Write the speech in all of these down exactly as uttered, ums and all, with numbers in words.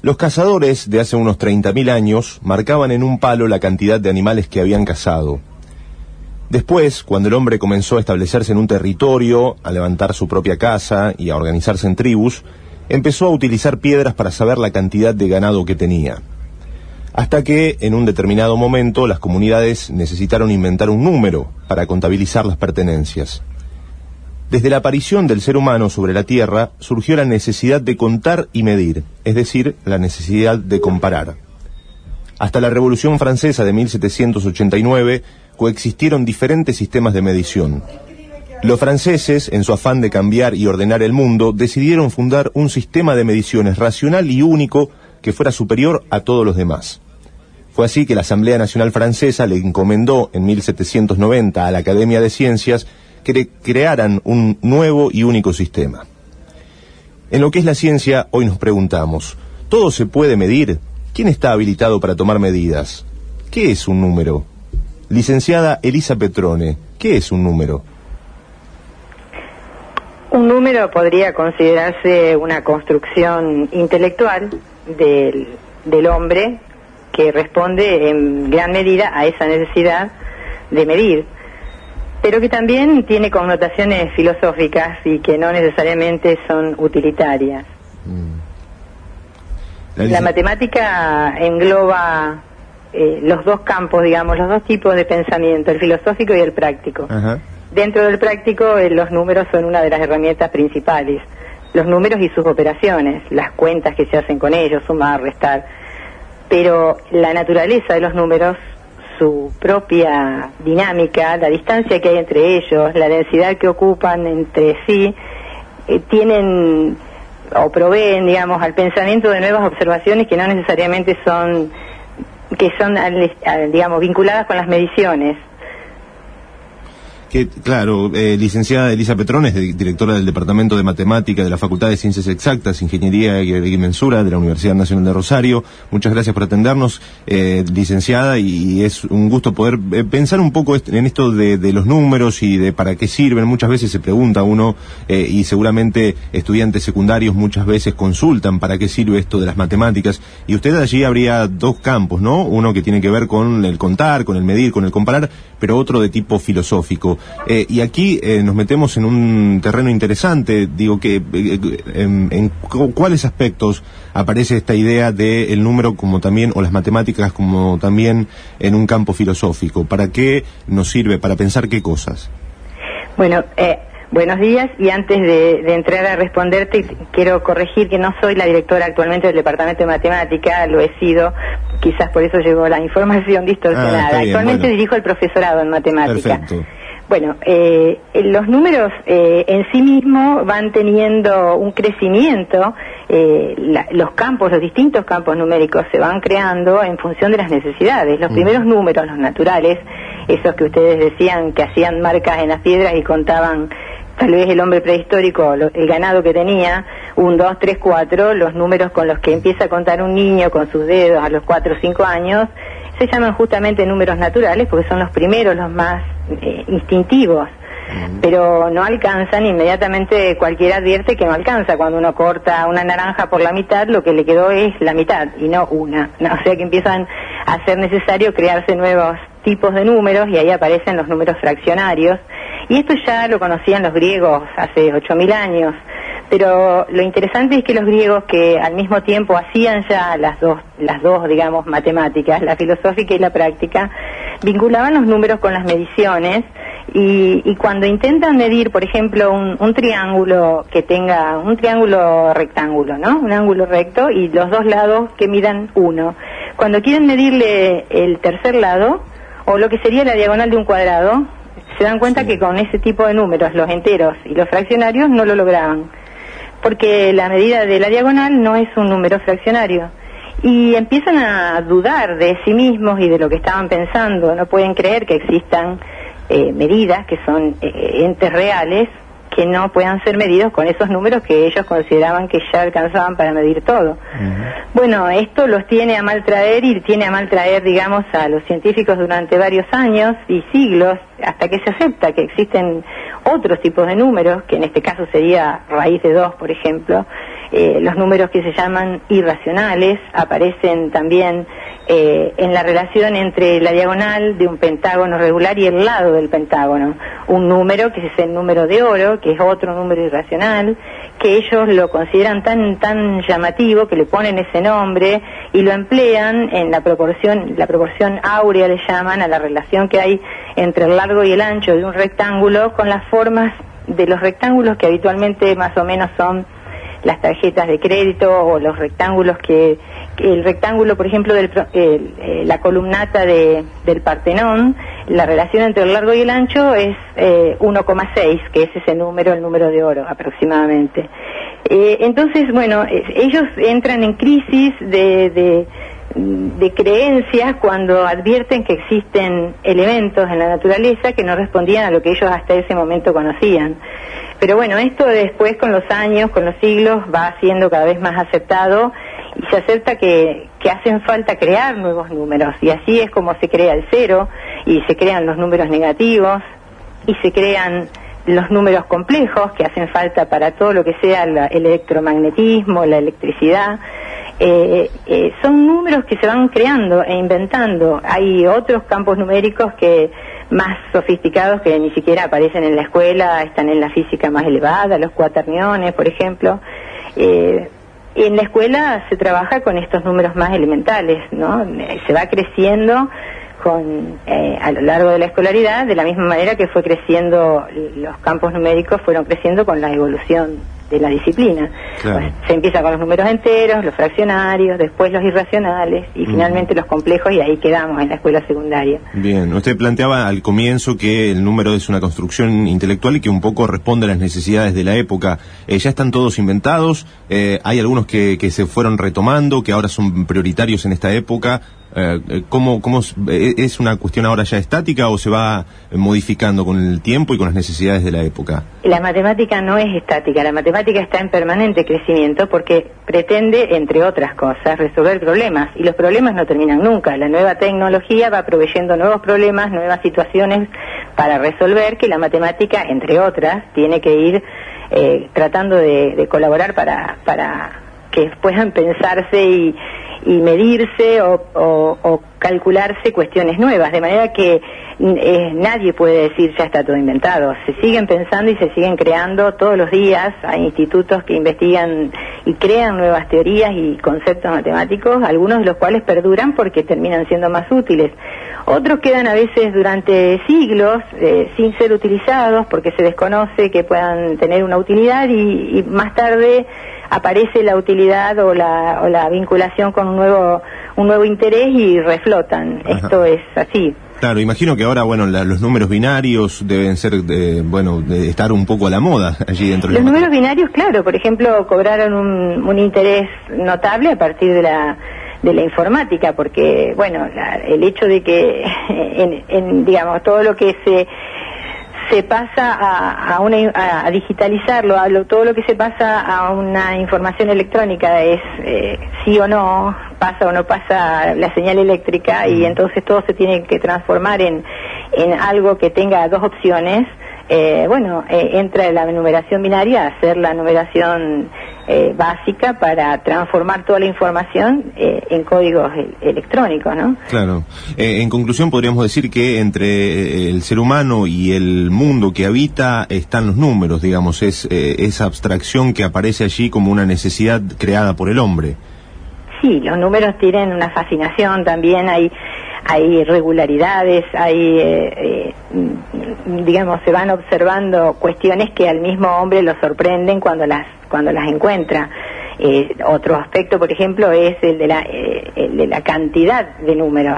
Los cazadores de hace unos treinta mil años marcaban en un palo la cantidad de animales que habían cazado. Después, cuando el hombre comenzó a establecerse en un territorio, a levantar su propia casa y a organizarse en tribus, empezó a utilizar piedras para saber la cantidad de ganado que tenía. Hasta que, en un determinado momento, las comunidades necesitaron inventar un número para contabilizar las pertenencias. Desde la aparición del ser humano sobre la Tierra, surgió la necesidad de contar y medir, es decir, la necesidad de comparar. Hasta la Revolución Francesa de mil setecientos ochenta y nueve, coexistieron diferentes sistemas de medición. Los franceses, en su afán de cambiar y ordenar el mundo, decidieron fundar un sistema de mediciones racional y único que fuera superior a todos los demás. Fue así que la Asamblea Nacional Francesa le encomendó en mil setecientos noventa a la Academia de Ciencias que crearan un nuevo y único sistema. En lo que es la ciencia, hoy nos preguntamos, ¿todo se puede medir? ¿Quién está habilitado para tomar medidas? ¿Qué es un número? Licenciada Elisa Petrone, ¿qué es un número? Un número podría considerarse una construcción intelectual del, del hombre que responde en gran medida a esa necesidad de medir, pero que también tiene connotaciones filosóficas y que no necesariamente son utilitarias. Mm. La, la matemática engloba eh, los dos campos, digamos, los dos tipos de pensamiento, el filosófico y el práctico. Ajá. Dentro del práctico, eh, los números son una de las herramientas principales. Los números y sus operaciones, las cuentas que se hacen con ellos, sumar, restar. Pero la naturaleza de los números, su propia dinámica, la distancia que hay entre ellos, la densidad que ocupan entre sí, eh, tienen o proveen, digamos, al pensamiento de nuevas observaciones que no necesariamente son, que son, digamos, vinculadas con las mediciones. Que, claro, eh, licenciada Elisa Petrone es directora del Departamento de Matemática de la Facultad de Ciencias Exactas, Ingeniería y Mensura de la Universidad Nacional de Rosario. Muchas gracias por atendernos, eh, licenciada, y es un gusto poder eh, pensar un poco en esto de, de los números y de para qué sirven. Muchas veces se pregunta uno, eh, y seguramente estudiantes secundarios muchas veces consultan para qué sirve esto de las matemáticas, y usted allí habría dos campos, ¿no? Uno que tiene que ver con el contar, con el medir, con el comparar, pero otro de tipo filosófico. Eh, y aquí eh, nos metemos en un terreno interesante, digo que eh, en, en cuáles aspectos aparece esta idea del número como también, o las matemáticas como también en un campo filosófico. ¿Para qué nos sirve? ¿Para pensar qué cosas? Bueno, eh, buenos días, y antes de, de entrar a responderte, quiero corregir que no soy la directora actualmente del Departamento de Matemática, lo he sido, quizás por eso llegó la información distorsionada. Ah, bien, actualmente bueno. Dirijo el profesorado en matemática. Perfecto. Bueno, eh, los números eh, en sí mismos van teniendo un crecimiento, eh, la, los campos, los distintos campos numéricos se van creando en función de las necesidades. Los mm. primeros números, los naturales, esos que ustedes decían que hacían marcas en las piedras y contaban tal vez el hombre prehistórico, lo, el ganado que tenía, un, dos, tres, cuatro, los números con los que empieza a contar un niño con sus dedos a los cuatro o cinco años, se llaman justamente números naturales porque son los primeros, los más eh, instintivos, uh-huh. Pero no alcanzan, inmediatamente cualquiera advierte que no alcanza. Cuando uno corta una naranja por la mitad, lo que le quedó es la mitad y no una, ¿no? O sea que empiezan a ser necesario crearse nuevos tipos de números y ahí aparecen los números fraccionarios, y esto ya lo conocían los griegos hace ocho mil años. Pero lo interesante es que los griegos, que al mismo tiempo hacían ya las dos, las dos, digamos, matemáticas, la filosófica y la práctica, vinculaban los números con las mediciones, y, y cuando intentan medir, por ejemplo, un, un triángulo que tenga, un triángulo rectángulo, ¿no? Un ángulo recto, y los dos lados que midan uno. Cuando quieren medirle el tercer lado, o lo que sería la diagonal de un cuadrado, se dan cuenta sí. que con ese tipo de números, los enteros y los fraccionarios, no lo lograban, porque la medida de la diagonal no es un número fraccionario. Y empiezan a dudar de sí mismos y de lo que estaban pensando. No pueden creer que existan eh, medidas que son eh, entes reales que no puedan ser medidos con esos números que ellos consideraban que ya alcanzaban para medir todo. Uh-huh. Bueno, esto los tiene a mal traer, y tiene a mal traer, digamos, a los científicos durante varios años y siglos, hasta que se acepta que existen otros tipos de números, que en este caso sería raíz de dos, por ejemplo, Eh, los números que se llaman irracionales aparecen también eh, en la relación entre la diagonal de un pentágono regular y el lado del pentágono. Un número que es el número de oro, que es otro número irracional, que ellos lo consideran tan tan llamativo que le ponen ese nombre y lo emplean en la proporción, la proporción áurea le llaman a la relación que hay entre el largo y el ancho de un rectángulo con las formas de los rectángulos que habitualmente más o menos son las tarjetas de crédito o los rectángulos que, que el rectángulo, por ejemplo, del, el, eh, la columnata de, del Partenón, la relación entre el largo y el ancho es eh, uno coma seis, que es ese número, el número de oro aproximadamente. Eh, entonces, bueno, eh, ellos entran en crisis de, de, de creencias cuando advierten que existen elementos en la naturaleza que no respondían a lo que ellos hasta ese momento conocían. Pero bueno, esto después con los años, con los siglos, va siendo cada vez más aceptado y se acepta que, que hacen falta crear nuevos números. Y así es como se crea el cero y se crean los números negativos y se crean los números complejos que hacen falta para todo lo que sea la, el electromagnetismo, la electricidad. Eh, eh, son números que se van creando e inventando. Hay otros campos numéricos que más sofisticados que ni siquiera aparecen en la escuela, están en la física más elevada, los cuaterniones, por ejemplo. Eh, en la escuela se trabaja con estos números más elementales, ¿no? Se va creciendo con eh, a lo largo de la escolaridad, de la misma manera que fue creciendo, los campos numéricos fueron creciendo con la evolución de la disciplina. Claro. Pues, se empieza con los números enteros, los fraccionarios, después los irracionales y mm. finalmente los complejos, y ahí quedamos en la escuela secundaria. Bien, usted planteaba al comienzo que el número es una construcción intelectual y que un poco responde a las necesidades de la época. Eh, ¿Ya están todos inventados? Eh, ¿Hay algunos que, que se fueron retomando, que ahora son prioritarios en esta época? Eh, ¿cómo, cómo es una cuestión ahora ya estática o se va modificando con el tiempo y con las necesidades de la época? La matemática no es estática, la matemática está en permanente crecimiento porque pretende, entre otras cosas, resolver problemas, y los problemas no terminan nunca. La nueva tecnología va proveyendo nuevos problemas, nuevas situaciones para resolver, que la matemática, entre otras, tiene que ir eh, tratando de, de colaborar para, para que puedan pensarse y y medirse o, o, o calcularse cuestiones nuevas, de manera que eh, nadie puede decir ya está todo inventado. Se siguen pensando y se siguen creando todos los días. Hay institutos que investigan y crean nuevas teorías y conceptos matemáticos, algunos de los cuales perduran porque terminan siendo más útiles. Otros quedan a veces durante siglos eh, sin ser utilizados porque se desconoce que puedan tener una utilidad y, y más tarde aparece la utilidad o la, o la vinculación con un nuevo un nuevo interés y reflotan. Ajá. Esto es así. Claro, imagino que ahora, bueno, la, los números binarios deben ser, de, bueno, de estar un poco a la moda allí dentro de los números binarios, claro, por ejemplo, cobraron un, un interés notable a partir de la de la informática, porque, bueno, la, el hecho de que, en, en, digamos, todo lo que se se pasa a, a, una, a, a digitalizarlo, a lo, todo lo que se pasa a una información electrónica es eh, sí o no, pasa o no pasa la señal eléctrica, y entonces todo se tiene que transformar en, en algo que tenga dos opciones. Eh, bueno, eh, entra la numeración binaria a hacer la numeración eh, básica para transformar toda la información eh, en códigos el, electrónicos, ¿no? Claro. Eh, en conclusión, podríamos decir que entre el ser humano y el mundo que habita están los números, digamos, es eh, esa abstracción que aparece allí como una necesidad creada por el hombre. Sí, los números tienen una fascinación también, hay hay irregularidades, hay, eh, eh, digamos, se van observando cuestiones que al mismo hombre lo sorprenden cuando las cuando las encuentra. Eh, otro aspecto, por ejemplo, es el de la, eh, el de la cantidad de números.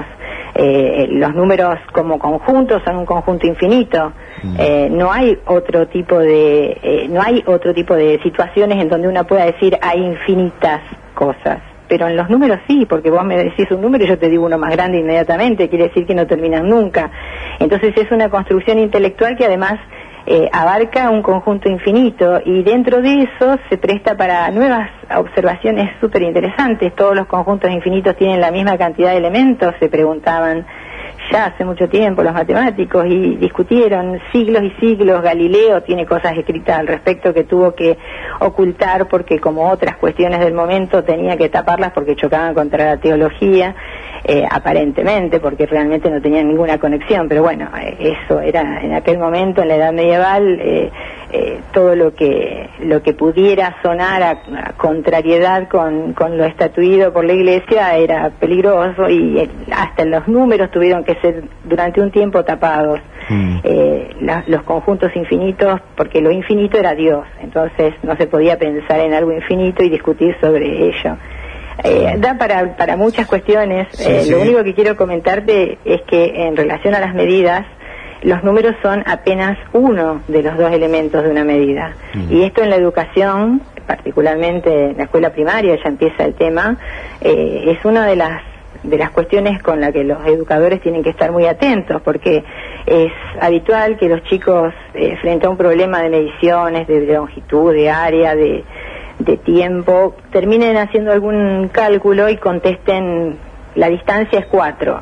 Eh, los números como conjuntos son un conjunto infinito. Eh, no hay otro tipo de eh, no hay otro tipo de situaciones en donde uno pueda decir hay infinitas cosas. Pero en los números sí, porque vos me decís un número y yo te digo uno más grande inmediatamente, quiere decir que no terminan nunca. Entonces es una construcción intelectual que además eh, abarca un conjunto infinito, y dentro de eso se presta para nuevas observaciones súper interesantes. Todos los conjuntos infinitos tienen la misma cantidad de elementos, se preguntaban ya hace mucho tiempo los matemáticos y discutieron siglos y siglos. Galileo tiene cosas escritas al respecto que tuvo que ocultar porque, como otras cuestiones del momento, tenía que taparlas porque chocaban contra la teología, eh, aparentemente, porque realmente no tenían ninguna conexión. Pero bueno, eh, eso era en aquel momento, en la Edad Medieval, eh, eh, todo lo que lo que pudiera sonar a, a contrariedad con, con lo estatuido por la Iglesia era peligroso, y eh, hasta los números tuvieron que ser durante un tiempo tapados. Mm. eh, la, los conjuntos infinitos, porque lo infinito era Dios, entonces no se podía pensar en algo infinito y discutir sobre ello. Eh, da para, para muchas cuestiones. Sí, eh, sí. Lo único que quiero comentarte es que en relación a las medidas, los números son apenas uno de los dos elementos de una medida. Mm. Y esto en la educación, particularmente en la escuela primaria, ya empieza el tema, eh, es una de las de las cuestiones con las que los educadores tienen que estar muy atentos, porque es habitual que los chicos, eh, frente a un problema de mediciones, de longitud, de área, de, de tiempo, terminen haciendo algún cálculo y contesten la distancia es cuatro.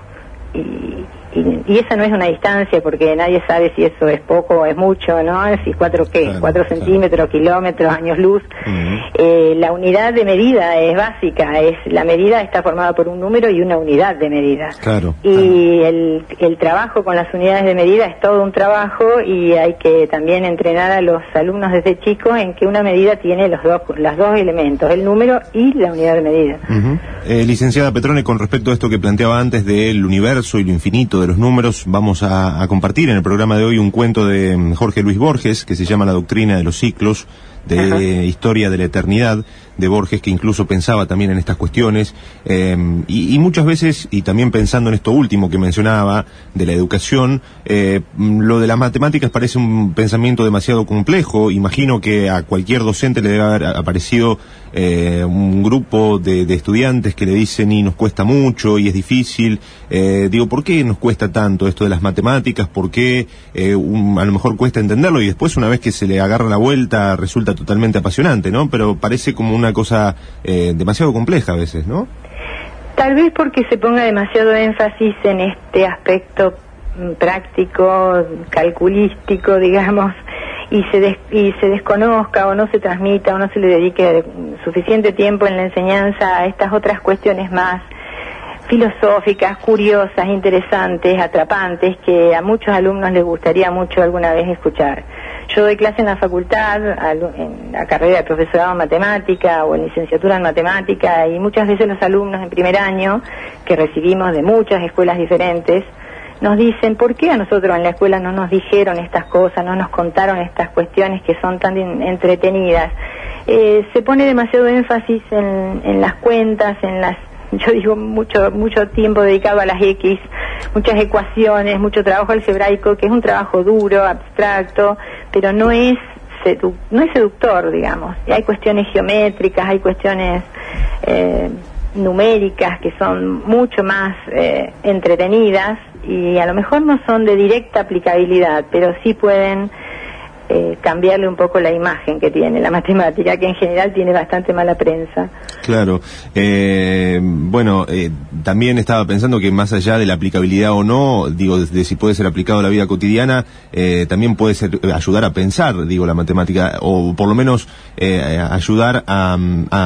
Y, y, y esa no es una distancia, porque nadie sabe si eso es poco o es mucho, ¿no? Si cuatro qué, claro, cuatro claro. centímetros, kilómetros, años luz. Uh-huh. eh, la unidad de medida es básica, es la medida está formada por un número y una unidad de medida. Claro. Y claro. El, el trabajo con las unidades de medida es todo un trabajo, y hay que también entrenar a los alumnos desde chicos en que una medida tiene los dos, los dos elementos, el número y la unidad de medida. Uh-huh. eh, licenciada Petrone, con respecto a esto que planteaba antes del universo y lo infinito de los números, vamos a, a compartir en el programa de hoy un cuento de Jorge Luis Borges que se llama La doctrina de los ciclos, de Ajá. Historia de la eternidad, de Borges, que incluso pensaba también en estas cuestiones, eh, y, y muchas veces, y también pensando en esto último que mencionaba, de la educación, eh, lo de las matemáticas parece un pensamiento demasiado complejo. Imagino que a cualquier docente le debe haber aparecido eh, un grupo de, de estudiantes que le dicen, y nos cuesta mucho, y es difícil. Eh, digo, ¿por qué nos cuesta tanto esto de las matemáticas? ¿Por qué eh, un, a lo mejor cuesta entenderlo, y después, una vez que se le agarra la vuelta, resulta totalmente apasionante, ¿no? Pero parece como una cosa eh, demasiado compleja a veces, ¿no? Tal vez porque se ponga demasiado énfasis en este aspecto práctico, calculístico, digamos, y se des, y se desconozca o no se transmita o no se le dedique suficiente tiempo en la enseñanza a estas otras cuestiones más filosóficas, curiosas, interesantes, atrapantes, que a muchos alumnos les gustaría mucho alguna vez escuchar. Yo doy clase en la facultad, en la carrera de profesorado en matemática o en licenciatura en matemática, y muchas veces los alumnos en primer año, que recibimos de muchas escuelas diferentes, nos dicen, ¿por qué a nosotros en la escuela no nos dijeron estas cosas, no nos contaron estas cuestiones que son tan entretenidas? Eh, se pone demasiado énfasis en, en las cuentas, en las, yo digo, mucho mucho tiempo dedicado a las X, muchas ecuaciones, mucho trabajo algebraico, que es un trabajo duro, abstracto, pero no es sedu- no es seductor, digamos. Y hay cuestiones geométricas, hay cuestiones eh, numéricas que son mucho más eh, entretenidas, y a lo mejor no son de directa aplicabilidad, pero sí pueden eh, cambiarle un poco la imagen que tiene la matemática, que en general tiene bastante mala prensa. Claro. Eh, bueno, eh, también estaba pensando que más allá de la aplicabilidad o no, digo, de, de si puede ser aplicado a la vida cotidiana, eh, también puede ser ayudar a pensar, digo, la matemática, o por lo menos eh, ayudar a...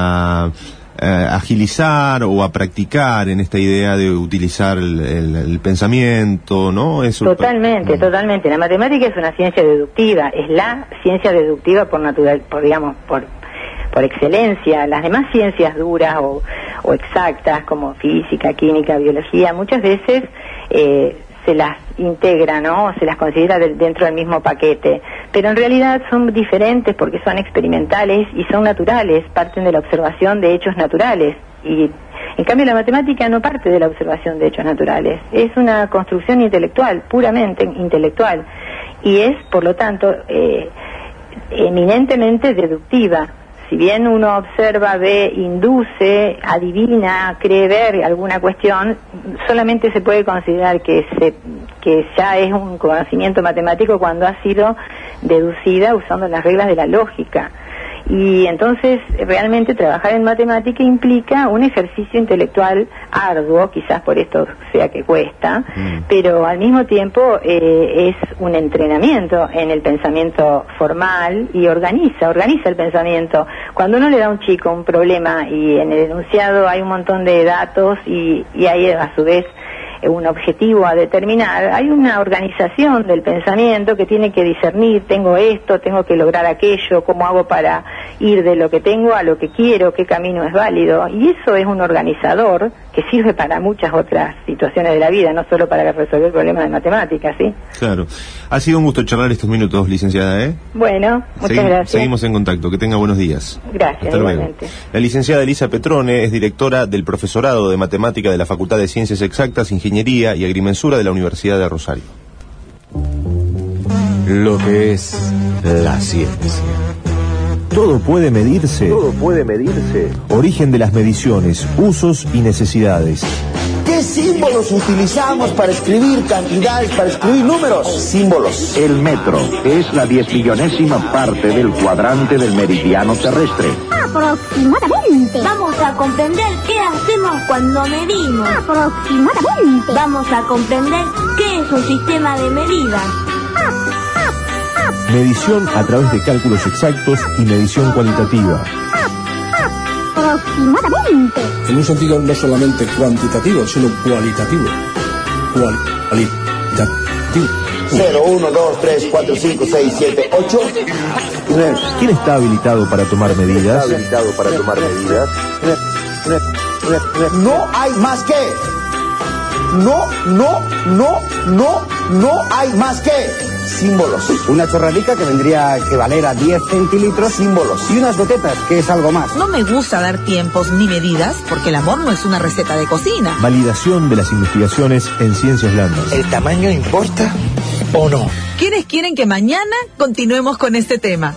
a Eh, agilizar o a practicar en esta idea de utilizar el, el, el pensamiento, ¿no? Eso totalmente, pa- totalmente. La matemática es una ciencia deductiva, es la ciencia deductiva por natural, por digamos, por por excelencia. Las demás ciencias duras o, o exactas, como física, química, biología, muchas veces eh, se las integra, ¿no? Se las considera de, dentro del mismo paquete, pero en realidad son diferentes porque son experimentales y son naturales, parten de la observación de hechos naturales, y en cambio la matemática no parte de la observación de hechos naturales, es una construcción intelectual, puramente intelectual, y es, por lo tanto, eh, eminentemente deductiva. Si bien uno observa, ve, induce, adivina, cree ver alguna cuestión, solamente se puede considerar que se, que ya es un conocimiento matemático cuando ha sido deducida usando las reglas de la lógica. Y entonces realmente trabajar en matemática implica un ejercicio intelectual arduo, quizás por esto sea que cuesta, mm. pero al mismo tiempo eh, es un entrenamiento en el pensamiento formal y organiza, organiza el pensamiento. Cuando uno le da a un chico un problema y en el enunciado hay un montón de datos y, y hay a su vez un objetivo a determinar, hay una organización del pensamiento que tiene que discernir, tengo esto, tengo que lograr aquello, cómo hago para ir de lo que tengo a lo que quiero, qué camino es válido, y eso es un organizador que sirve para muchas otras situaciones de la vida, no solo para resolver problemas de matemáticas, ¿sí? Claro. Ha sido un gusto charlar estos minutos, licenciada, ¿eh? Bueno, muchas Segui- gracias. Seguimos en contacto, que tenga buenos días. Gracias, Hasta igualmente. Luego. La licenciada Elisa Petrone es directora del Profesorado de Matemática de la Facultad de Ciencias Exactas, Ingeniería y Agrimensura de la Universidad de Rosario. Lo que es la ciencia. Todo puede medirse. Todo puede medirse. Origen de las mediciones, usos y necesidades. ¿Qué símbolos utilizamos para escribir cantidades, para escribir números? Símbolos. El metro es la diez millonésima parte del cuadrante del meridiano terrestre. Aproximadamente. Vamos a comprender qué hacemos cuando medimos. Aproximadamente. Vamos a comprender qué es un sistema de medida. Medición a través de cálculos exactos y medición cualitativa. Aproximadamente. En un sentido no solamente cuantitativo, sino cualitativo. Cualitativo. cero, uno, dos, tres, cuatro, cinco, seis, siete, ocho. ¿Quién está habilitado para tomar medidas? ¿Está habilitado para tomar medidas? No hay más que. No, no, no, no, no hay más que. Símbolos. Una chorradica que vendría que valer a diez centilitros. Símbolos. Y unas gotetas, que es algo más. No me gusta dar tiempos ni medidas, porque el amor no es una receta de cocina. Validación de las investigaciones en ciencias blandas. ¿El tamaño importa o no? ¿Quiénes quieren que mañana continuemos con este tema?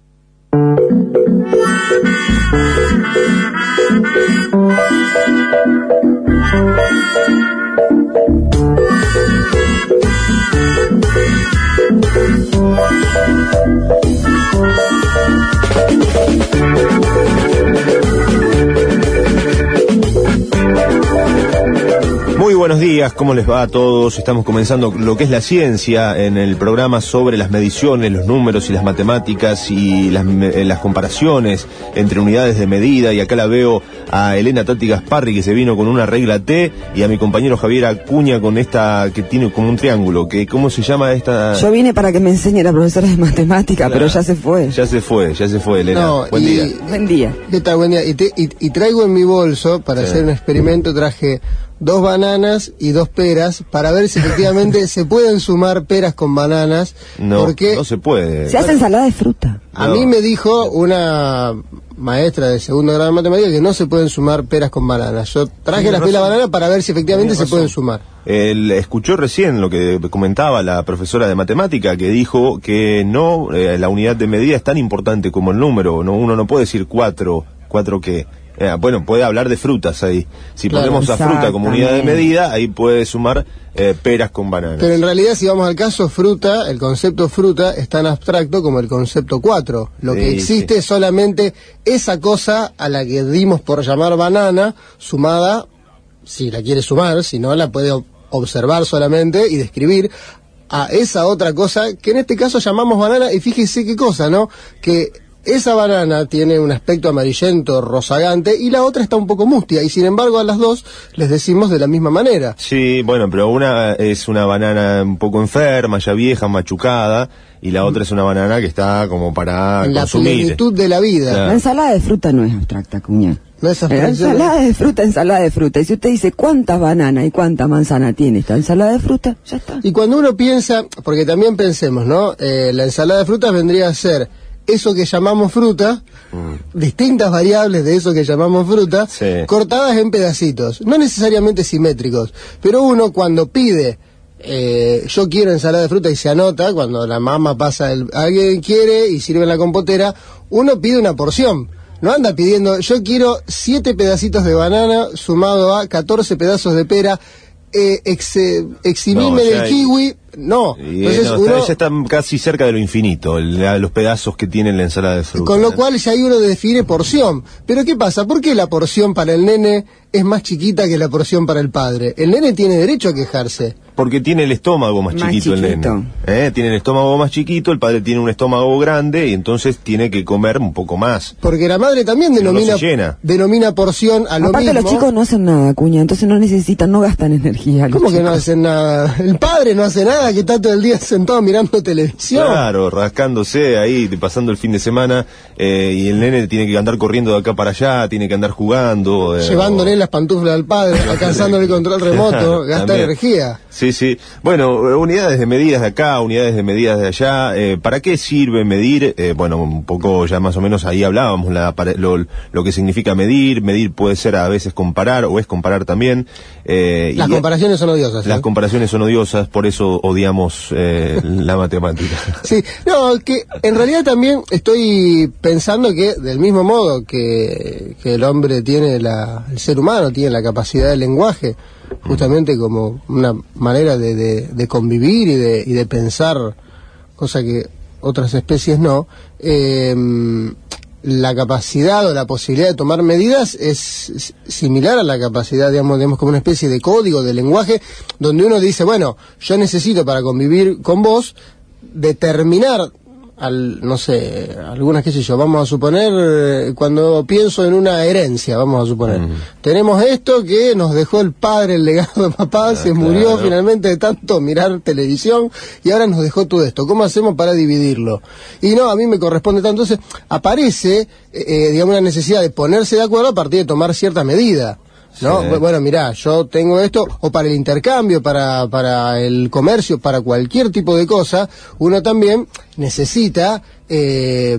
Muy buenos días, ¿cómo les va a todos? Estamos comenzando lo que es la ciencia en el programa sobre las mediciones, los números y las matemáticas y las, las comparaciones entre unidades de medida. Y acá la veo a Elena Tati Gasparri, que se vino con una regla T, y a mi compañero Javier Acuña con esta que tiene como un triángulo. Que, ¿cómo se llama esta? Yo vine para que me enseñe la profesora de matemática, claro, pero ya se fue. Ya se fue, ya se fue, Elena. No, buen y, día. Buen día. ¿Qué tal? Buen día. Y, te, y, y traigo en mi bolso, para sí. hacer un experimento, traje dos bananas y dos peras para ver si efectivamente se pueden sumar peras con bananas. No, porque no se puede. Se hace ensalada de fruta. A no. mí me dijo una maestra de segundo grado de matemática que no se pueden sumar peras con bananas. Yo traje las peras bananas para ver si efectivamente se pueden sumar. Él escuchó recién lo que comentaba la profesora de matemática, que dijo que no, eh, la unidad de medida es tan importante como el número. No, uno no puede decir cuatro, cuatro qué. Eh, bueno, puede hablar de frutas ahí. Si claro, ponemos a fruta como unidad de medida, ahí puede sumar eh, peras con bananas. Pero en realidad, si vamos al caso, fruta, el concepto fruta es tan abstracto como el concepto cuatro. Lo sí, que existe sí. es solamente esa cosa a la que dimos por llamar banana, sumada, si la quiere sumar, si no la puede observar solamente y describir, a esa otra cosa que en este caso llamamos banana. Y fíjese qué cosa, ¿no? Que esa banana tiene un aspecto amarillento, rozagante, y la otra está un poco mustia, y sin embargo a las dos les decimos de la misma manera. Sí, bueno, pero una es una banana un poco enferma, ya vieja, machucada, y la otra es una banana que está como para en consumir. La plenitud de la vida. Claro. La ensalada de fruta no es abstracta, cuña. No es abstracta. Ensalada de fruta, ensalada de fruta. Y si usted dice cuántas bananas y cuánta manzana tiene esta ensalada de fruta, ya está. Y cuando uno piensa, porque también pensemos, ¿no? Eh, la ensalada de frutas vendría a ser eso que llamamos fruta, mm. distintas variables de eso que llamamos fruta, sí. cortadas en pedacitos, no necesariamente simétricos, pero uno cuando pide, eh, yo quiero ensalada de fruta y se anota, cuando la mamá pasa, el, alguien quiere y sirve en la compotera, uno pide una porción, no anda pidiendo, yo quiero siete pedacitos de banana sumado a catorce pedazos de pera. eh, ex, eh, eximirme No, ya del hay- kiwi, no. Y, Entonces no, uno, está- ya está casi cerca de lo infinito, el- la- los pedazos que tiene la ensalada de fruta. con lo ¿eh? cual ya ahí uno define porción. Pero ¿qué pasa? ¿Por qué la porción para el nene es más chiquita que la porción para el padre? El nene tiene derecho a quejarse. Porque tiene el estómago más, Más chiquito, el chiquito. nene. ¿Eh? Tiene el estómago más chiquito, el padre tiene un estómago grande y entonces tiene que comer un poco más. Porque la madre también Si no, no denomina, se llena. denomina porción a lo Aparte mismo. los chicos no hacen nada, cuña, entonces no necesitan, no gastan energía. los ¿Cómo que no chicos. hacen nada? El padre no hace nada, que está todo el día sentado mirando televisión. Claro, rascándose ahí, pasando el fin de semana, eh, y el nene tiene que andar corriendo de acá para allá, tiene que andar jugando. eh, Llevándole o- las pantuflas al padre, alcanzándole el control remoto, gasta También. energía. Sí, sí. Bueno, unidades de medidas de acá, unidades de medidas de allá. Eh, ¿Para qué sirve medir? Eh, bueno, un poco ya más o menos ahí hablábamos la, para- lo, lo que significa medir. Medir puede ser a veces comparar o es comparar también. Eh, Las y- comparaciones son odiosas. Las ¿eh? comparaciones son odiosas, por eso odiamos eh, la matemática. Sí, no, que en realidad también estoy pensando que del mismo modo que, que el hombre tiene la, el ser humano tiene la capacidad del lenguaje, justamente como una manera de, de, de convivir y de, y de pensar, cosa que otras especies no, eh, la capacidad o la posibilidad de tomar medidas es s- similar a la capacidad, digamos, digamos, como una especie de código, de lenguaje, donde uno dice, bueno, yo necesito para convivir con vos determinar, al, no sé, algunas, qué sé yo, vamos a suponer, eh, cuando pienso en una herencia, vamos a suponer, Mm. tenemos esto que nos dejó el padre, el legado de papá, Ah, se murió claro. finalmente de tanto mirar televisión y ahora nos dejó todo esto. ¿Cómo hacemos para dividirlo? Y no, a mí me corresponde tanto. Entonces aparece, eh, eh, digamos, una necesidad de ponerse de acuerdo a partir de tomar cierta medida. ¿No? Sí. Bu- Bueno, mirá, yo tengo esto, o para el intercambio, para, para el comercio, para cualquier tipo de cosa, uno también necesita eh,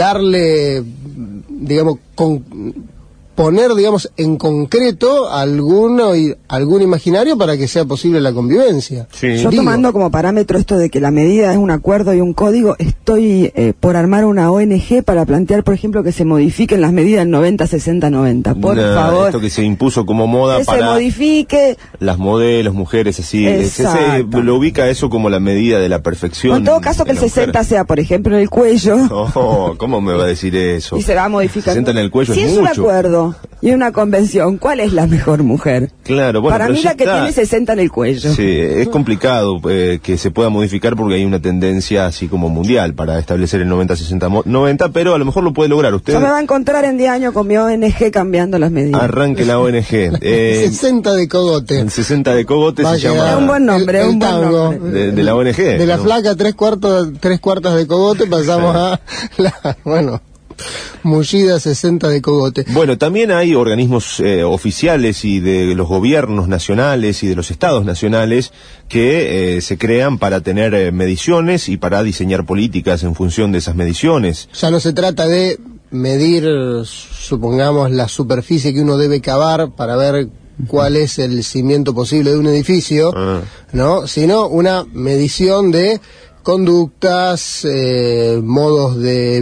darle, digamos, con, poner, digamos, en concreto alguno y, algún imaginario para que sea posible la convivencia. Sí. Yo Digo, tomando como parámetro esto de que la medida es un acuerdo y un código, estoy eh, por armar una O N G para plantear, por ejemplo, que se modifiquen las medidas del noventa sesenta noventa. Por Una- favor, Esto que se impuso como moda que se para modifique. las modelos, mujeres, así. Ese- Exacto. lo ubica eso como la medida de la perfección. O en todo caso que de el la mujer. sesenta sea, por ejemplo, en el cuello. No, ¿cómo me va a decir eso? Y se va a modificar. sesenta en el cuello si es es, un mucho. acuerdo y una convención, ¿cuál es la mejor mujer? Claro, bueno, Para pero mí ya la que está. tiene sesenta en el cuello. Sí, es complicado eh, que se pueda modificar porque hay una tendencia así como mundial para establecer el noventa sesenta noventa, pero a lo mejor lo puede lograr usted. Yo me va a encontrar en diez años con mi O N G cambiando las medidas. Arranque la O N G. Eh, sesenta de cogote. el sesenta de Cogote Va a se llama. quedar Es un buen nombre, el- el un buen tango. nombre. De, de la O N G. De la ¿no? flaca tres cuartos, tres cuartas de cogote pasamos a la, bueno, mullida sesenta de cogote. Bueno, también hay organismos eh, oficiales y de los gobiernos nacionales y de los estados nacionales que eh, se crean para tener eh, mediciones y para diseñar políticas en función de esas mediciones. Ya no se trata de medir, supongamos, la superficie que uno debe cavar para ver cuál es el cimiento posible de un edificio, Ah. ¿no? Sino una medición de conductas, eh, modos de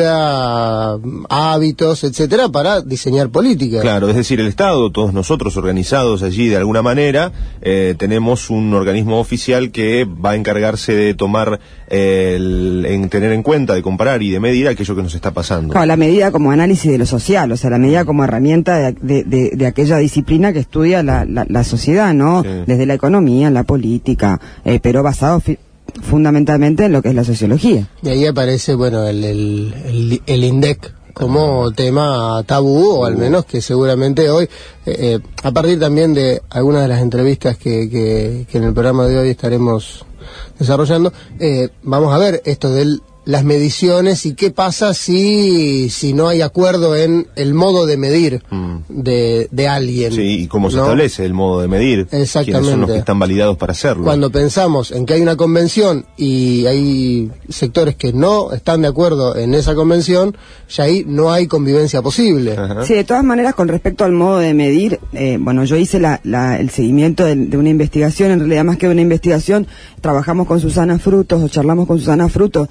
vida, hábitos, etcétera, para diseñar políticas. Claro, es decir, el Estado, todos nosotros organizados allí de alguna manera, eh, tenemos un organismo oficial que va a encargarse de tomar, eh, el- en tener en cuenta, de comparar y de medir aquello que nos está pasando. Claro, la medida como análisis de lo social, o sea, la medida como herramienta de, de- de- de aquella disciplina que estudia la, la- la sociedad, ¿no? Sí. Desde la economía, la política, eh, pero basado fi- fundamentalmente en lo que es la sociología. Y ahí aparece, bueno, el, el, el, el INDEC como tema tabú, o al menos que seguramente hoy, eh, eh, a partir también de algunas de las entrevistas que, que, que en el programa de hoy estaremos desarrollando, eh, vamos a ver esto de las mediciones y qué pasa si, si no hay acuerdo en el modo de medir Mm. de, de alguien. Sí, y cómo se ¿no? establece el modo de medir. ¿Quiénes son los Exactamente. que están validados para hacerlo? Cuando pensamos en que hay una convención y hay sectores que no están de acuerdo en esa convención, ya ahí no hay convivencia posible. Ajá. Sí, de todas maneras, con respecto al modo de medir, eh, bueno, yo hice la, la- el seguimiento de, de una investigación, en realidad más que una investigación, trabajamos con Susana Frutos, o charlamos con Susana Frutos, que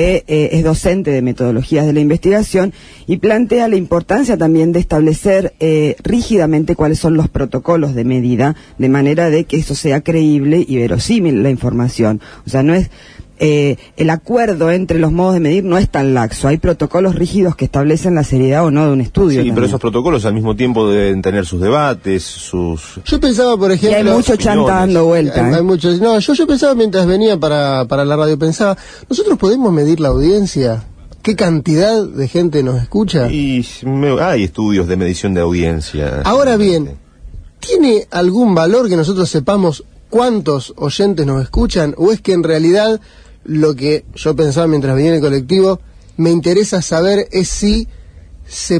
que eh, es docente de metodologías de la investigación y plantea la importancia también de establecer eh, rígidamente cuáles son los protocolos de medida, de manera de que eso sea creíble y verosímil la información. O sea, no es... Eh, el acuerdo entre los modos de medir no es tan laxo, hay protocolos rígidos que establecen la seriedad o no de un estudio. Sí, también. Pero esos protocolos al mismo tiempo deben tener sus debates, sus... Yo pensaba, por ejemplo... Y hay mucho chanta dando vuelta. Hay, ¿eh? hay muchos, no, yo, yo pensaba mientras venía para, para la radio, pensaba, ¿nosotros podemos medir la audiencia? ¿Qué cantidad de gente nos escucha? Y me, hay estudios de medición de audiencia. Ahora bien, ¿tiene algún valor que nosotros sepamos cuántos oyentes nos escuchan? ¿O es que en realidad lo que yo pensaba mientras venía en el colectivo, me interesa saber es si se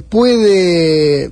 puede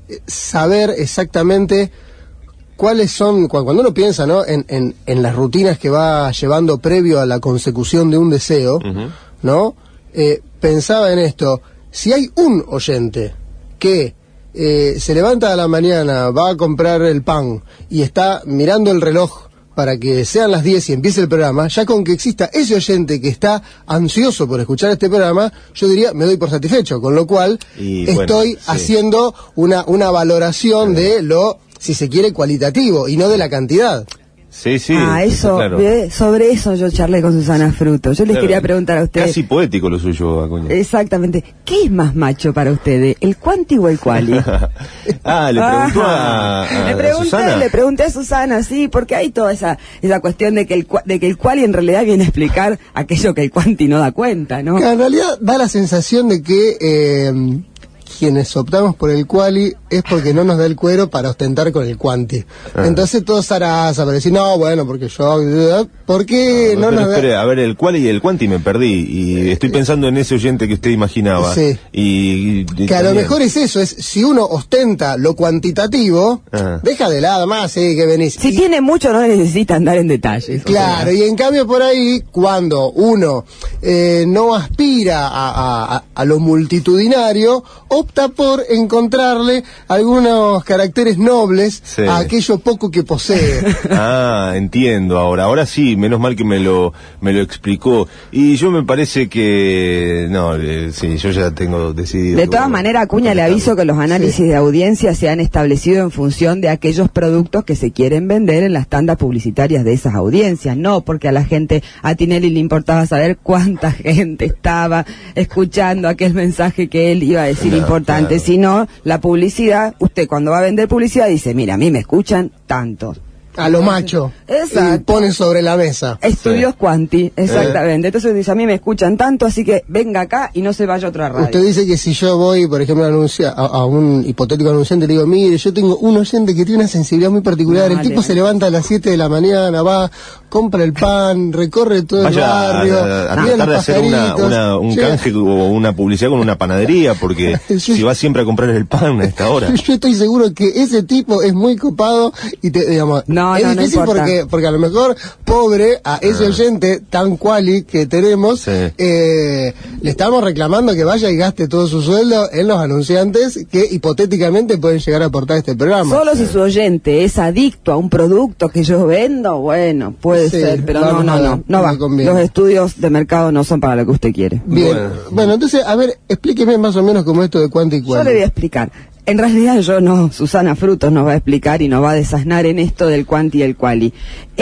saber exactamente cuáles son, cuando uno piensa, ¿no?, en, en, en las rutinas que va llevando previo a la consecución de un deseo, uh-huh. ¿no? Eh, pensaba en esto, si hay un oyente que eh, se levanta a la mañana, va a comprar el pan y está mirando el reloj para que sean las diez y empiece el programa, ya con que exista ese oyente que está ansioso por escuchar este programa, yo diría, me doy por satisfecho, con lo cual y, estoy bueno, sí. haciendo una, una valoración sí. de lo, si se quiere, cualitativo y no de la cantidad. Sí, sí. Ah, eso, claro. ve, sobre eso yo charlé con Susana Fruto. Yo les claro, quería preguntar a ustedes. Casi poético lo suyo, Acuña. Exactamente. ¿Qué es más macho para ustedes, el cuanti o el quali? ah, le preguntó a, a, le pregunté, a Susana. Le pregunté a Susana, sí, porque hay toda esa esa cuestión de que el de que el quali en realidad viene a explicar aquello que el cuanti no da cuenta, ¿no? Que en realidad da la sensación de que eh, quienes optamos por el quali es porque no nos da el cuero para ostentar con el cuanti. Ah. Entonces todos zaraza para decir, no, bueno, porque yo... ¿Por qué no, no nos da...? Espere, a ver, el quali y el quanti me perdí. Y estoy pensando en ese oyente que usted imaginaba. Sí. Y, y que también... a lo mejor es eso, es si uno ostenta lo cuantitativo, ah. deja de lado más, sí, que venís. Si y... tiene mucho no necesita andar en detalles. Claro, o sea. Y en cambio por ahí, cuando uno eh, no aspira a, a, a lo multitudinario, opta por encontrarle algunos caracteres nobles sí. a aquello poco que posee. Ah, entiendo ahora. Ahora sí, menos mal que me lo me lo explicó. Y yo me parece que... No, eh, sí, yo ya tengo decidido. De todas maneras, Acuña, le aviso que los análisis sí. de audiencia se han establecido en función de aquellos productos que se quieren vender en las tandas publicitarias de esas audiencias. No porque a la gente, a Tinelli le importaba saber cuánta gente estaba escuchando aquel mensaje que él iba a decir no, importante. Claro. Sino la publicidad, usted cuando va a vender publicidad dice, mira, a mí me escuchan tantos. A lo macho. Exacto. Y ponen sobre la mesa. Estudios sí. Quanti, exactamente. Eh. Entonces dice, a mí me escuchan tanto, así que venga acá y no se vaya a otra radio. Usted dice que si yo voy, por ejemplo, a, anuncia, a, a un hipotético anunciante, le digo, mire, yo tengo un oyente que tiene una sensibilidad muy particular. Vale, el tipo vale. se levanta a las siete de la mañana, va, compra el pan, recorre todo Vaya el barrio. A, a, a tratar de hacer una, una, un sí. canje o una publicidad con una panadería, porque yo, si va siempre a comprar el pan a esta hora. Yo estoy seguro que ese tipo es muy copado y te, digamos, no, es no, difícil no porque Porque, porque a lo mejor, pobre, a ese ah. oyente tan quali que tenemos, sí. eh, le estamos reclamando que vaya y gaste todo su sueldo en los anunciantes que hipotéticamente pueden llegar a aportar este programa. Solo si su oyente es adicto a un producto que yo vendo, bueno, puede sí, ser, pero no, no, no, no, no va. Los estudios de mercado no son para lo que usted quiere. Bien, bueno, bueno entonces, a ver, explíqueme más o menos cómo esto de cuánto y cuánto. Yo le voy a explicar. En realidad yo no, Susana Frutos nos va a explicar y nos va a desasnar en esto del cuanti y el quali.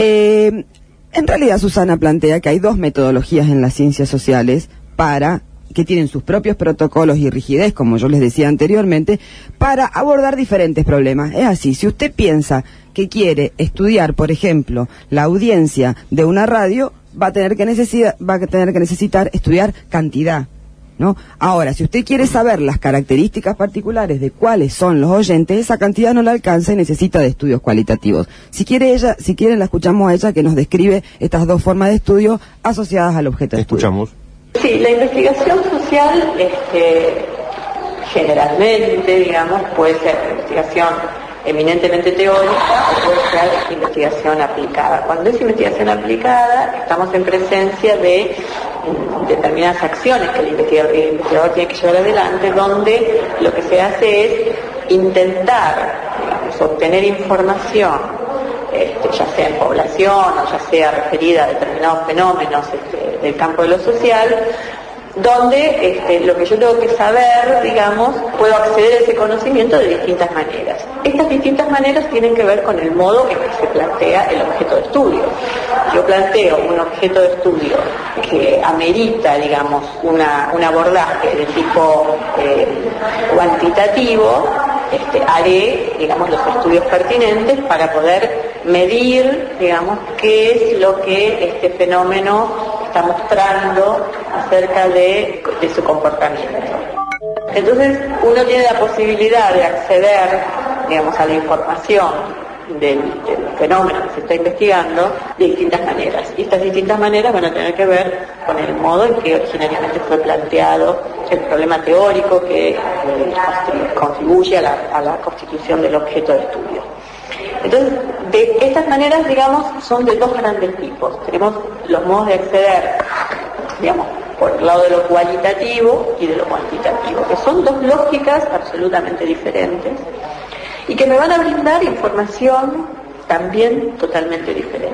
Eh, en realidad Susana plantea que hay dos metodologías en las ciencias sociales para que tienen sus propios protocolos y rigidez, como yo les decía anteriormente, para abordar diferentes problemas. Es así, si usted piensa que quiere estudiar, por ejemplo, la audiencia de una radio, va a tener que necesitar, va a tener que necesitar estudiar cantidad. ¿No? Ahora, si usted quiere saber las características particulares de cuáles son los oyentes, esa cantidad no la alcanza y necesita de estudios cualitativos. Si quiere ella, si quiere la escuchamos a ella que nos describe estas dos formas de estudio asociadas al objeto de estudio. Escuchamos. Sí, la investigación social, este, generalmente, digamos, puede ser investigación eminentemente teórica o puede ser investigación aplicada. Cuando es investigación aplicada, estamos en presencia de determinadas acciones que el investigador, el investigador tiene que llevar adelante, donde lo que se hace es intentar, digamos, obtener información, este, ya sea en población o ya sea referida a determinados fenómenos este, del campo de lo social, donde este, lo que yo tengo que saber, digamos, puedo acceder a ese conocimiento de distintas maneras. Estas distintas maneras tienen que ver con el modo en que se plantea el objeto de estudio. Yo planteo un objeto de estudio que amerita, digamos, una, un abordaje de tipo eh, cuantitativo, este, haré, digamos, los estudios pertinentes para poder medir, digamos, qué es lo que este fenómeno está mostrando acerca de, de su comportamiento. Entonces, uno tiene la posibilidad de acceder, digamos, a la información del, del fenómeno que se está investigando de distintas maneras. Y estas distintas maneras van a tener que ver con el modo en que originariamente fue planteado el problema teórico que eh, contribuye a la, a la constitución del objeto de estudio. Entonces, de estas maneras, digamos, son de dos grandes tipos. Tenemos los modos de acceder, digamos, por el lado de lo cualitativo y de lo cuantitativo, que son dos lógicas absolutamente diferentes y que me van a brindar información también totalmente diferente.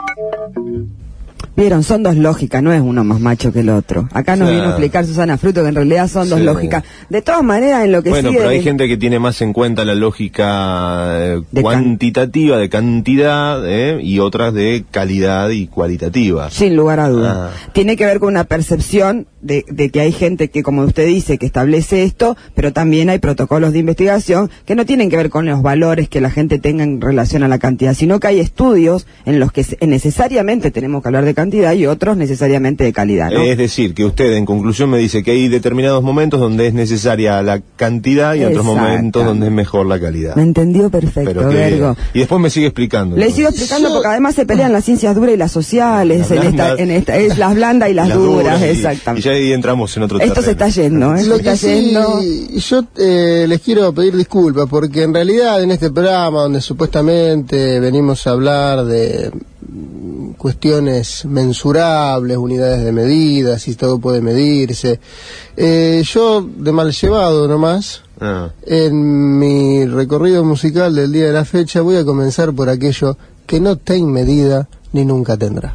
Vieron, son dos lógicas, no es uno más macho que el otro. Acá nos Claro. vino a explicar Susana Fruto que en realidad son dos Sí. lógicas. De todas maneras, en lo que Bueno, sigue pero hay de- gente que tiene más en cuenta la lógica eh, De can- cuantitativa, de cantidad, eh, y otras de calidad y cualitativa. Sin lugar a duda. Ah. Tiene que ver con una percepción de, de que hay gente que, como usted dice, que establece esto, pero también hay protocolos de investigación que no tienen que ver con los valores que la gente tenga en relación a la cantidad, sino que hay estudios en los que se- necesariamente tenemos que hablar de cantidad y otros necesariamente de calidad, ¿no? Es decir, que usted en conclusión me dice que hay determinados momentos donde es necesaria la cantidad y otros Exacto. momentos donde es mejor la calidad. Me entendió perfecto, Pero que Vergo. Y después me sigue explicando. Le entonces. sigo explicando porque además se pelean las ciencias duras y las sociales, Las en esta, blandas. en esta, es las blandas y las, Las duras, y- exactamente. Y ya ahí entramos en otro Esto se terreno. está yendo, ¿eh? Se Lo está que sí, yendo. yo eh, les quiero pedir disculpas porque en realidad en este programa donde supuestamente venimos a hablar de mm, cuestiones mensurables, unidades de medida, si todo puede medirse, eh, yo de mal llevado nomás, Ah. en mi recorrido musical del día de la fecha voy a comenzar por aquello que no tem medida ni nunca tendrá.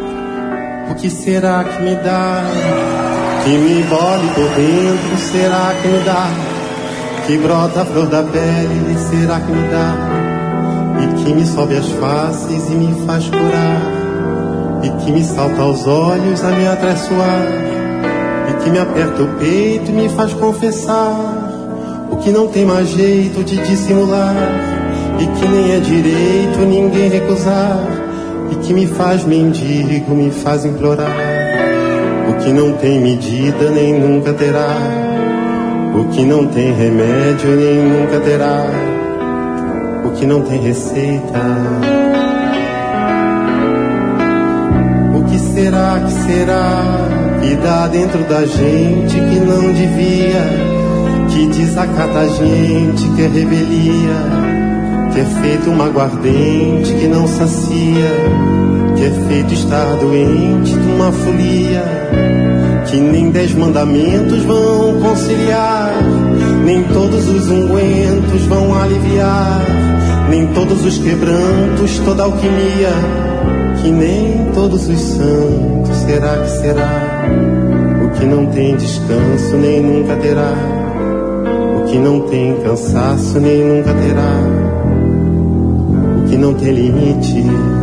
O que será que me dá? Que me embole por dentro, será que me dá? Que brota a flor da pele, será que me dá? E que me sobe as faces e me faz curar, e que me salta aos olhos a me atraiçoar, e que me aperta o peito e me faz confessar o que não tem mais jeito de dissimular, e que nem é direito ninguém recusar, e que me faz mendigo, me faz implorar o que não tem medida nem nunca terá, o que não tem remédio nem nunca terá, o que não tem receita. O que será que será que dá dentro da gente que não devia, que desacata a gente, que é rebelia, que é feito uma aguardente que não sacia, que é feito estar doente de uma folia, que nem dez mandamentos vão conciliar, nem todos os ungüentos vão aliviar, nem todos os quebrantos, toda alquimia, que nem todos os santos. Será que será o que não tem descanso nem nunca terá, o que não tem cansaço nem nunca terá, o que não tem limite.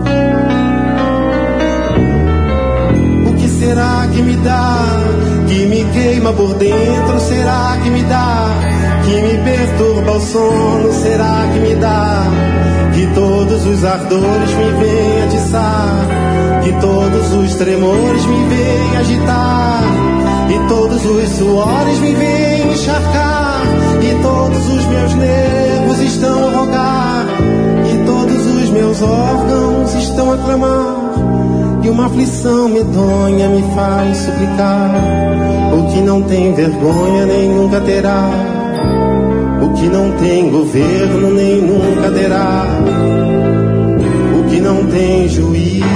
O que será que me dá, que me queima por dentro? Será que me dá, que me perturba o sono? Será que me dá, que todos os ardores me vêm atiçar, que todos os tremores me vêm agitar, e todos os suores me vêm encharcar, e todos os meus nervos estão a rogar, e todos os meus órgãos estão a clamar, e uma aflição medonha me faz suplicar o que não tem vergonha nem nunca terá, o que não tem governo nem nunca terá, o que não tem juízo.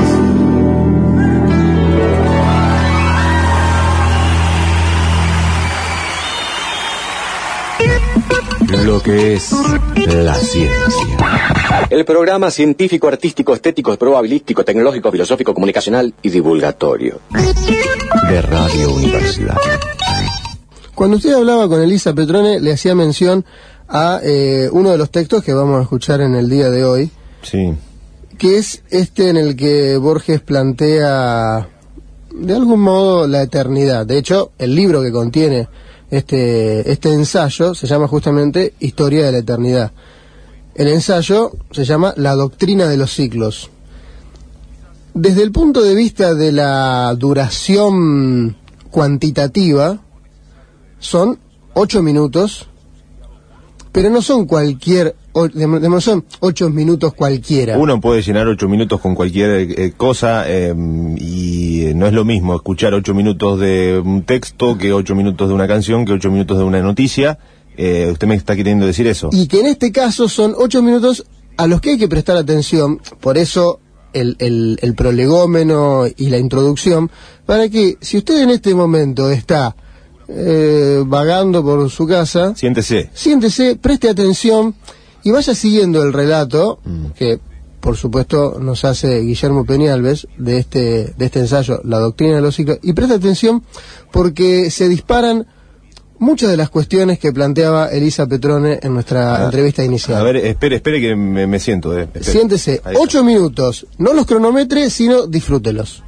Lo que es la ciencia. El programa científico, artístico, estético, probabilístico, tecnológico, filosófico, comunicacional y divulgatorio. De Radio Universidad. Cuando usted hablaba con Elisa Petrone, le hacía mención a eh, uno de los textos que vamos a escuchar en el día de hoy. Sí. Que es este en el que Borges plantea, de algún modo, la eternidad. De hecho, el libro que contiene este, este ensayo se llama justamente Historia de la Eternidad. El ensayo se llama La Doctrina de los Ciclos. Desde el punto de vista de la duración cuantitativa, son ocho minutos, pero no son cualquier, no son ocho minutos cualquiera. Uno puede llenar ocho minutos con cualquier eh, cosa eh, y no es lo mismo escuchar ocho minutos de un texto que ocho minutos de una canción, que ocho minutos de una noticia. Eh, usted me está queriendo decir eso. Y que en este caso son ocho minutos a los que hay que prestar atención, por eso el, el, el prolegómeno y la introducción, para que si usted en este momento está eh, vagando por su casa, siéntese, siéntese, preste atención y vaya siguiendo el relato mm. que por supuesto nos hace Guillermo Peñalves de este, de este ensayo, La Doctrina de los Ciclos, y preste atención porque se disparan muchas de las cuestiones que planteaba Elisa Petrone en nuestra ah, entrevista inicial. A ver, espere, espere que me, me siento. Eh, Siéntese, ocho minutos, no los cronometre, sino disfrútelos.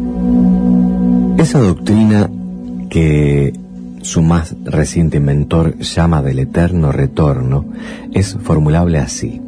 Esa doctrina que su más reciente inventor llama del eterno retorno es formulable así.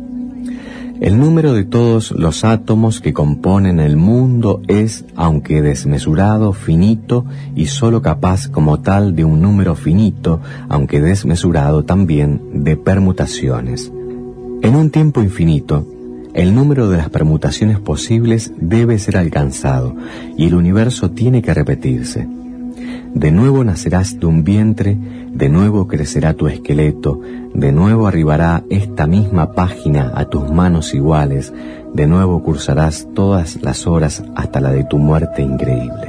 El número de todos los átomos que componen el mundo es, aunque desmesurado, finito y sólo capaz como tal de un número finito, aunque desmesurado también de permutaciones. En un tiempo infinito, el número de las permutaciones posibles debe ser alcanzado y el universo tiene que repetirse. De nuevo nacerás de un vientre, de nuevo crecerá tu esqueleto, de nuevo arribará esta misma página a tus manos iguales, de nuevo cursarás todas las horas hasta la de tu muerte increíble.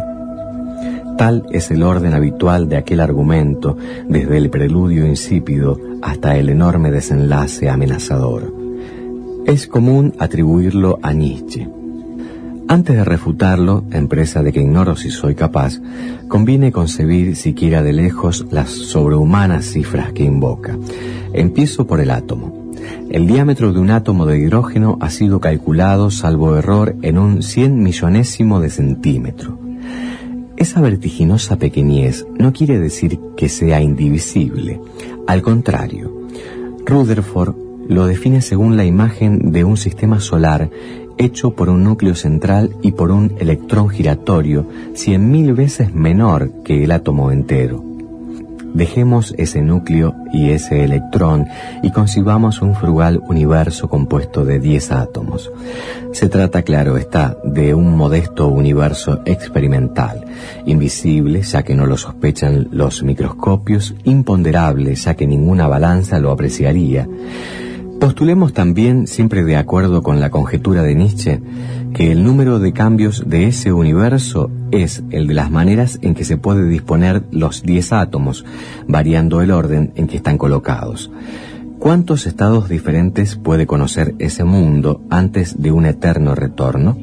Tal es el orden habitual de aquel argumento, desde el preludio insípido hasta el enorme desenlace amenazador. Es común atribuirlo a Nietzsche. Antes de refutarlo, empresa de que ignoro si soy capaz, conviene concebir siquiera de lejos las sobrehumanas cifras que invoca. Empiezo por el átomo. El diámetro de un átomo de hidrógeno ha sido calculado, salvo error, en un cien millonésimo de centímetro. Esa vertiginosa pequeñez no quiere decir que sea indivisible. Al contrario, Rutherford lo define según la imagen de un sistema solar hecho por un núcleo central y por un electrón giratorio cien mil veces menor que el átomo entero. Dejemos ese núcleo y ese electrón y concibamos un frugal universo compuesto de diez átomos. Se trata, claro está, de un modesto universo experimental, invisible ya que no lo sospechan los microscopios, imponderable ya que ninguna balanza lo apreciaría. Postulemos también, siempre de acuerdo con la conjetura de Nietzsche, que el número de cambios de ese universo es el de las maneras en que se puede disponer los diez átomos, variando el orden en que están colocados. ¿Cuántos estados diferentes puede conocer ese mundo antes de un eterno retorno?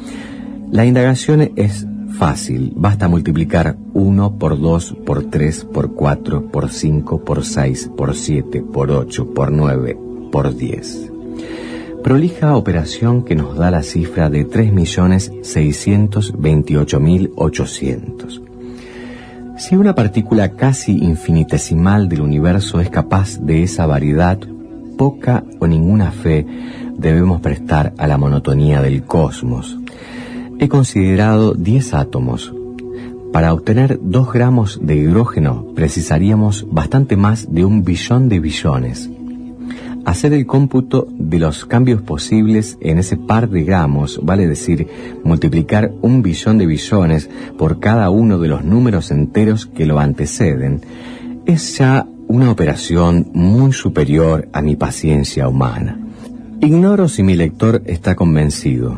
La indagación es fácil, basta multiplicar uno por dos, por tres, por cuatro, por cinco, por seis, por siete, por ocho, por nueve, por diez. Prolija operación que nos da la cifra de tres millones seiscientos veintiocho mil ochocientos. Si una partícula casi infinitesimal del universo es capaz de esa variedad, poca o ninguna fe debemos prestar a la monotonía del cosmos. He considerado diez átomos. Para obtener dos gramos de hidrógeno precisaríamos bastante más de un billón de billones. Hacer el cómputo de los cambios posibles en ese par de gramos, vale decir, multiplicar un billón de billones por cada uno de los números enteros que lo anteceden, es ya una operación muy superior a mi paciencia humana. Ignoro si mi lector está convencido.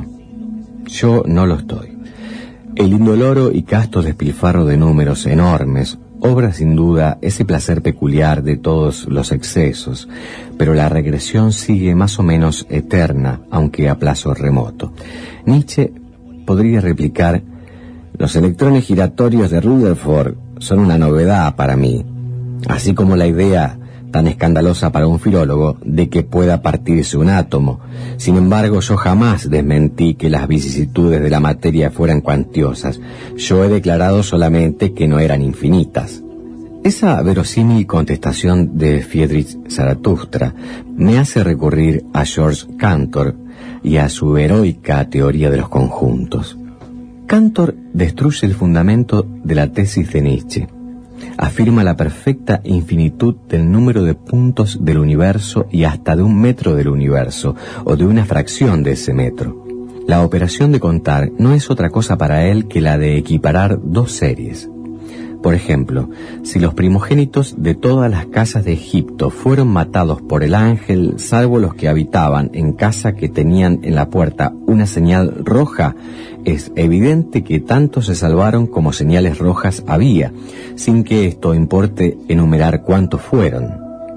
Yo no lo estoy. El indoloro y casto despilfarro de números enormes, obra sin duda ese placer peculiar de todos los excesos, pero la regresión sigue más o menos eterna, aunque a plazo remoto. Nietzsche podría replicar: los electrones giratorios de Rutherford son una novedad para mí, así como la idea tan escandalosa para un filólogo de que pueda partirse un átomo. Sin embargo, yo jamás desmentí que las vicisitudes de la materia fueran cuantiosas. Yo he declarado solamente que no eran infinitas. Esa verosímil contestación de Friedrich Zarathustra me hace recurrir a George Cantor y a su heroica teoría de los conjuntos. Cantor destruye el fundamento de la tesis de Nietzsche. Afirma la perfecta infinitud del número de puntos del universo y hasta de un metro del universo, o de una fracción de ese metro. La operación de contar no es otra cosa para él que la de equiparar dos series. Por ejemplo, si los primogénitos de todas las casas de Egipto fueron matados por el ángel, salvo los que habitaban en casa que tenían en la puerta una señal roja, es evidente que tanto se salvaron como señales rojas había, sin que esto importe enumerar cuántos fueron.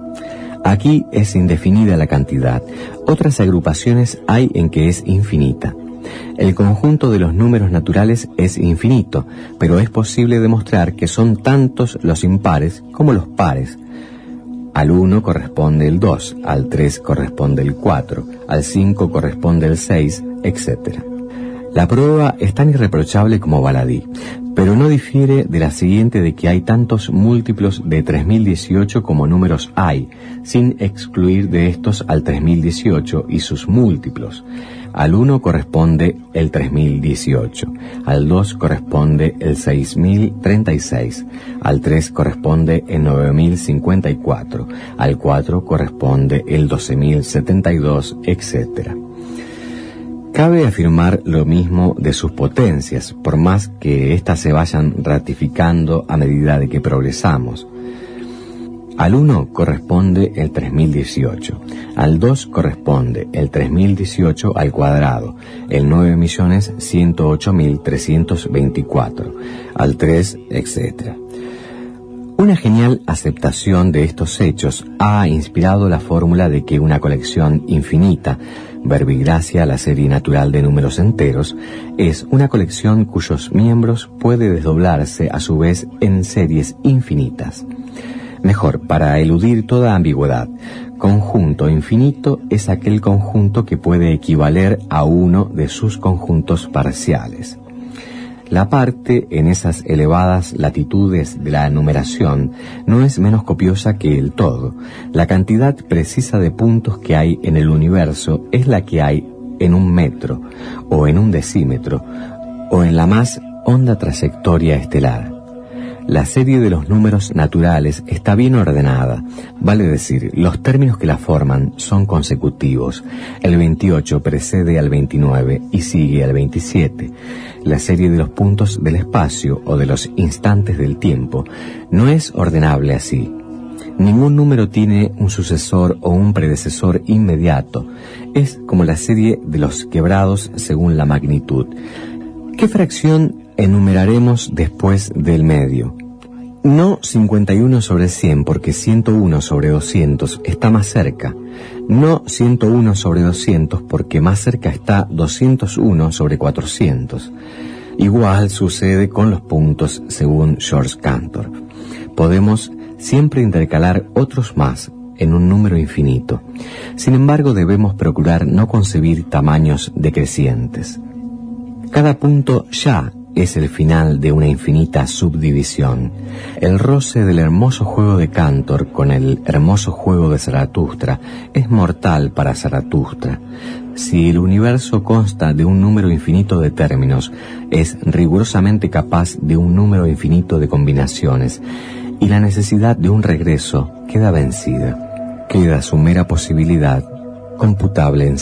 Aquí es indefinida la cantidad. Otras agrupaciones hay en que es infinita. El conjunto de los números naturales es infinito, pero es posible demostrar que son tantos los impares como los pares. Al uno corresponde el dos, al tres corresponde el cuatro, al cinco corresponde el seis, etcétera. La prueba es tan irreprochable como baladí, pero no difiere de la siguiente de que hay tantos múltiplos de tres mil dieciocho como números hay, sin excluir de estos al tres mil dieciocho y sus múltiplos. Al uno corresponde el tres mil dieciocho, al dos corresponde el seis mil treinta y seis, al tres corresponde el nueve mil cincuenta y cuatro, al cuatro corresponde el doce mil setenta y dos, etcétera. Cabe afirmar lo mismo de sus potencias, por más que éstas se vayan ratificando a medida de que progresamos. Al uno corresponde el tres mil dieciocho, al dos corresponde el tres mil dieciocho al cuadrado, el nueve millones ciento ocho mil trescientos veinticuatro, al tres, etcétera. Una genial aceptación de estos hechos ha inspirado la fórmula de que una colección infinita, verbigracia la serie natural de números enteros, es una colección cuyos miembros puede desdoblarse a su vez en series infinitas. Mejor, para eludir toda ambigüedad, conjunto infinito es aquel conjunto que puede equivaler a uno de sus conjuntos parciales. La parte en esas elevadas latitudes de la numeración no es menos copiosa que el todo. La cantidad precisa de puntos que hay en el universo es la que hay en un metro, o en un decímetro, o en la más honda trayectoria estelar. La serie de los números naturales está bien ordenada, vale decir, los términos que la forman son consecutivos. El veintiocho precede al veintinueve y sigue al veintisiete. La serie de los puntos del espacio o de los instantes del tiempo no es ordenable así. Ningún número tiene un sucesor o un predecesor inmediato. Es como la serie de los quebrados según la magnitud. ¿Qué fracción enumeraremos después del medio? No cincuenta y uno sobre cien, porque ciento uno sobre doscientos está más cerca. No ciento uno sobre doscientos, porque más cerca está doscientos uno sobre cuatrocientos. Igual sucede con los puntos según George Cantor. Podemos siempre intercalar otros más en un número infinito. Sin embargo, debemos procurar no concebir tamaños decrecientes. Cada punto ya es el final de una infinita subdivisión. El roce del hermoso juego de Cantor con el hermoso juego de Zaratustra es mortal para Zaratustra. Si el universo consta de un número infinito de términos, es rigurosamente capaz de un número infinito de combinaciones, y la necesidad de un regreso queda vencida. Queda su mera posibilidad, computable en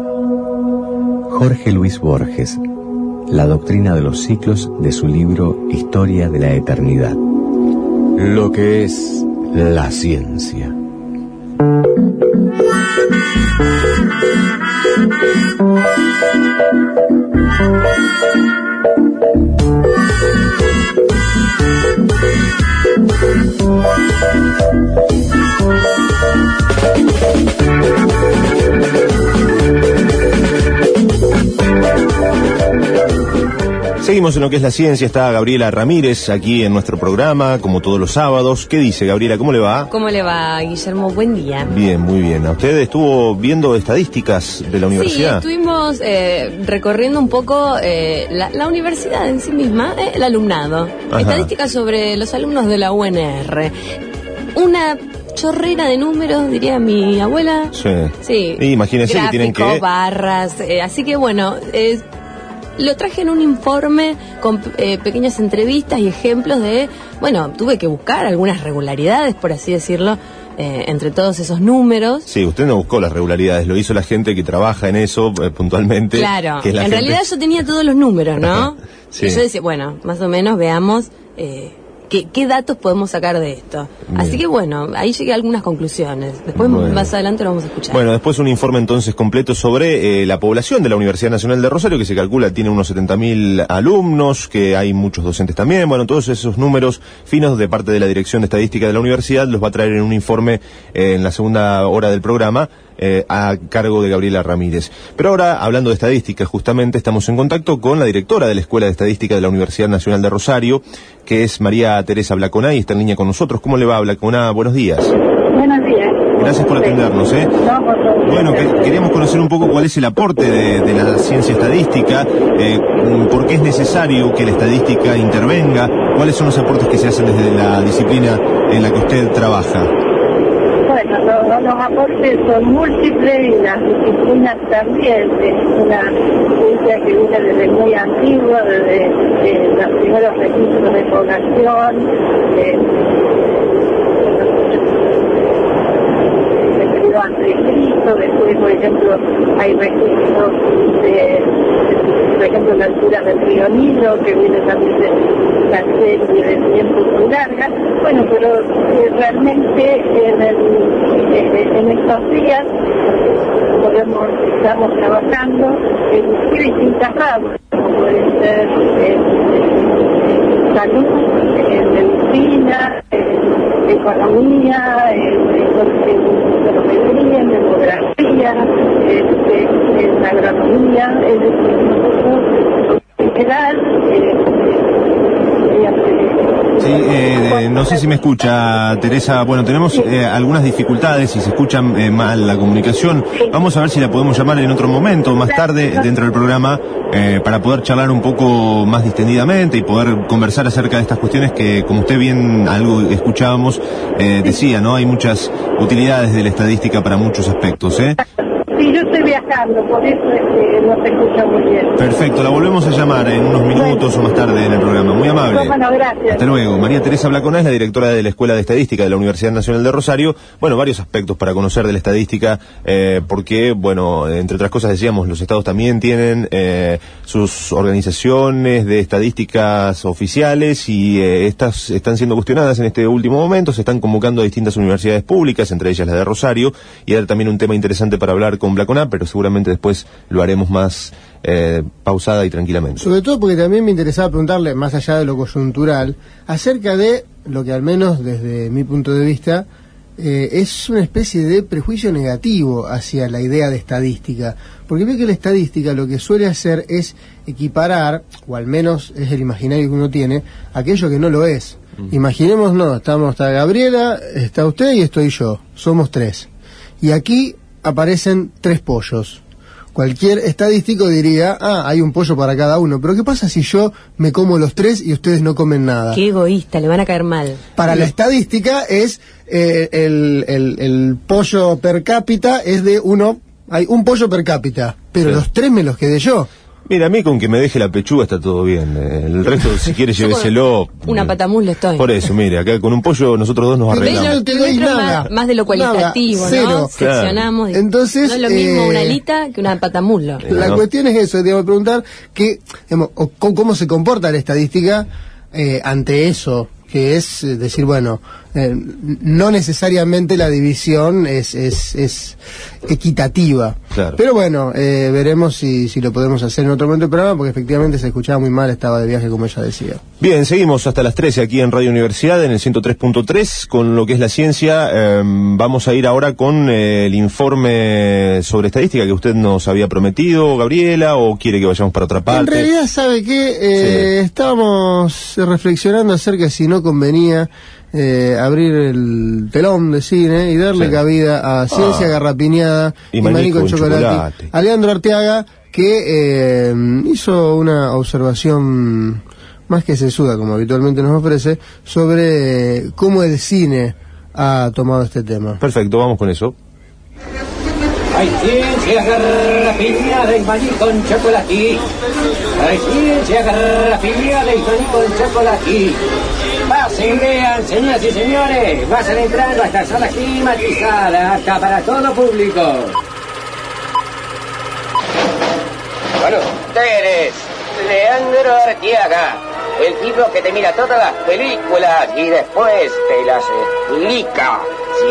cero. Jorge Luis Borges, La doctrina de los ciclos, de su libro Historia de la Eternidad. Lo que es la ciencia. Seguimos en lo que es la ciencia. Está Gabriela Ramírez aquí en nuestro programa, como todos los sábados. ¿Qué dice, Gabriela? ¿Cómo le va? ¿Cómo le va, Guillermo? Buen día. Bien, muy bien. ¿A usted estuvo viendo estadísticas de la universidad? Sí, estuvimos eh, recorriendo un poco eh, la, la universidad en sí misma, eh, el alumnado. Ajá. Estadísticas sobre los alumnos de la U N R. Una chorrera de números, diría mi abuela. Sí. Sí. Y imagínense Gráfico, que tienen que... barras. Eh, así que bueno... Eh, Lo traje en un informe con eh, pequeñas entrevistas y ejemplos de, bueno, tuve que buscar algunas regularidades, por así decirlo, eh, entre todos esos números. Sí, usted no buscó las regularidades, lo hizo la gente que trabaja en eso eh, puntualmente. Claro, que es la en gente... realidad yo tenía todos los números, ¿no? Sí. Y yo decía, bueno, más o menos veamos... Eh, ¿Qué, ¿Qué datos podemos sacar de esto? Bien. Así que bueno, ahí llegué a algunas conclusiones. Después bueno. más adelante lo vamos a escuchar. Bueno, después un informe entonces completo sobre eh, la población de la Universidad Nacional de Rosario, que se calcula tiene unos setenta mil alumnos, que hay muchos docentes también. Bueno, todos esos números finos de parte de la Dirección de Estadística de la Universidad los va a traer en un informe eh, en la segunda hora del programa. Eh, a cargo de Gabriela Ramírez. Pero ahora, hablando de estadística, justamente estamos en contacto con la directora de la Escuela de Estadística de la Universidad Nacional de Rosario, que es María Teresa Blaconá, y está en línea con nosotros. ¿Cómo le va, Blaconá? Buenos días. Buenos días. Gracias por atendernos, ¿eh? Bueno, que, queríamos conocer un poco cuál es el aporte de, de la ciencia estadística, eh, por qué es necesario que la estadística intervenga, cuáles son los aportes que se hacen desde la disciplina en la que usted trabaja. Bueno, los, los aportes son múltiples y las disciplinas también. Es una ciencia que viene desde muy antigua, desde eh, los primeros registros de población, eh, antes de Cristo. Después, por ejemplo, hay registros de, por ejemplo, la altura del río Nilo, que viene también de la serie de tiempos muy largas. Bueno, pero eh, realmente en, el, en, en estos días podemos, estamos trabajando en distintas ramas, como puede ser en, en salud, en medicina, en economía, en, en, en demografía, en, en agronomía, es decir, nosotros en general eh, Sí, eh, no sé si me escucha, Teresa. Bueno, tenemos eh, algunas dificultades y se escucha eh, mal la comunicación. Vamos a ver si la podemos llamar en otro momento, más tarde, dentro del programa, eh, para poder charlar un poco más distendidamente y poder conversar acerca de estas cuestiones que, como usted bien algo escuchábamos, eh, decía, ¿no? Hay muchas utilidades de la estadística para muchos aspectos, ¿eh? Sí, yo estoy viajando, por eso es que no se escucha muy bien. Perfecto, la volvemos a llamar en unos minutos o más tarde en el programa. Muy amable. Bueno, gracias. Hasta luego. María Teresa Blaconá es la directora de la Escuela de Estadística de la Universidad Nacional de Rosario. Bueno, varios aspectos para conocer de la estadística, eh, porque, bueno, entre otras cosas decíamos, los estados también tienen eh, sus organizaciones de estadísticas oficiales y eh, estas están siendo cuestionadas en este último momento. Se están convocando a distintas universidades públicas, entre ellas la de Rosario, y era también un tema interesante para hablar con Blaconá, pero seguramente después lo haremos más eh, pausada y tranquilamente. Sobre todo porque también me interesaba preguntarle, más allá de lo coyuntural, acerca de lo que al menos desde mi punto de vista eh, es una especie de prejuicio negativo hacia la idea de estadística, porque veo que la estadística lo que suele hacer es equiparar, o al menos es el imaginario que uno tiene, aquello que no lo es. Mm. Imaginemos, no, estamos, está Gabriela, está usted y estoy yo, somos tres. Y aquí aparecen tres pollos. Cualquier estadístico diría, ah, hay un pollo para cada uno. Pero ¿qué pasa si yo me como los tres y ustedes no comen nada? Qué egoísta, le van a caer mal. Para la estadística es eh, el, el, el pollo per cápita es de uno, hay un pollo per cápita, pero sí. Los tres me los quedé yo. Mira, a mí con que me deje la pechuga está todo bien. El resto, si quiere, lléveselo. Una patamusla estoy. Por eso, mire, acá con un pollo nosotros dos nos arreglamos. No te doy nada. Más, más de lo cualitativo, nada, ¿no? Cero. Seccionamos. Claro. Entonces, no es lo mismo eh, una alita que una patamusla. La ¿no? cuestión es eso, digamos, preguntar que, digamos, cómo se comporta la estadística eh, ante eso, que es decir, bueno, eh, no necesariamente la división es, es, es equitativa. Claro. Pero bueno, eh, veremos si, si lo podemos hacer en otro momento del programa, porque efectivamente se escuchaba muy mal, estaba de viaje como ella decía. Bien, seguimos hasta las trece aquí en Radio Universidad, en el ciento tres punto tres, con lo que es la ciencia. Eh, vamos a ir ahora con eh, el informe sobre estadística que usted nos había prometido, Gabriela, o quiere que vayamos para otra parte. En realidad, ¿sabe qué? Eh, sí. Estábamos reflexionando acerca de si no convenía eh, abrir el telón de cine y darle sí. cabida a Ciencia ah. Garrapiñada y, y Maní con chocolate. chocolate. A Leandro Arteaga, que eh, hizo una observación más que sesuda, como habitualmente nos ofrece, sobre cómo el cine ha tomado este tema. Perfecto, vamos con eso. Hay ciencia garrapiñada y maní con chocolate. Hay ciencia garrapiñada y maní con chocolate. Pasen, vean, señoras y señores, vayan entrando a esta sala climatizada, acá para todo público. Con ustedes, Leandro Arteaga, el tipo que te mira todas las películas y después te las explica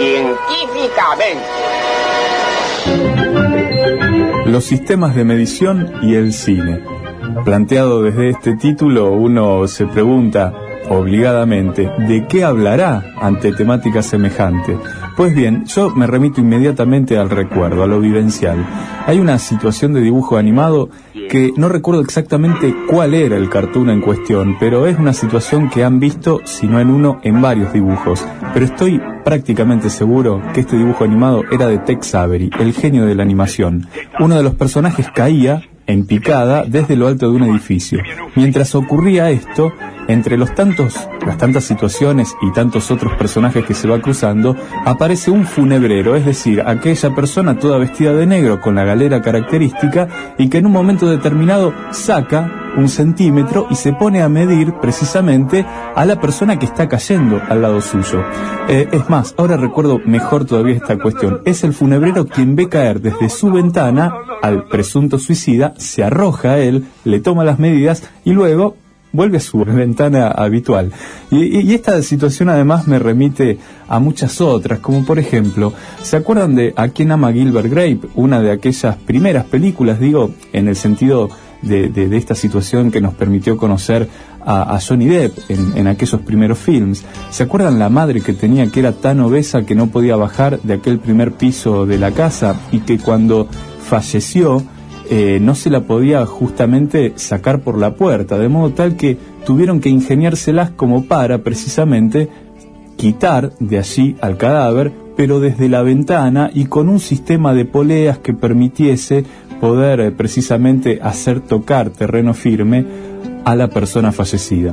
científicamente. Los sistemas de medición y el cine. Planteado desde este título, uno se pregunta obligadamente, ¿de qué hablará ante temática semejante? Pues bien, yo me remito inmediatamente al recuerdo, a lo vivencial. Hay una situación de dibujo animado que no recuerdo exactamente cuál era el cartoon en cuestión, pero es una situación que han visto, si no en uno, en varios dibujos. Pero estoy prácticamente seguro que este dibujo animado era de Tex Avery, el genio de la animación. Uno de los personajes caía en picada desde lo alto de un edificio. Mientras ocurría esto, entre los tantos, las tantas situaciones y tantos otros personajes que se va cruzando, aparece un funebrero, es decir, aquella persona toda vestida de negro con la galera característica y que en un momento determinado saca un centímetro y se pone a medir precisamente a la persona que está cayendo al lado suyo. Eh, es más, ahora recuerdo mejor todavía esta cuestión. Es el funebrero quien ve caer desde su ventana al presunto suicida, se arroja a él, le toma las medidas y luego vuelve a su ventana habitual. Y, y esta situación además me remite a muchas otras, como por ejemplo, ¿se acuerdan de A quién ama Gilbert Grape? Una de aquellas primeras películas, digo, en el sentido de, de, de esta situación que nos permitió conocer a, a Johnny Depp en, en aquellos primeros films. ¿Se acuerdan la madre que tenía, que era tan obesa que no podía bajar de aquel primer piso de la casa y que cuando falleció Eh, no se la podía justamente sacar por la puerta, de modo tal que tuvieron que ingeniárselas como para precisamente quitar de allí al cadáver, pero desde la ventana y con un sistema de poleas que permitiese poder eh, precisamente hacer tocar terreno firme a la persona fallecida.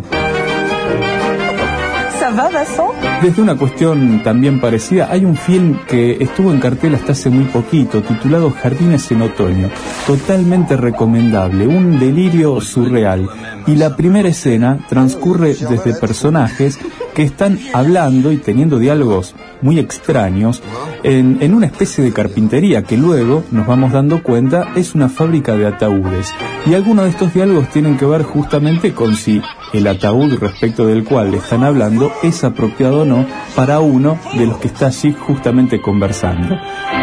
Desde una cuestión también parecida, hay un film que estuvo en cartel hasta hace muy poquito, titulado Jardines en Otoño, totalmente recomendable, un delirio surreal. Y la primera escena transcurre desde personajes que están hablando y teniendo diálogos muy extraños en, en una especie de carpintería que luego nos vamos dando cuenta es una fábrica de ataúdes. Y algunos de estos diálogos tienen que ver justamente con si el ataúd respecto del cual están hablando es apropiado o no para uno de los que está allí justamente conversando.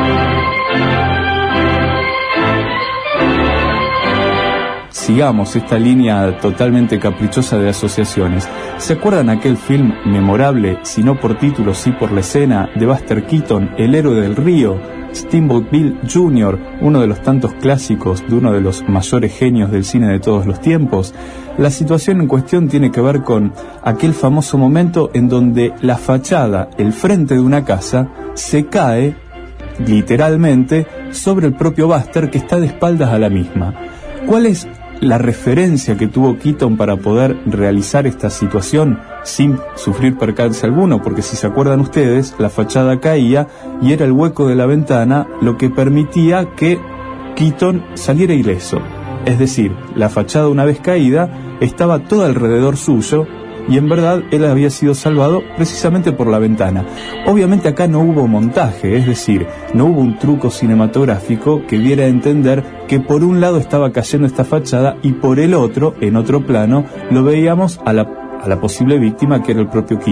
Sigamos esta línea totalmente caprichosa de asociaciones. ¿Se acuerdan aquel film memorable, si no por título, sí por la escena, de Buster Keaton, El héroe del río? Steamboat Bill junior, uno de los tantos clásicos de uno de los mayores genios del cine de todos los tiempos. La situación en cuestión tiene que ver con aquel famoso momento en donde la fachada, el frente de una casa, se cae, literalmente, sobre el propio Buster que está de espaldas a la misma. ¿Cuál es la referencia que tuvo Keaton para poder realizar esta situación sin sufrir percance alguno? Porque si se acuerdan ustedes, la fachada caía y era el hueco de la ventana lo que permitía que Keaton saliera ileso. Es decir, la fachada una vez caída estaba todo alrededor suyo y en verdad él había sido salvado precisamente por la ventana. Obviamente acá no hubo montaje, es decir, no hubo un truco cinematográfico que diera a entender que por un lado estaba cayendo esta fachada y por el otro, en otro plano, lo veíamos a la a la posible víctima, que era el propio Keaton.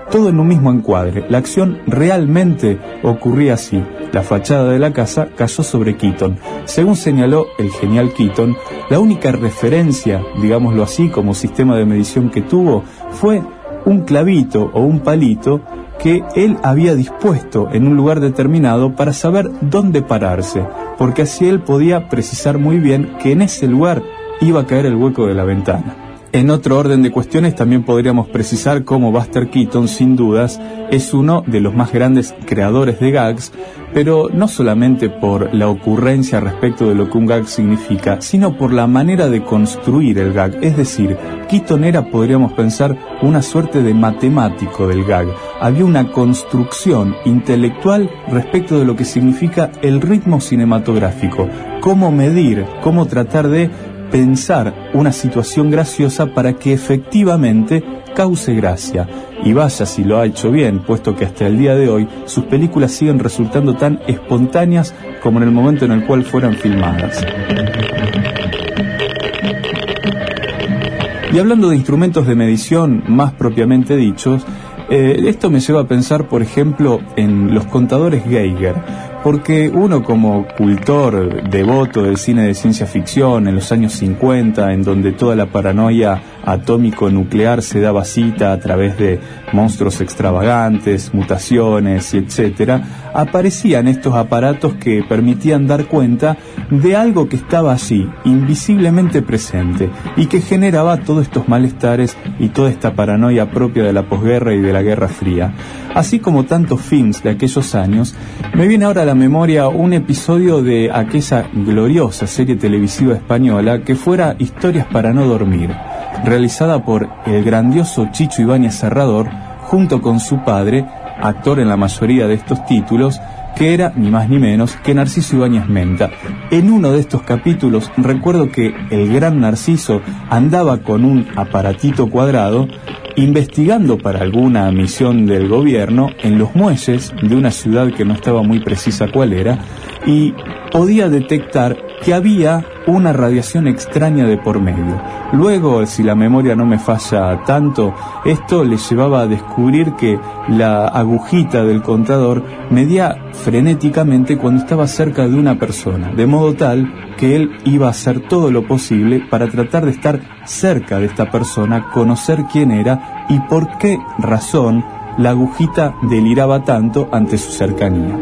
todo en un mismo encuadre. La acción realmente ocurría así. La fachada de la casa cayó sobre Keaton. Según señaló el genial Keaton, la única referencia, digámoslo así, como sistema de medición que tuvo, fue un clavito o un palito que él había dispuesto en un lugar determinado para saber dónde pararse, porque así él podía precisar muy bien que en ese lugar iba a caer el hueco de la ventana. En otro orden de cuestiones también podríamos precisar cómo Buster Keaton, sin dudas, es uno de los más grandes creadores de gags, pero no solamente por la ocurrencia respecto de lo que un gag significa, sino por la manera de construir el gag. Es decir, Keaton era, podríamos pensar, una suerte de matemático del gag. Había una construcción intelectual respecto de lo que significa el ritmo cinematográfico, cómo medir, cómo tratar de pensar una situación graciosa para que efectivamente cause gracia. Y vaya si lo ha hecho bien, puesto que hasta el día de hoy sus películas siguen resultando tan espontáneas como en el momento en el cual fueron filmadas. Y hablando de instrumentos de medición más propiamente dichos, eh, esto me lleva a pensar, por ejemplo, en los contadores Geiger, porque uno como cultor devoto del cine de ciencia ficción en los años cincuenta, en donde toda la paranoia atómico-nuclear se daba cita a través de monstruos extravagantes, mutaciones, etcétera, aparecían estos aparatos que permitían dar cuenta de algo que estaba allí, invisiblemente presente, y que generaba todos estos malestares y toda esta paranoia propia de la posguerra y de la Guerra Fría. Así como tantos films de aquellos años, me viene ahora a la memoria un episodio de aquella gloriosa serie televisiva española que fuera Historias para no dormir, realizada por el grandioso Chicho Ibáñez Serrador, junto con su padre, actor en la mayoría de estos títulos, que era ni más ni menos que Narciso Ibáñez Menta. En uno de estos capítulos recuerdo que el gran Narciso andaba con un aparatito cuadrado investigando para alguna misión del gobierno en los muelles de una ciudad que no estaba muy precisa cuál era, y podía detectar que había una radiación extraña de por medio. Luego, si la memoria no me falla tanto, esto le llevaba a descubrir que la agujita del contador medía frenéticamente cuando estaba cerca de una persona, de modo tal que él iba a hacer todo lo posible para tratar de estar cerca de esta persona, conocer quién era y por qué razón la agujita deliraba tanto ante su cercanía.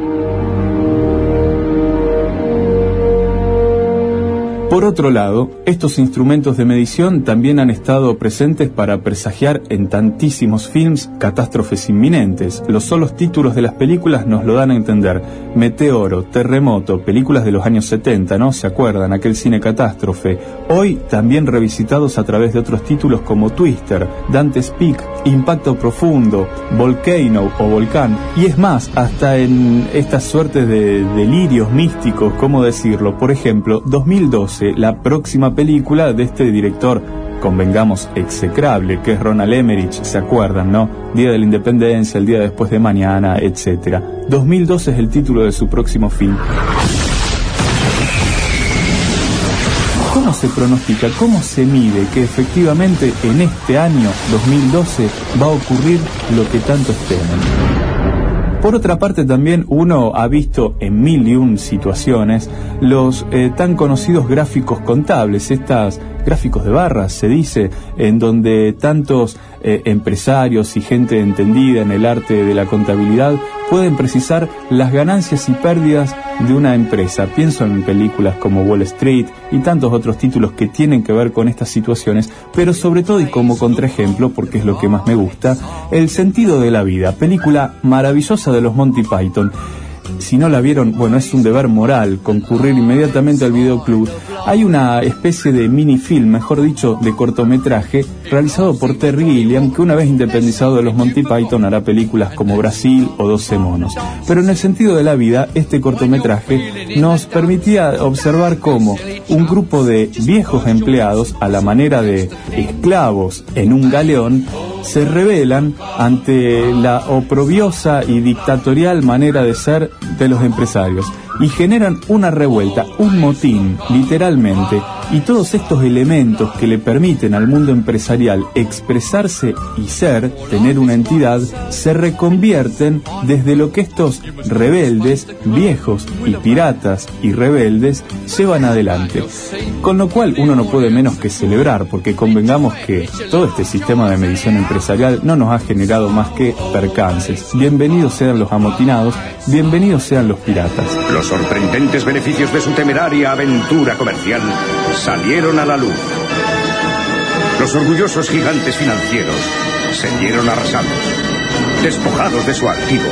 Por otro lado, estos instrumentos de medición también han estado presentes para presagiar en tantísimos films catástrofes inminentes. Los solos títulos de las películas nos lo dan a entender. Meteoro, Terremoto, películas de los años setenta, ¿no? ¿Se acuerdan? Aquel cine catástrofe. Hoy también revisitados a través de otros títulos como Twister, Dante's Peak, Impacto Profundo, Volcano o Volcán. Y es más, hasta en estas suertes de delirios místicos, ¿cómo decirlo? Por ejemplo, dos mil doce, la próxima película de este director, convengamos, execrable, que es Roland Emmerich, ¿se acuerdan, no? Día de la Independencia, el día después de mañana, etcétera. dos mil doce es el título de su próximo film. ¿Cómo se pronostica, cómo se mide que efectivamente en este año dos mil doce va a ocurrir lo que tantos temen? Por otra parte, también uno ha visto en mil y un situaciones los eh, tan conocidos gráficos contables, estas gráficos de barras, se dice, en donde tantos eh, empresarios y gente entendida en el arte de la contabilidad pueden precisar las ganancias y pérdidas de una empresa. Pienso en películas como Wall Street y tantos otros títulos que tienen que ver con estas situaciones, pero sobre todo, y como contraejemplo, porque es lo que más me gusta, El sentido de la vida, película maravillosa de los Monty Python. Si no la vieron, bueno, es un deber moral concurrir inmediatamente al videoclub. Hay una especie de minifilm, mejor dicho, de cortometraje, realizado por Terry Gilliam, que una vez independizado de los Monty Python hará películas como Brasil o doce monos. Pero en el sentido de la vida, este cortometraje nos permitía observar cómo un grupo de viejos empleados, a la manera de esclavos en un galeón, se rebelan ante la oprobiosa y dictatorial manera de ser de los empresarios y generan una revuelta, un motín, literalmente, Y todos estos elementos que le permiten al mundo empresarial expresarse y ser, tener una entidad, se reconvierten desde lo que estos rebeldes, viejos y piratas y rebeldes, llevan adelante. Con lo cual uno no puede menos que celebrar, porque convengamos que todo este sistema de medición empresarial no nos ha generado más que percances. Bienvenidos sean los amotinados, bienvenidos sean los piratas. Los sorprendentes beneficios de su temeraria aventura comercial salieron a la luz. Los orgullosos gigantes financieros se vieron arrasados, despojados de su activo.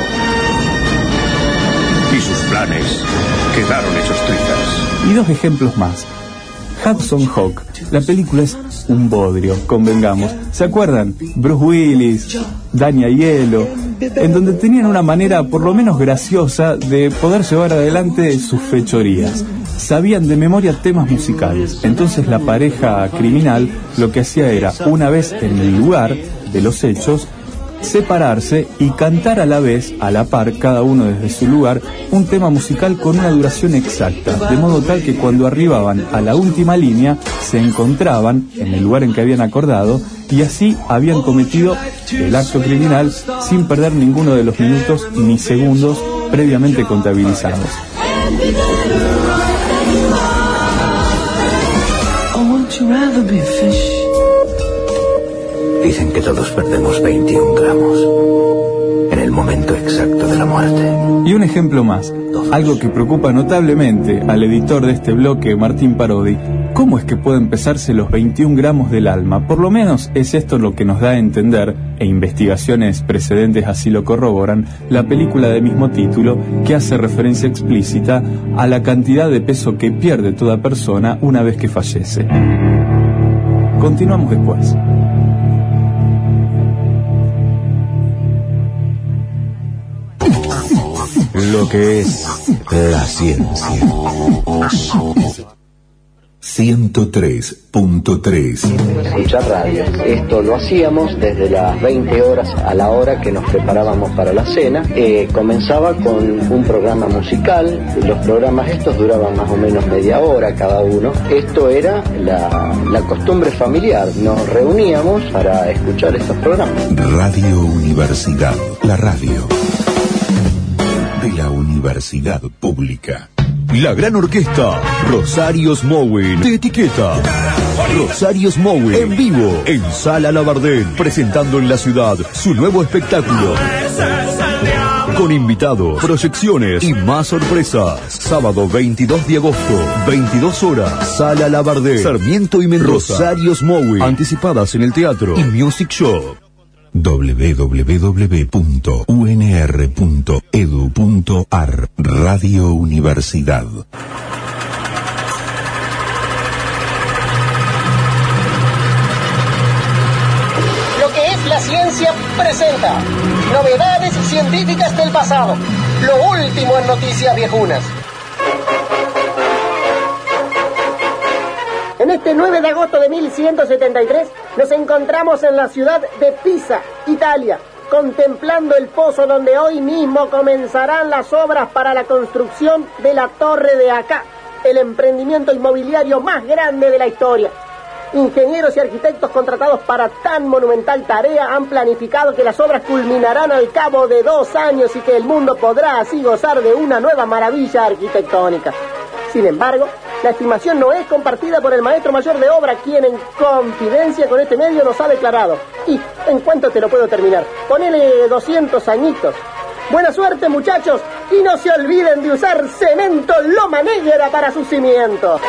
Y sus planes quedaron hechos trizas. Y dos ejemplos más. Hudson Hawk, la película es un bodrio, convengamos. ¿Se acuerdan? Bruce Willis, Danny Aiello, en donde tenían una manera por lo menos graciosa de poder llevar adelante sus fechorías. Sabían de memoria temas musicales, entonces la pareja criminal lo que hacía era, una vez en el lugar de los hechos, separarse y cantar a la vez, a la par, cada uno desde su lugar, un tema musical con una duración exacta, de modo tal que cuando arribaban a la última línea se encontraban en el lugar en que habían acordado y así habían cometido el acto criminal sin perder ninguno de los minutos ni segundos previamente contabilizados. Dicen que todos perdemos veintiún gramos en el momento exacto de la muerte. Y un ejemplo más, algo que preocupa notablemente al editor de este bloque, Martín Parodi. ¿Cómo es que pueden pesarse los veintiún gramos del alma? Por lo menos es esto lo que nos da a entender, e investigaciones precedentes así lo corroboran, la película de mismo título, que hace referencia explícita a la cantidad de peso que pierde toda persona una vez que fallece. Continuamos después. Lo que es la ciencia. ciento tres punto tres. Escuchar radio. Esto lo hacíamos desde las veinte horas a la hora que nos preparábamos para la cena. Eh, comenzaba con un programa musical. Los programas estos duraban más o menos media hora cada uno. Esto era la, la costumbre familiar. Nos reuníamos para escuchar estos programas. Radio Universidad, la radio de la Universidad Pública. La gran orquesta Rosario Smowin de Etiqueta. Rosario Smowin en vivo en Sala Labardén, presentando en la ciudad su nuevo espectáculo. Con invitados, proyecciones y más sorpresas. Sábado veintidós de agosto, veintidós horas, Sala Labardén, Sarmiento y Mendoza. Rosario Smowin, anticipadas en el teatro y Music Shop. doble u doble u doble u punto u n r punto e d u punto a r Radio Universidad. Lo que es la ciencia presenta novedades científicas del pasado, lo último en noticias viejunas. En este nueve de agosto de mil ciento setenta y tres nos encontramos en la ciudad de Pisa, Italia, contemplando el pozo donde hoy mismo comenzarán las obras para la construcción de la Torre de Acá, el emprendimiento inmobiliario más grande de la historia. Ingenieros y arquitectos contratados para tan monumental tarea han planificado que las obras culminarán al cabo de dos años y que el mundo podrá así gozar de una nueva maravilla arquitectónica. Sin embargo, la estimación no es compartida por el maestro mayor de obra, quien en confidencia con este medio nos ha declarado. Y, ¿en cuánto te lo puedo terminar? Ponele doscientos añitos. Buena suerte, muchachos, y no se olviden de usar cemento Loma Negra para sus cimientos.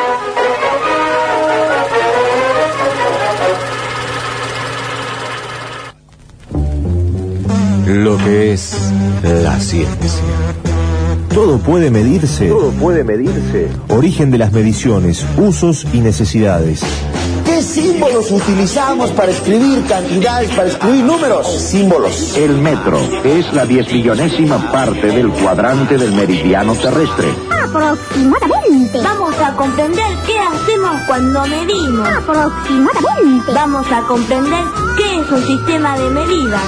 Lo que es la ciencia. Todo puede medirse. Todo puede medirse. Origen de las mediciones, usos y necesidades. ¿Qué símbolos utilizamos para escribir cantidades, para escribir números? Símbolos. El metro es la diez millonésima parte del cuadrante del meridiano terrestre. Aproximadamente. Vamos a comprender qué hacemos cuando medimos. Aproximadamente. Vamos a comprender qué es un sistema de medidas.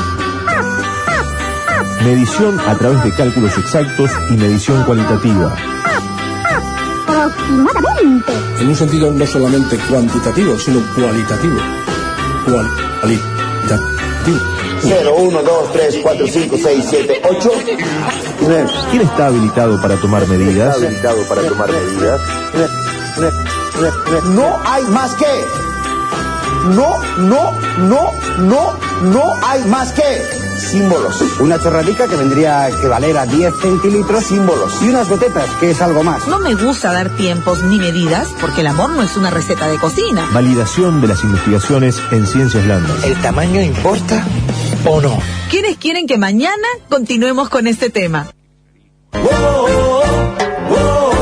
Medición a través de cálculos exactos y medición cualitativa. Aproximadamente. En un sentido no solamente cuantitativo, sino cualitativo. Cualitativo. cero, uno, dos, tres, cuatro, cinco, seis, siete, ocho. ¿Quién está habilitado para tomar medidas? ¿Está habilitado para tomar medidas? No hay más que. No, no, no, no, no hay más que. Símbolos. Una chorradica que vendría que valer a diez centilitros. Símbolos. Y unas gotetas, que es algo más. No me gusta dar tiempos ni medidas porque el amor no es una receta de cocina. Validación de las investigaciones en ciencias blandas. ¿El tamaño importa o no? ¿Quiénes quieren que mañana continuemos con este tema? Oh, oh, oh,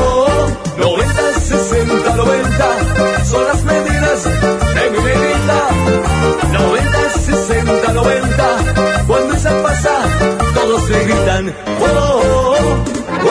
oh, noventa, sesenta, noventa son las medidas de mi negrita. noventa, sesenta, noventa, cuando esa pasa, todos le gritan. Oh, oh, oh,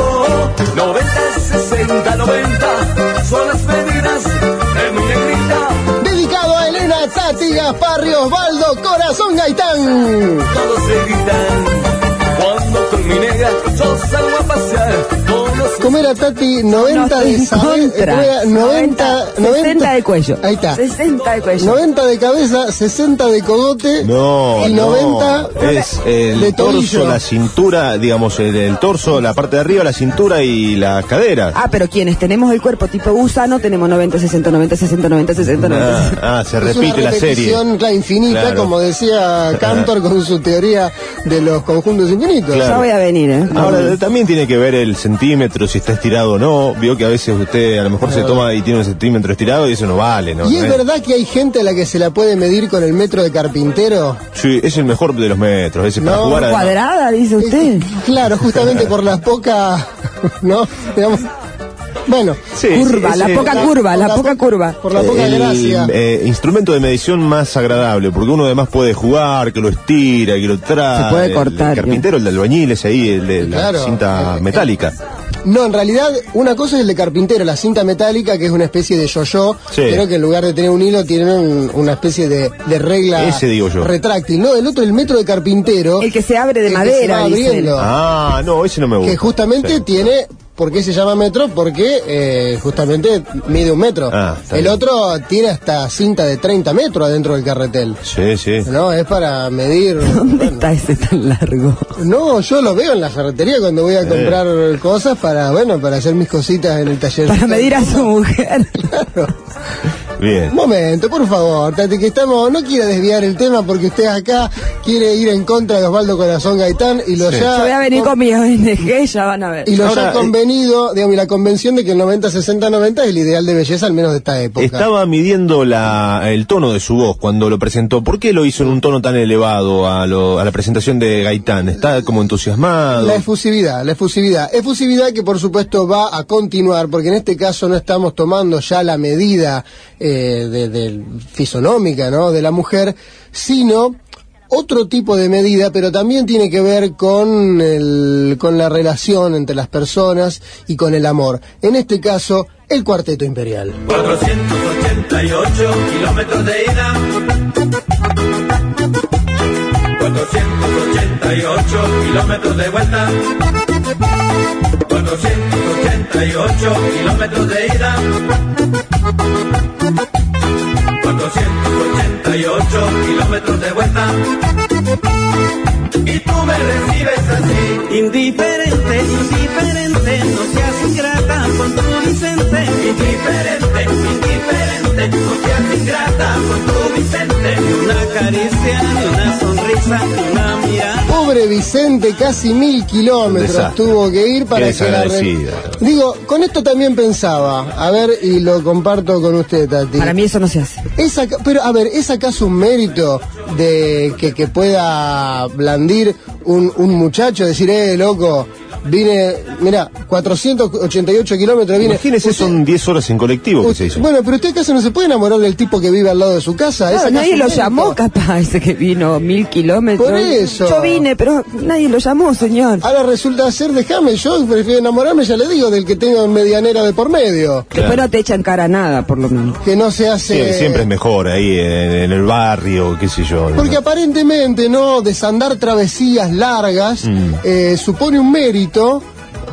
oh, noventa, sesenta, noventa son las medidas de mi negrita. Dedicado a Elena, Tati, Gaspar, Osvaldo, Corazón Gaitán. Todos se gritan cuando con mi negra yo salgo a pasear. Todos ¿Cómo era, Tati? noventa No, de saber, noventa, sesenta de cuello. Ahí está. sesenta de cuello. noventa de cabeza, sesenta de cogote. No, y no. noventa Es el de torso, tobillo. la cintura, digamos, el, el torso, la parte de arriba, la cintura y la cadera. Ah, pero quienes tenemos el cuerpo tipo gusano tenemos noventa, sesenta, noventa, sesenta, noventa, sesenta, noventa. Ah, ah, se Es repite una la serie. repetición, claro, infinita, Claro. como decía Cantor con su teoría de los conjuntos infinitos. Claro. Ya voy a venir, ¿eh? Ahora, también tiene que ver el centímetro, si está estirado o no. Vio que a veces usted a lo mejor se toma y tiene un centímetro estirado y eso no vale, ¿no? ¿Y ¿No es verdad que hay gente a la que se la puede medir con el metro de carpintero? Sí, es el mejor de los metros, ese para No, jugar además. Cuadrada, dice usted. Claro, justamente por las pocas, ¿no? Digamos, bueno, Sí, Curva, sí, la ese- poca la- curva, por la la poca po- curva. por la poca el gracia. eh, instrumento de medición más agradable, porque uno además puede jugar, que lo estira, que lo trae. Se puede cortar, El, el carpintero, el de albañil, ese ahí, el de Claro. la cinta Eh, eh, metálica. No, en realidad, una cosa es el de carpintero, la cinta metálica, que es una especie de yo-yo, Sí. pero que en lugar de tener un hilo, tiene un- una especie de, de regla Ese digo yo. retráctil. No, el otro, el metro de carpintero. El que se abre de el que madera, se va dicen. abriendo. Ah, no, ese no me gusta. Que justamente Sí. tiene. ¿Por qué se llama metro? Porque eh, justamente mide un metro. Ah, está el bien. otro tiene hasta cinta de treinta metros adentro del carretel. Sí, sí. No, es para medir. ¿Dónde bueno. está ese tan largo? No, yo lo veo en la ferretería cuando voy a comprar cosas para, bueno, para hacer mis cositas en el taller. Para medir a su mujer. Claro. Bien. Un momento, por favor, Tati, que estamos, no quiera desviar el tema porque usted acá quiere ir en contra de Osvaldo Corazón Gaitán y lo Sí. ya. Yo voy a venir con mi O N G, ya van a ver. Y lo Ahora, ya eh, convenido, digamos, y la convención de que el noventa, sesenta, noventa es el ideal de belleza, al menos de esta época. Estaba midiendo la, el tono de su voz cuando lo presentó. ¿Por qué lo hizo en un tono tan elevado a, lo, a la presentación de Gaitán? ¿Está como entusiasmado? La efusividad, la efusividad. Efusividad que por supuesto va a continuar, porque en este caso no estamos tomando ya la medida eh, de, de fisonómica, ¿no?, de la mujer, sino otro tipo de medida, pero también tiene que ver con, el, con la relación entre las personas y con el amor. En este caso, el Cuarteto Imperial. cuatrocientos ochenta y ocho kilómetros de ida, cuatrocientos ochenta y ocho kilómetros de vuelta, cuatrocientos ochenta y ocho kilómetros de ida, cuatrocientos ochenta y ocho kilómetros de vuelta, y tú me recibes así. Indiferente, indiferente, no seas ingrata con tu Vicente. Indiferente, indiferente, no seas ingrata con tu Vicente. Ni una caricia, ni una sonrisa, ni una mirada. Pobre Vicente, casi mil kilómetros Desastre. tuvo que ir para Qué que la... re- desagradecida. Digo, con esto también pensaba, a ver, y lo comparto con usted, Tati. Para mí eso no se hace. ¿Es aca- pero, a ver, ¿es acaso un mérito de que, que pueda blandir un, un muchacho, decir, eh, loco, vine, mira, cuatrocientos ochenta y ocho kilómetros, vine... Imagínese, Usted- son diez horas en colectivo que se hizo. Bueno, pero usted acaso no se puede enamorar del tipo que vive al lado de su casa. ¿Es Claro, acaso nadie un lo mérito? llamó, capaz, ese que vino mil kilómetros. Por eso. Yo vine, pero nadie lo llamó, señor. Ahora resulta ser, déjame, yo prefiero enamorarme, ya le digo, del que tengo medianera de por medio. Después no te echan cara a nada, por lo menos. Que no se hace... Sí, siempre es mejor ahí en, en el barrio, qué sé yo. Porque ¿no? aparentemente, ¿no?, desandar travesías largas Mm. eh, supone un mérito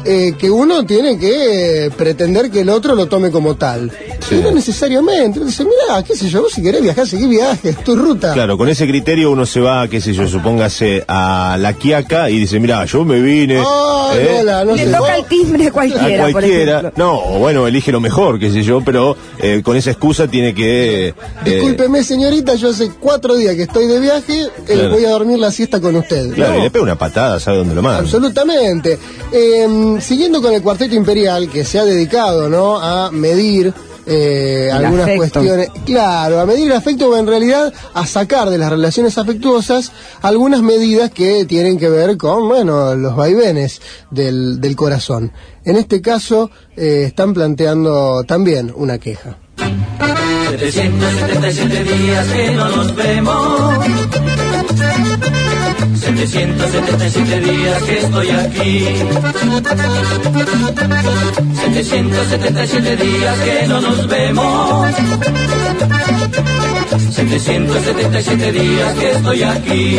eh, que uno tiene que eh, pretender que el otro lo tome como tal. Sí. Y no necesariamente. Dice, mira, qué sé yo, vos si querés viajar, seguí viaje, es tu ruta. Claro, con ese criterio uno se va, qué sé yo, supóngase a La Quiaca y dice, mira, yo me vine. Oh, ¿eh? hola, no Le sé, toca vos... el timbre a cualquiera. A cualquiera. Por no, bueno, elige lo mejor, qué sé yo, pero eh, con esa excusa tiene que... Eh, Discúlpeme, señorita, yo hace cuatro días que estoy de viaje, eh, claro. voy a dormir la siesta con usted. Claro, ¿no? Y le pega una patada, ¿sabe dónde lo manda? Absolutamente. Eh, siguiendo con el Cuarteto Imperial, que se ha dedicado, ¿no?, a medir eh, algunas afecto. cuestiones, claro, a medir el afecto, o en realidad a sacar de las relaciones afectuosas algunas medidas que tienen que ver con, bueno, los vaivenes del, del corazón. En este caso, eh, están planteando también una queja. setecientos setenta y siete días que no nos vemos. setecientos setenta y siete días que estoy aquí. setecientos setenta y siete días que no nos vemos. setecientos setenta y siete días que estoy aquí.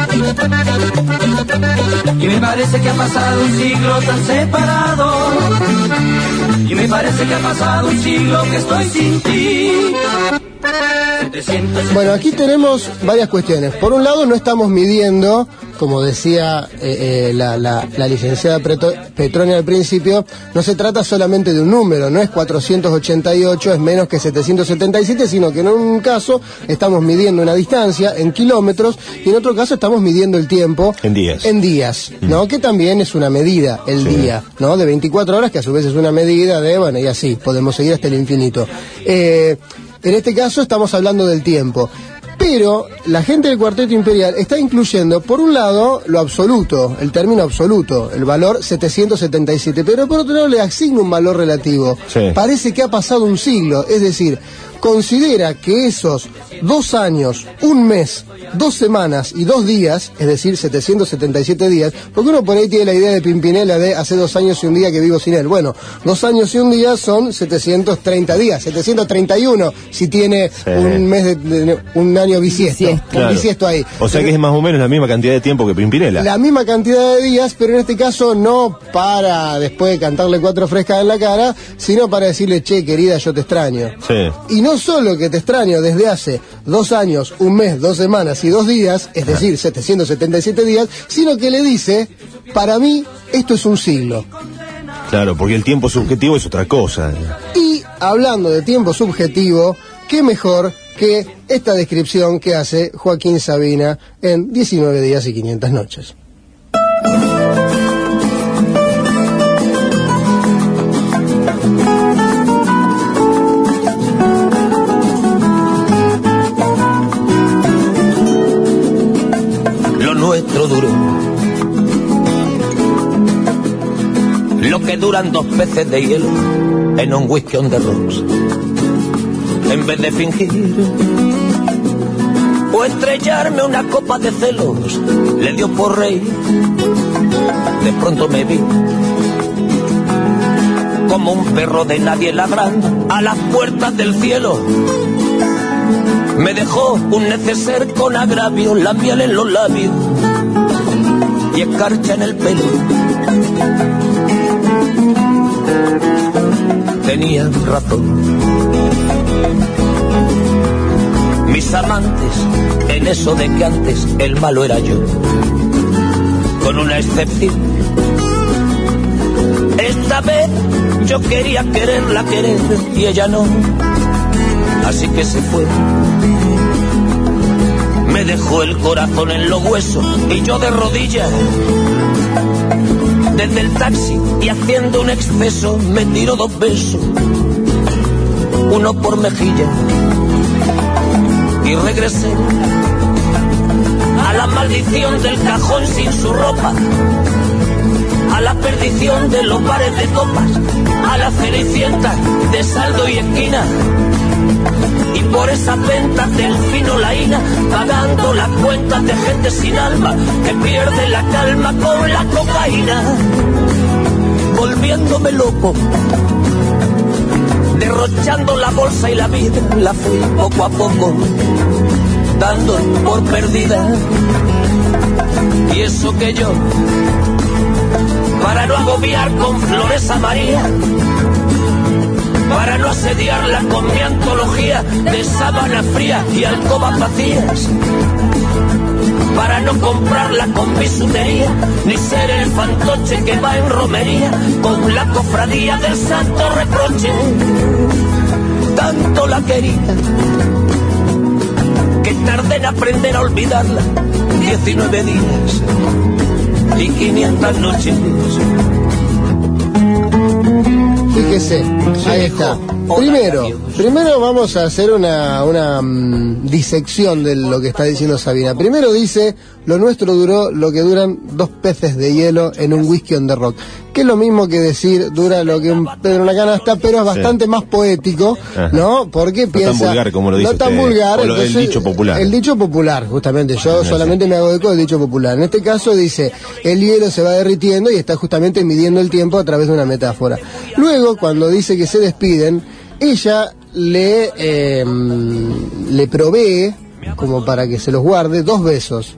Y me parece que ha pasado un siglo tan separado. Y me parece que ha pasado un siglo que estoy sin ti. Bueno, aquí tenemos varias cuestiones. Por un lado, no estamos midiendo, como decía eh, eh, la, la, la licenciada Preto, Petronia al principio, no se trata solamente de un número, no es cuatrocientos ochenta y ocho, es menos que setecientos setenta y siete, sino que en un caso estamos midiendo una distancia en kilómetros y en otro caso estamos midiendo el tiempo en días, en días, ¿no? Mm. Que también es una medida, el sí. día, ¿no? De veinticuatro horas, que a su vez es una medida de, bueno, y así, podemos seguir hasta el infinito. Eh... En este caso estamos hablando del tiempo. Pero la gente del Cuarteto Imperial está incluyendo, por un lado, lo absoluto, el término absoluto, el valor setecientos setenta y siete, pero por otro lado le asigna un valor relativo. Sí. Parece que ha pasado un siglo, es decir, considera que esos dos años, un mes, dos semanas y dos días, es decir, setecientos setenta y siete días, porque uno por ahí tiene la idea de Pimpinela de hace dos años y un día que vivo sin él. Bueno, dos años y un día son setecientos treinta días, setecientos treinta y uno si tiene sí. un mes de, de un año bisiesto, sí, claro. un bisiesto ahí. O sea pero, que es más o menos la misma cantidad de tiempo que Pimpinela. La misma cantidad de días, pero en este caso no para después de cantarle cuatro frescas en la cara, sino para decirle, che, querida, yo te extraño. Sí. Y no solo que te extraño desde hace dos años, un mes, dos semanas y dos días, es decir, setecientos setenta y siete días, sino que le dice, para mí, esto es un siglo. Claro, porque el tiempo subjetivo es otra cosa. Y hablando de tiempo subjetivo, qué mejor que esta descripción que hace Joaquín Sabina en diecinueve días y quinientas noches. Nuestro duro, lo que duran dos peces de hielo en un whisky on the rocks. En vez de fingir o estrellarme una copa de celos, le dio por reír. De pronto me vi como un perro de nadie ladrando a las puertas del cielo. Me dejó un neceser con agravio, la miel en los labios y escarcha en el pelo. Tenía razón. Mis amantes, en eso de que antes el malo era yo, con una excepción. Esta vez yo quería quererla querer y ella no, así que se fue. Me dejó el corazón en los huesos y yo de rodillas. Desde el taxi y haciendo un exceso me tiró dos besos, uno por mejilla, y regresé a la maldición del cajón sin su ropa, a la perdición de los bares de copas, a la cenicienta de saldo y esquina. Y por esas ventas del fino laína, pagando las cuentas de gente sin alma que pierde la calma con la cocaína, volviéndome loco, derrochando la bolsa y la vida, la fui poco a poco dando por perdida. Y eso que yo para no agobiar con flores a María, para no asediarla con mi antología de sábana fría y alcobas vacías, para no comprarla con bisutería, ni ser el fantoche que va en romería con la cofradía del santo reproche. Tanto la quería que tardé en aprender a olvidarla, diecinueve días y quinientas noches. Fíjese, ahí está. Primero, primero vamos a hacer una, una um, disección de lo que está diciendo Sabina. Primero dice, lo nuestro duró lo que duran dos peces de hielo en un whisky on the rock. Que es lo mismo que decir, dura lo que un pedo en una canasta, pero es bastante sí. más poético, Ajá. ¿no? Porque no piensa... No tan vulgar como lo dice No tan usted, vulgar. o lo, el dicho popular. El dicho popular, justamente. Yo no, solamente sí. me hago eco del dicho popular. En este caso dice, el hielo se va derritiendo y está justamente midiendo el tiempo a través de una metáfora. Luego, cuando dice que se despiden, ella le, eh, le provee, como para que se los guarde, dos besos.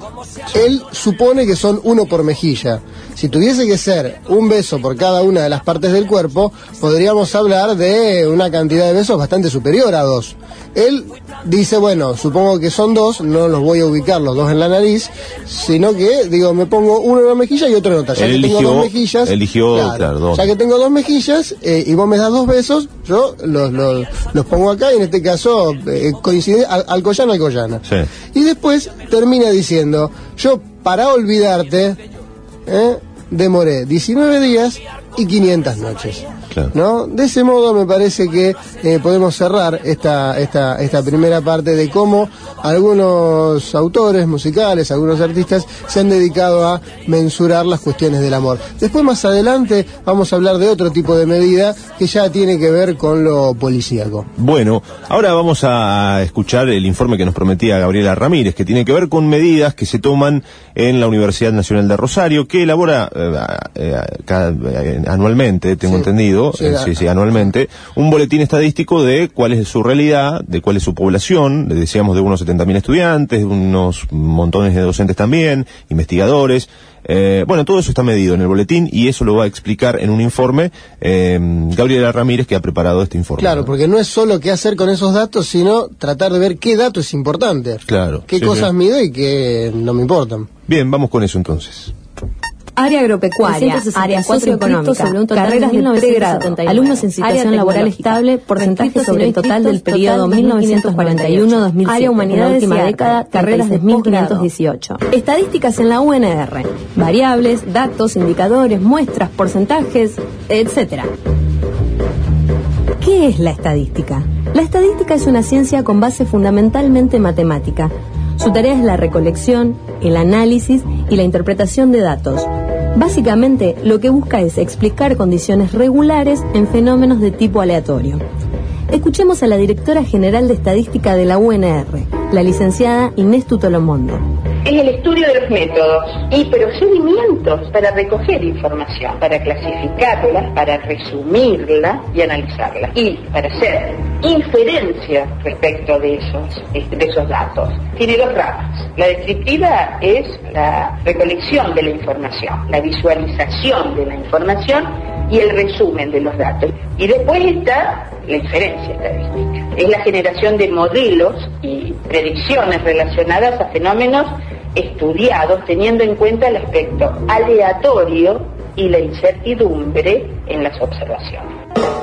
Él supone que son uno por mejilla. Si tuviese que ser un beso por cada una de las partes del cuerpo, podríamos hablar de una cantidad de besos bastante superior a dos. Él dice, bueno, supongo que son dos, no los voy a ubicar los dos en la nariz, sino que, digo, me pongo uno en una mejilla y otro en otra. Ya Él que eligió, tengo dos mejillas, eligió, claro, claro, dos. Ya que tengo dos mejillas eh, y vos me das dos besos, yo los, los, los pongo acá y en este caso eh, coincide al, alcoyana, alcoyana. Sí. Y después termina diciendo, yo para olvidarte, ¿eh? demoré diecinueve días y quinientas noches. Claro. ¿No? De ese modo me parece que eh, podemos cerrar esta, esta, esta primera parte de cómo algunos autores musicales, algunos artistas se han dedicado a mensurar las cuestiones del amor. Después, más adelante, vamos a hablar de otro tipo de medida que ya tiene que ver con lo policíaco. Bueno, ahora vamos a escuchar el informe que nos prometía Gabriela Ramírez, que tiene que ver con medidas que se toman en la Universidad Nacional de Rosario, que elabora eh, eh, cada, eh, anualmente, tengo sí. entendido, Sí, eh, sí, sí, anualmente, un boletín estadístico de cuál es su realidad, de cuál es su población, le decíamos de unos setenta mil estudiantes, de unos montones de docentes también, investigadores, eh, bueno, todo eso está medido en el boletín y eso lo va a explicar en un informe eh, Gabriela Ramírez, que ha preparado este informe. Claro, porque no es solo qué hacer con esos datos, sino tratar de ver qué dato es importante, claro, qué sí, cosas sí. mido y qué no me importan. Bien, vamos con eso entonces. Área agropecuaria, área socioeconómica, carreras de pregrado, alumnos en situación laboral estable, porcentaje sobre el total del periodo mil novecientos cuarenta y uno a dos mil siete, área humanidades, última década, carreras de mil quinientos dieciocho. Estadísticas en la U N R, variables, datos, indicadores, muestras, porcentajes, etcétera. ¿Qué es la estadística? La estadística es una ciencia con base fundamentalmente matemática. Su tarea es la recolección, el análisis y la interpretación de datos. Básicamente, lo que busca es explicar condiciones regulares en fenómenos de tipo aleatorio. Escuchemos a la directora general de Estadística de la U N R, la licenciada Inés Tutolomondo. Es el estudio de los métodos y procedimientos para recoger información, para clasificarla, para resumirla y analizarla, y para hacer inferencias respecto de esos, de esos datos. Tiene dos ramas. La descriptiva es la recolección de la información, la visualización de la información y el resumen de los datos. Y después está la inferencia estadística. Es la generación de modelos y predicciones relacionadas a fenómenos estudiados teniendo en cuenta el aspecto aleatorio y la incertidumbre en las observaciones.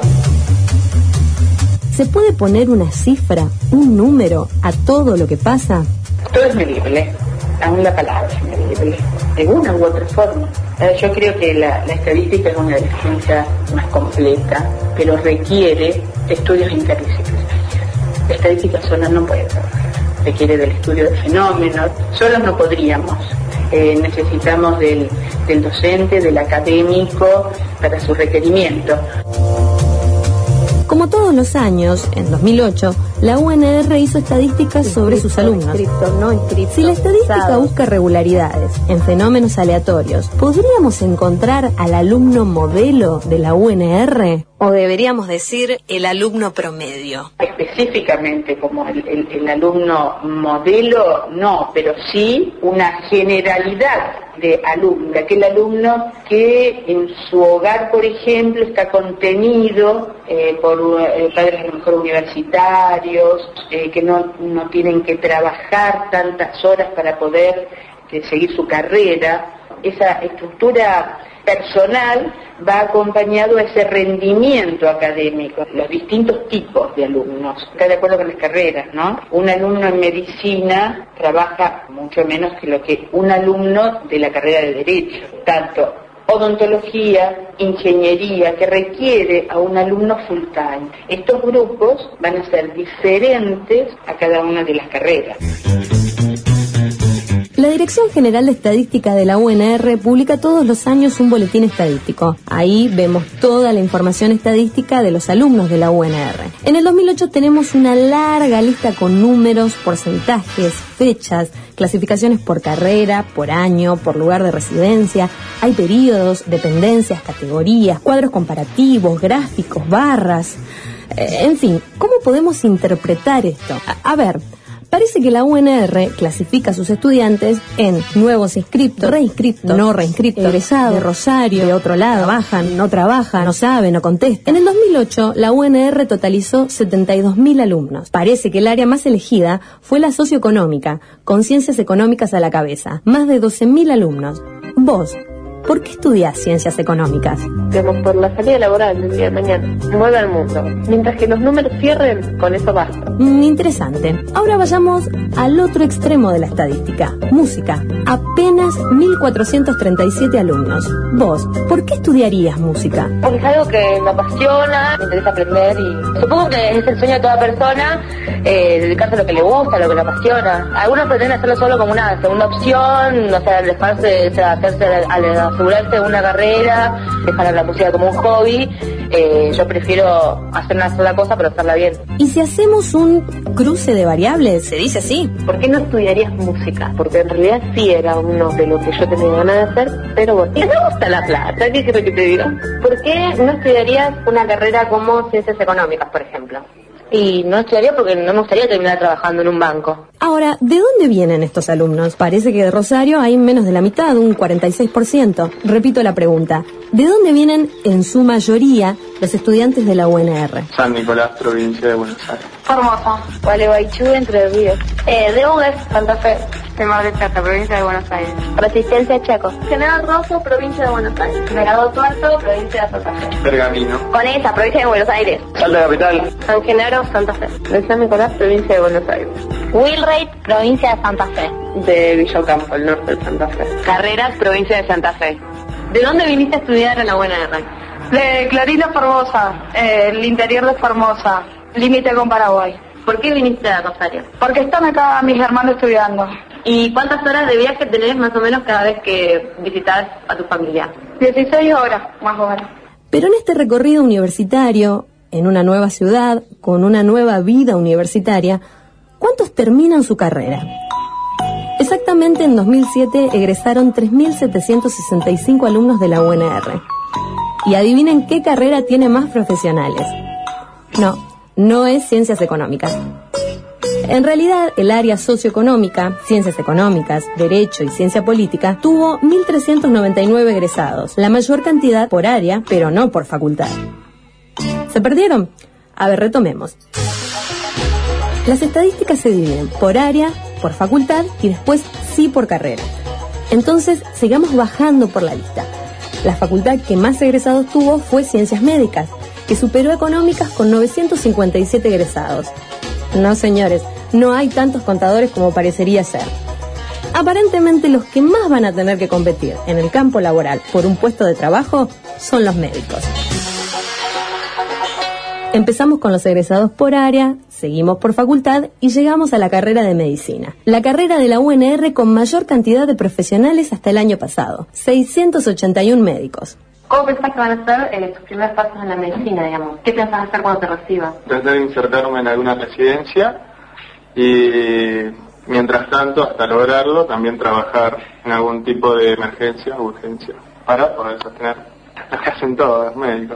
¿Se puede poner una cifra, un número a todo lo que pasa? Todo es medible, aún la palabra es medible, de una u otra forma. Yo creo que la, la estadística es una de las ciencias más completas, pero requiere estudios interdisciplinarios. La estadística sola no puede trabajar, requiere del estudio de fenómenos, solos no podríamos. Eh, necesitamos del, del docente, del académico, para su requerimiento. Como todos los años, en dos mil ocho, la U N R hizo estadísticas sobre sus alumnos. Si la estadística estadística busca regularidades en fenómenos aleatorios. ¿Podríamos encontrar al alumno modelo de la U N R? ¿O deberíamos decir el alumno promedio? Específicamente como el, el, el alumno modelo, no, pero sí una generalidad de alumno, aquel alumno que en su hogar, por ejemplo, está contenido eh, por eh, padres a lo mejor universitarios, eh, que no, no tienen que trabajar tantas horas para poder eh, seguir su carrera. Esa estructura personal va acompañado a ese rendimiento académico, los distintos tipos de alumnos, está de acuerdo con las carreras, ¿no? Un alumno en medicina trabaja mucho menos que lo que un alumno de la carrera de Derecho, tanto odontología, ingeniería, que requiere a un alumno full time. Estos grupos van a ser diferentes a cada una de las carreras. La Dirección General de Estadística de la U N R publica todos los años un boletín estadístico. Ahí vemos toda la información estadística de los alumnos de la U N R. En el dos mil ocho tenemos una larga lista con números, porcentajes, fechas, clasificaciones por carrera, por año, por lugar de residencia. Hay periodos, dependencias, categorías, cuadros comparativos, gráficos, barras. Eh, en fin, ¿cómo podemos interpretar esto? A, a ver... Parece que la U N R clasifica a sus estudiantes en nuevos inscriptos, reinscriptos, no reinscriptos, egresados, de Rosario, de otro lado, trabajan, no trabajan, no saben, no contestan. En el dos mil ocho, la U N R totalizó setenta y dos mil alumnos. Parece que el área más elegida fue la socioeconómica, con ciencias económicas a la cabeza. Más de doce mil alumnos. Vos, ¿por qué estudiás ciencias económicas? Digamos, por la salida laboral del día de mañana. Mueve al mundo. Mientras que los números cierren, con eso basta. Mm, interesante. Ahora vayamos al otro extremo de la estadística. Música. Apenas mil cuatrocientos treinta y siete alumnos. Vos, ¿por qué estudiarías música? Porque es algo que me apasiona, me interesa aprender y... Supongo que es el sueño de toda persona, eh, dedicarse a lo que le gusta, a lo que le apasiona. Algunos pretenden hacerlo solo como una segunda opción, o sea, dejarse, o sea, hacerse a la asegurarse una carrera, dejar la música como un hobby. Eh, yo prefiero hacer una sola cosa pero hacerla bien. ¿Y si hacemos un cruce de variables? ¿Se dice así? ¿Por qué no estudiarías música? Porque en realidad sí era uno de lo que yo tenía ganas de hacer, pero bueno, y me gusta la plata, ¿qué quiero que te diga? ¿Por qué no estudiarías una carrera como ciencias económicas, por ejemplo? Y no estudiaría porque no me gustaría terminar trabajando en un banco. Ahora, ¿de dónde vienen estos alumnos? Parece que de Rosario hay menos de la mitad, un cuarenta y seis por ciento. Repito la pregunta. ¿De dónde vienen, en su mayoría, los estudiantes de la U N R? San Nicolás, provincia de Buenos Aires. Formosa. Gualeguaychú, Entre Ríos. Eh, de Hugues, Santa Fe. De Mar del Plata, provincia de Buenos Aires. Resistencia, Chaco. General Rosso, provincia de Buenos Aires. General Tuerto, provincia de Santa Fe. Pergamino. Conesa, provincia de Buenos Aires. Salta Capital. San Genaro, Santa Fe. De San Nicolás, provincia de Buenos Aires. Wilrey, provincia de Santa Fe. De Villocampo, el norte de Santa Fe. Carreras, provincia de Santa Fe. ¿De dónde viniste a estudiar en la U N R? De Clarina, Formosa, eh, el interior de Formosa, límite con Paraguay. ¿Por qué viniste a Rosario? Porque están acá mis hermanos estudiando. ¿Y cuántas horas de viaje tenés más o menos cada vez que visitas a tu familia? dieciséis horas, más o menos. Pero en este recorrido universitario, en una nueva ciudad, con una nueva vida universitaria, ¿cuántos terminan su carrera? Exactamente en dos mil siete egresaron tres mil setecientos sesenta y cinco alumnos de la U N R. Y adivinen qué carrera tiene más profesionales. No, no es ciencias económicas. En realidad, el área socioeconómica, ciencias económicas, derecho y ciencia política, tuvo mil trescientos noventa y nueve egresados, la mayor cantidad por área, pero no por facultad. ¿Se perdieron? A ver, retomemos. Las estadísticas se dividen por área, por facultad y después sí por carrera. Entonces, sigamos bajando por la lista. La facultad que más egresados tuvo fue Ciencias Médicas, que superó Económicas con novecientos cincuenta y siete egresados. No, señores, no hay tantos contadores como parecería ser. Aparentemente los que más van a tener que competir en el campo laboral por un puesto de trabajo son los médicos. Empezamos con los egresados por área, seguimos por facultad y llegamos a la carrera de medicina. La carrera de la U N R con mayor cantidad de profesionales hasta el año pasado, seiscientos ochenta y uno médicos. ¿Cómo pensás que van a ser eh, tus primeros pasos en la medicina, digamos? ¿Qué pensás hacer cuando te recibas? Tratar de insertarme en alguna residencia y Mientras tanto, hasta lograrlo, también trabajar en algún tipo de emergencia o urgencia para poder sostener lo que hacen todos los médicos.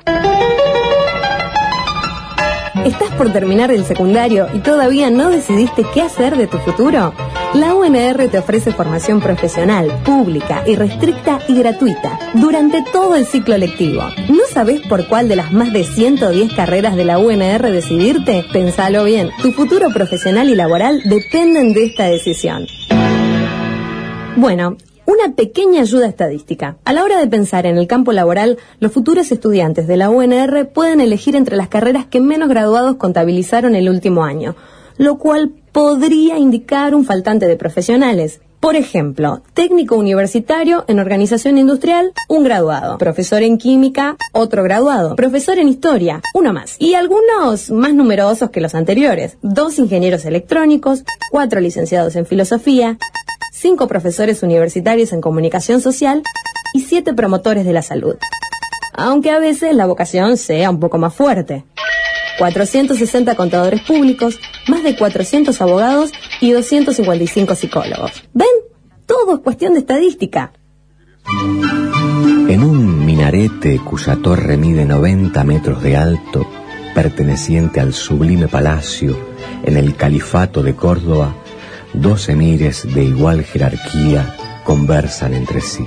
¿Estás por terminar el secundario y todavía no decidiste qué hacer de tu futuro? La U N R te ofrece formación profesional, pública, irrestricta y gratuita durante todo el ciclo lectivo. ¿No sabés por cuál de las más de ciento diez carreras de la U N R decidirte? Pensalo bien, tu futuro profesional y laboral dependen de esta decisión. Bueno, una pequeña ayuda estadística. A la hora de pensar en el campo laboral, los futuros estudiantes de la U N R pueden elegir entre las carreras que menos graduados contabilizaron el último año, lo cual podría indicar un faltante de profesionales. Por ejemplo, técnico universitario en organización industrial, un graduado. Profesor en química, otro graduado. Profesor en historia, uno más. Y algunos más numerosos que los anteriores. Dos ingenieros electrónicos, cuatro licenciados en filosofía, cinco profesores universitarios en comunicación social y siete promotores de la salud. Aunque a veces la vocación sea un poco más fuerte. cuatrocientos sesenta contadores públicos, más de cuatrocientos abogados y doscientos cincuenta y cinco psicólogos. ¿Ven? Todo es cuestión de estadística. En un minarete cuya torre mide noventa metros de alto, perteneciente al sublime palacio en el califato de Córdoba, dos emires de igual jerarquía conversan entre sí.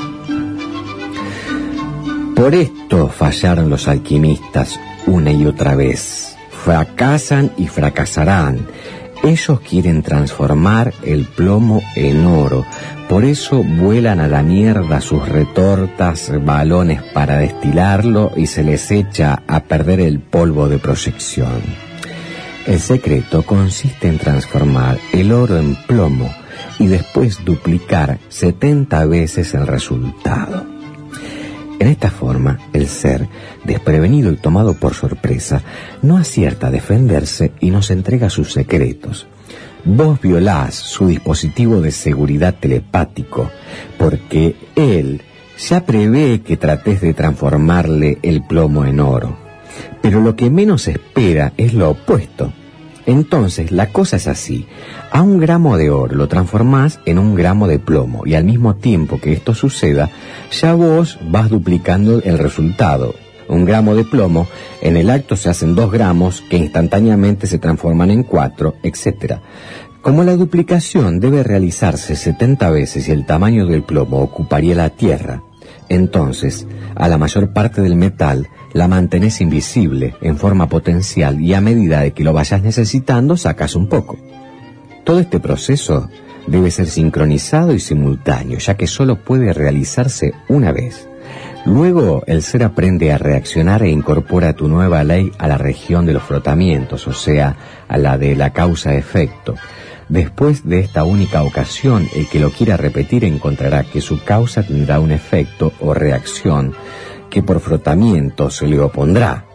Por esto fallaron los alquimistas una y otra vez. Fracasan y fracasarán. Ellos quieren transformar el plomo en oro. Por eso vuelan a la mierda sus retortas, balones para destilarlo y se les echa a perder el polvo de proyección. El secreto consiste en transformar el oro en plomo y después duplicar setenta veces el resultado. En esta forma, el ser, desprevenido y tomado por sorpresa, no acierta a defenderse y nos entrega sus secretos. Vos violás su dispositivo de seguridad telepático, porque él ya prevé que tratés de transformarle el plomo en oro. Pero lo que menos espera es lo opuesto. Entonces, la cosa es así. A un gramo de oro lo transformás en un gramo de plomo y al mismo tiempo que esto suceda, ya vos vas duplicando el resultado. Un gramo de plomo, en el acto se hacen dos gramos que instantáneamente se transforman en cuatro, etcétera. Como la duplicación debe realizarse setenta veces y el tamaño del plomo ocuparía la Tierra, entonces, a la mayor parte del metal la mantenés invisible en forma potencial y a medida de que lo vayas necesitando sacas un poco. Todo este proceso debe ser sincronizado y simultáneo, ya que solo puede realizarse una vez. Luego el ser aprende a reaccionar e incorpora tu nueva ley a la región de los frotamientos, o sea, a la de la causa-efecto. Después de esta única ocasión, el que lo quiera repetir encontrará que su causa tendrá un efecto o reacción que por frotamiento se le opondrá.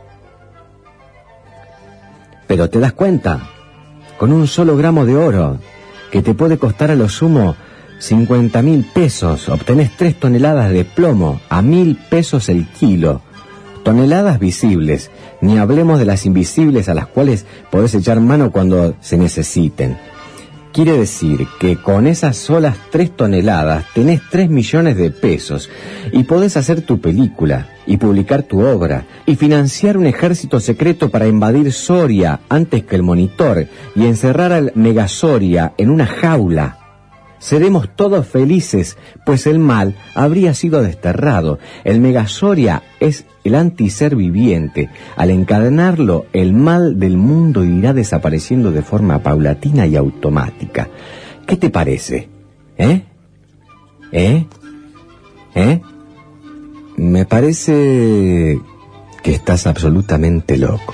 Pero ¿te das cuenta? Con un solo gramo de oro, que te puede costar a lo sumo cincuenta mil pesos, obtenés tres toneladas de plomo a mil pesos el kilo. Toneladas visibles, ni hablemos de las invisibles a las cuales podés echar mano cuando se necesiten. Quiere decir que con esas solas tres toneladas tenés tres millones de pesos y podés hacer tu película y publicar tu obra y financiar un ejército secreto para invadir Soria antes que el Monitor y encerrar al Megasoria en una jaula. Seremos todos felices, pues el mal habría sido desterrado. El Megasoria es el antiser viviente. Al encadenarlo, el mal del mundo irá desapareciendo de forma paulatina y automática. ¿Qué te parece? ¿Eh? ¿Eh? ¿Eh? Me parece que estás absolutamente loco.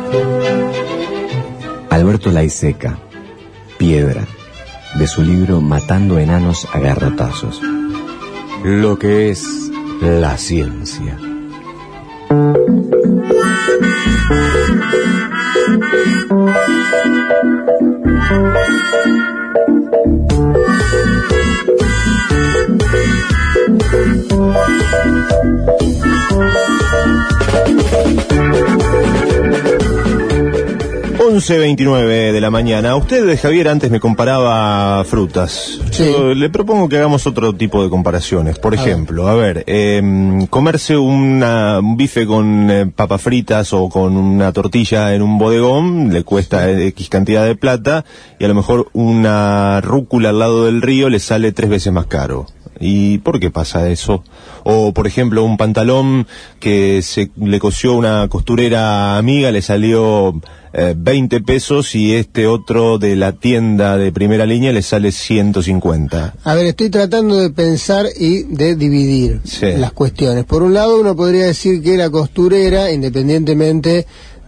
Alberto Laiseca, Piedra, de su libro Matando enanos a garrotazos. Lo que es la ciencia. once veintinueve de la mañana. Usted, Javier, antes me comparaba frutas. Sí. Yo le propongo que hagamos otro tipo de comparaciones. Por A ejemplo, a ver, eh, comerse una, un bife con eh, papas fritas o con una tortilla en un bodegón le cuesta X cantidad de plata, y a lo mejor una rúcula al lado del río le sale tres veces más caro. ¿Y por qué pasa eso? O, por ejemplo, un pantalón que se le cosió una costurera amiga le salió eh, veinte pesos, y este otro de la tienda de primera línea le sale ciento cincuenta. A ver, estoy tratando de pensar y de dividir Sí. las cuestiones. Por un lado, uno podría decir que la costurera, independientemente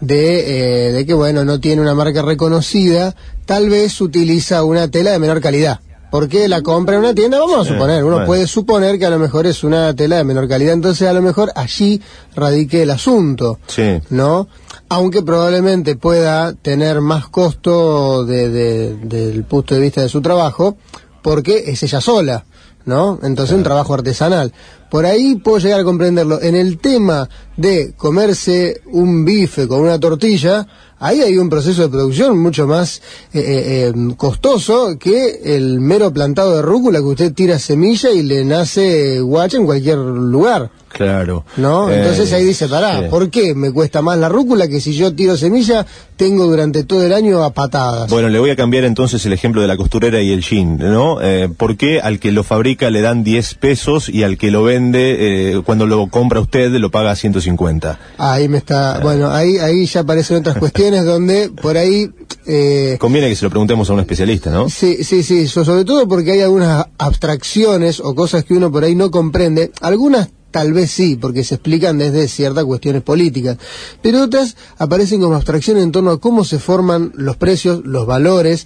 de, eh, de que, bueno, no tiene una marca reconocida, tal vez utiliza una tela de menor calidad. ¿Por qué la compra en una tienda? Vamos a Sí, suponer, uno bueno. puede suponer que a lo mejor es una tela de menor calidad, entonces a lo mejor allí radique el asunto, Sí. ¿no? Aunque probablemente pueda tener más costo de, de, del punto de vista de su trabajo, porque es ella sola, ¿no? Entonces un trabajo artesanal. Por ahí puedo llegar a comprenderlo. En el tema de comerse un bife con una tortilla, ahí hay un proceso de producción mucho más eh, eh, costoso que el mero plantado de rúcula, que usted tira semilla y le nace guacha en cualquier lugar. Claro. ¿No? Entonces Eh, ahí dice, pará, sí. ¿por qué me cuesta más la rúcula que si yo tiro semilla tengo durante todo el año a patadas? Bueno, le voy a cambiar entonces el ejemplo de la costurera y el jean, ¿no? Eh, ¿Por qué al que lo fabrica le dan diez pesos y al que lo vende, eh, cuando lo compra usted, lo paga ciento cincuenta? Ahí me está, bueno, ahí ahí ya aparecen otras cuestiones donde por ahí... Eh, Conviene que se lo preguntemos a un especialista, ¿no? Sí, sí, sí, so- sobre todo porque hay algunas abstracciones o cosas que uno por ahí no comprende, algunas tal vez sí, porque se explican desde ciertas cuestiones políticas, pero otras aparecen como abstracciones en torno a cómo se forman los precios, los valores,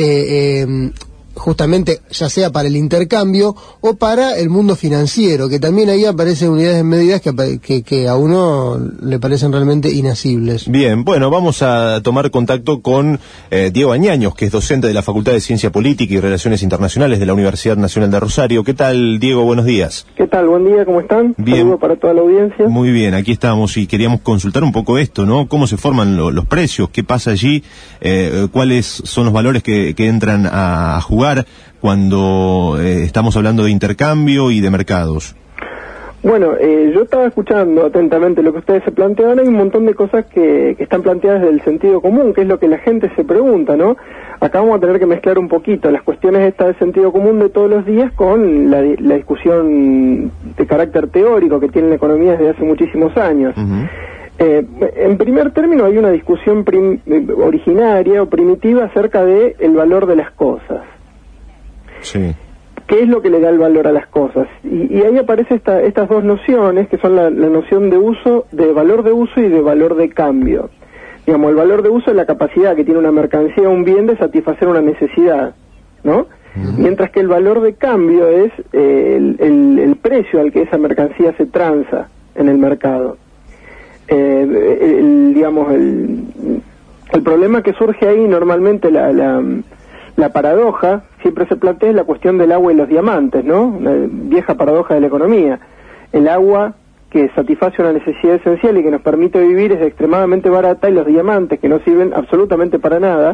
eh, eh, justamente ya sea para el intercambio o para el mundo financiero, que también ahí aparecen unidades de medidas que, apa- que, que a uno le parecen realmente inasibles. Bien, bueno, vamos a tomar contacto con eh, Diego Añaños, que es docente de la Facultad de Ciencia Política y Relaciones Internacionales de la Universidad Nacional de Rosario. ¿Qué tal, Diego? Buenos días. ¿Qué tal? Buen día, ¿cómo están? Bien. Saludo para toda la audiencia. Muy bien, aquí estamos y queríamos consultar un poco esto, ¿no? ¿Cómo se forman lo- los precios? ¿Qué pasa allí? Eh, ¿Cuáles son los valores que, que entran a, a jugar cuando eh, estamos hablando de intercambio y de mercados? Bueno, eh, yo estaba escuchando atentamente lo que ustedes se planteaban. Hay un montón de cosas que, que están planteadas desde el sentido común, que es lo que la gente se pregunta, ¿no? Acá vamos a tener que mezclar un poquito las cuestiones estas de sentido común de todos los días con la, la discusión de carácter teórico que tiene la economía desde hace muchísimos años. Eh, en primer término hay una discusión prim- originaria o primitiva acerca de el valor de las cosas. Sí. ¿Qué es lo que le da el valor a las cosas? Y, y ahí aparecen esta, estas dos nociones, que son la, la noción de uso, de valor de uso y de valor de cambio. Digamos, el valor de uso es la capacidad que tiene una mercancía o un bien de satisfacer una necesidad, ¿no? Mientras que el valor de cambio es eh, el, el, el precio al que esa mercancía se transa en el mercado. Eh, el, digamos, el, el problema que surge ahí normalmente, la, la, la paradoja, siempre se plantea es la cuestión del agua y los diamantes, ¿no? Una vieja paradoja de la economía. El agua, que satisface una necesidad esencial y que nos permite vivir, es extremadamente barata, y los diamantes, que no sirven absolutamente para nada,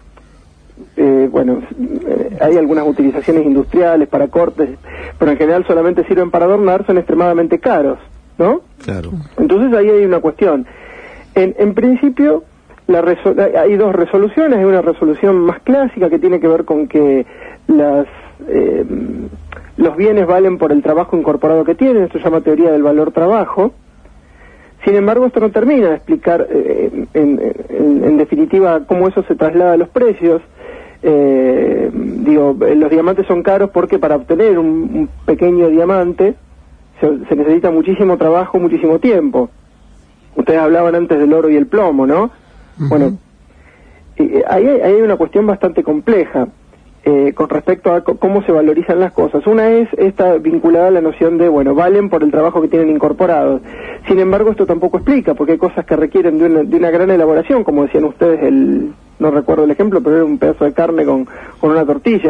eh, bueno, eh, hay algunas utilizaciones industriales para cortes, pero en general solamente sirven para adornar, son extremadamente caros, ¿no? Claro. Entonces ahí hay una cuestión. En, en principio, la resol- hay dos resoluciones. Hay una resolución más clásica que tiene que ver con que las eh, los bienes valen por el trabajo incorporado que tienen. Esto se llama teoría del valor trabajo. Sin embargo, esto no termina de explicar eh, en, en, en definitiva cómo eso se traslada a los precios. Eh, digo, los diamantes son caros porque para obtener un, un pequeño diamante se, se necesita muchísimo trabajo, muchísimo tiempo. Ustedes hablaban antes del oro y el plomo, ¿no? Uh-huh. Bueno, eh, ahí, hay, ahí hay una cuestión bastante compleja eh, con respecto a c- cómo se valorizan las cosas. Una es esta vinculada a la noción de, bueno, valen por el trabajo que tienen incorporado. Sin embargo, esto tampoco explica, porque hay cosas que requieren de una, de una gran elaboración, como decían ustedes, el no recuerdo el ejemplo, pero era un pedazo de carne con, con una tortilla,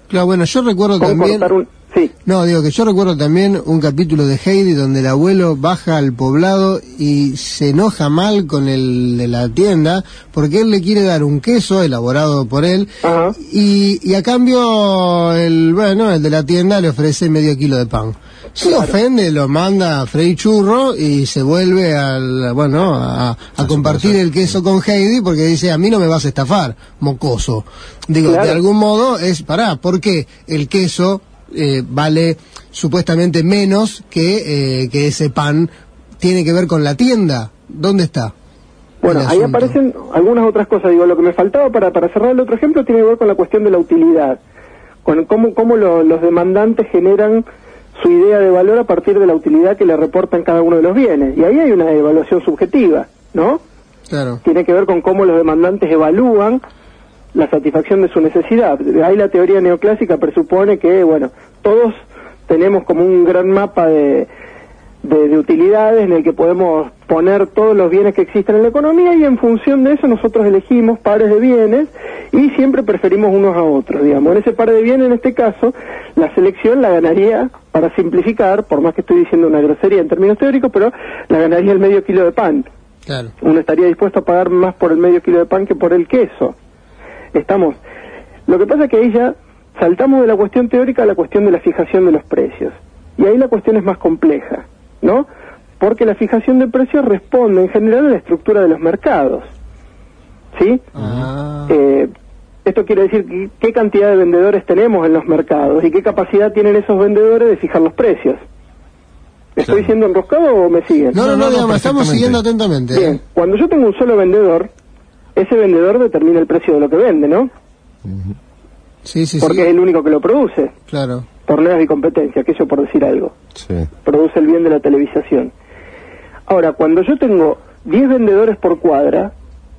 Claro, bueno, yo recuerdo también... Un... Sí. No, digo que yo recuerdo también un capítulo de Heidi donde el abuelo baja al poblado y se enoja mal con el de la tienda porque él le quiere dar un queso elaborado por él y, y a cambio el, bueno, el de la tienda le ofrece medio kilo de pan. Se claro. ofende, lo manda a Freddy Churro y se vuelve al, bueno, a, a compartir el queso con Heidi porque dice, a mí no me vas a estafar, mocoso. Digo, claro. de algún modo es, pará, ¿por qué el queso eh, vale supuestamente menos que, eh, que ese pan? ¿Tiene que ver con la tienda? ¿Dónde está? Bueno, ahí aparecen algunas otras cosas. Digo, lo que me faltaba para, para cerrar el otro ejemplo tiene que ver con la cuestión de la utilidad, con cómo, cómo lo, los demandantes generan su idea de valor a partir de la utilidad que le reportan cada uno de los bienes. Y ahí hay una evaluación subjetiva, ¿no? Claro. Tiene que ver con cómo los demandantes evalúan la satisfacción de su necesidad. Ahí la teoría neoclásica presupone que, bueno, todos tenemos como un gran mapa de, de, de utilidades en el que podemos poner todos los bienes que existen en la economía y en función de eso nosotros elegimos pares de bienes y siempre preferimos unos a otros, digamos. En ese par de bienes, en este caso, la selección la ganaría, para simplificar, por más que estoy diciendo una grosería en términos teóricos, pero la ganaría el medio kilo de pan. Claro. Uno estaría dispuesto a pagar más por el medio kilo de pan que por el queso. Estamos. Lo que pasa es que ahí ya saltamos de la cuestión teórica a la cuestión de la fijación de los precios. Y ahí la cuestión es más compleja, ¿no? Porque la fijación de precios responde en general a la estructura de los mercados. ¿Sí? Ah. Eh, esto quiere decir que, qué cantidad de vendedores tenemos en los mercados y qué capacidad tienen esos vendedores de fijar los precios. ¿Estoy Claro. siendo enroscado o me siguen? No, no, no, digamos, estamos siguiendo atentamente. Bien, ¿eh? cuando yo tengo un solo vendedor, ese vendedor determina el precio de lo que vende, ¿no? Sí, sí, Porque sí. es el único que lo produce. Claro. Torneos y competencia, que eso por decir algo. Sí. Produce el bien de la televisación. Ahora, cuando yo tengo diez vendedores por cuadra,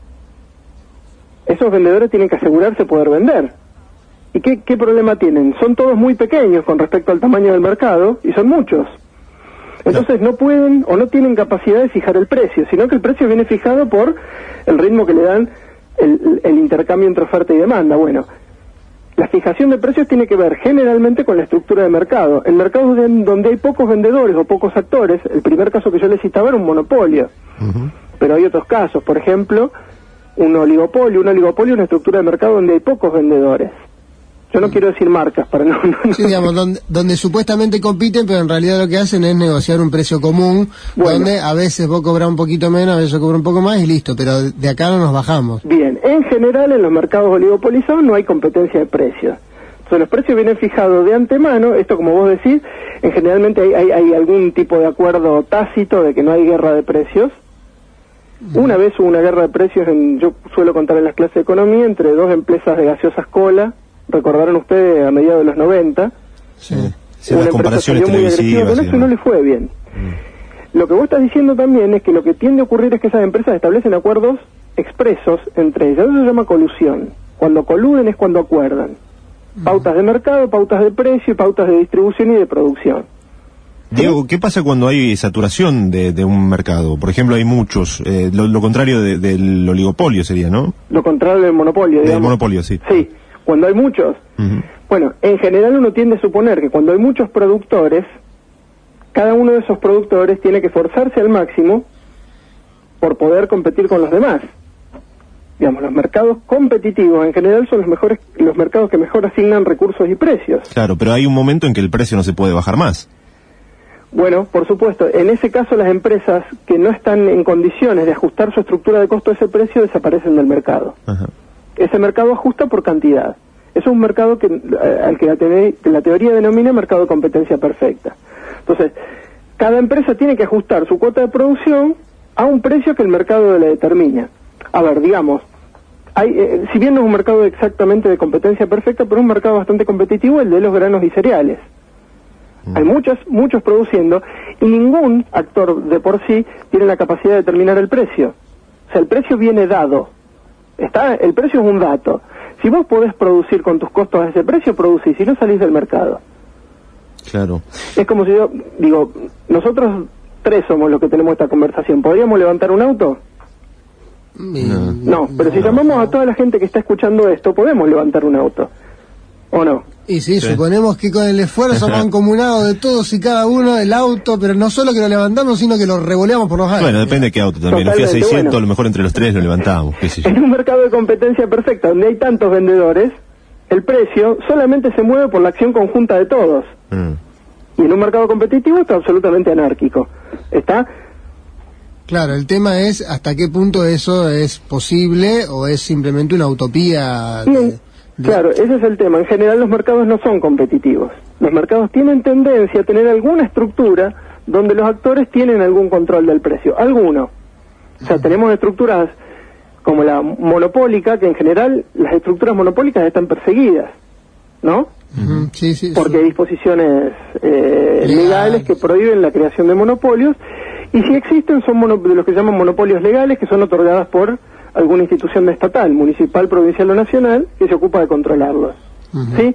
esos vendedores tienen que asegurarse poder vender. ¿Y qué, qué problema tienen? Son todos muy pequeños con respecto al tamaño del mercado, y son muchos. Entonces no pueden o no tienen capacidad de fijar el precio, sino que el precio viene fijado por el ritmo que le dan el, el intercambio entre oferta y demanda. Bueno, la fijación de precios tiene que ver generalmente con la estructura de mercado. En mercados de, donde hay pocos vendedores o pocos actores, el primer caso que yo les citaba era un monopolio. Uh-huh. Pero hay otros casos, por ejemplo, un oligopolio. Un oligopolio es una estructura de mercado donde hay pocos vendedores. Yo no quiero decir marcas para no... no, no. Sí, digamos, donde, donde supuestamente compiten, pero en realidad lo que hacen es negociar un precio común, Bueno. donde a veces vos cobras un poquito menos, a veces yo cobro un poco más y listo, pero de acá no nos bajamos. Bien, en general en los mercados oligopolizados no hay competencia de precios. Entonces los precios vienen fijados de antemano, esto como vos decís, en generalmente hay, hay, hay algún tipo de acuerdo tácito de que no hay guerra de precios. Una vez hubo una guerra de precios, en, yo suelo contar en las clases de economía, entre dos empresas de gaseosas cola, recordaron ustedes a mediados de los noventa. Sí, sí, Una las empresa comparaciones salió muy agresiva televisivas. con y eso y no le fue bien. Mm. Lo que vos estás diciendo también es que lo que tiende a ocurrir es que esas empresas establecen acuerdos expresos entre ellas. Eso se llama colusión. Cuando coluden es cuando acuerdan. Pautas de mercado, pautas de precio, pautas de distribución y de producción. Diego, ¿qué pasa cuando hay saturación de, de un mercado? Por ejemplo, hay muchos, eh, lo, lo contrario de, del oligopolio sería, ¿no? Lo contrario del monopolio, Del digamos. monopolio, sí. Sí, cuando hay muchos. Uh-huh. Bueno, en general uno tiende a suponer que cuando hay muchos productores, cada uno de esos productores tiene que esforzarse al máximo por poder competir con los demás. Digamos, los mercados competitivos en general son los mejores, los mercados que mejor asignan recursos y precios. Claro, pero hay un momento en que el precio no se puede bajar más. Bueno, por supuesto, en ese caso las empresas que no están en condiciones de ajustar su estructura de costo a ese precio desaparecen del mercado. Ajá. Ese mercado ajusta por cantidad. Es un mercado que, eh, al que la, te- que la teoría denomina mercado de competencia perfecta. Entonces, cada empresa tiene que ajustar su cuota de producción a un precio que el mercado le determina. A ver, digamos, hay, eh, si bien no es un mercado exactamente de competencia perfecta, pero es un mercado bastante competitivo, el de los granos y cereales. Hay muchos, muchos produciendo y ningún actor de por sí tiene la capacidad de determinar el precio. O sea, el precio viene dado. Está, el precio es un dato. Si vos podés producir con tus costos a ese precio, producís, si no salís del mercado. Claro. Es como si yo, digo, nosotros tres somos los que tenemos esta conversación. ¿Podríamos levantar un auto? No, No, pero si llamamos a toda la gente que está escuchando esto, podemos levantar un auto. ¿O no? Y sí, sí, suponemos que con el esfuerzo mancomunado de todos y cada uno, el auto, pero no solo que lo levantamos, sino que lo revoleamos por los aires. Bueno, depende de qué auto también. Lo fui a seiscientos, bueno, a lo mejor entre los tres lo levantamos. ¿Qué sé yo? En un mercado de competencia perfecta, donde hay tantos vendedores, el precio solamente se mueve por la acción conjunta de todos. Mm. Y en un mercado competitivo está absolutamente anárquico. Está... Claro, el tema es hasta qué punto eso es posible o es simplemente una utopía. De... Claro, ese es el tema. En general los mercados no son competitivos. Los mercados tienen tendencia a tener alguna estructura donde los actores tienen algún control del precio. Alguno. O sea, tenemos estructuras como la monopólica, que en general las estructuras monopólicas están perseguidas, ¿no? Uh-huh. Sí, sí, porque sí. hay disposiciones eh, Legal. legales que prohíben la creación de monopolios, y si existen son mono, de los que llaman monopolios legales, que son otorgadas por alguna institución estatal, municipal, provincial o nacional, que se ocupa de controlarlos. Uh-huh. ¿Sí?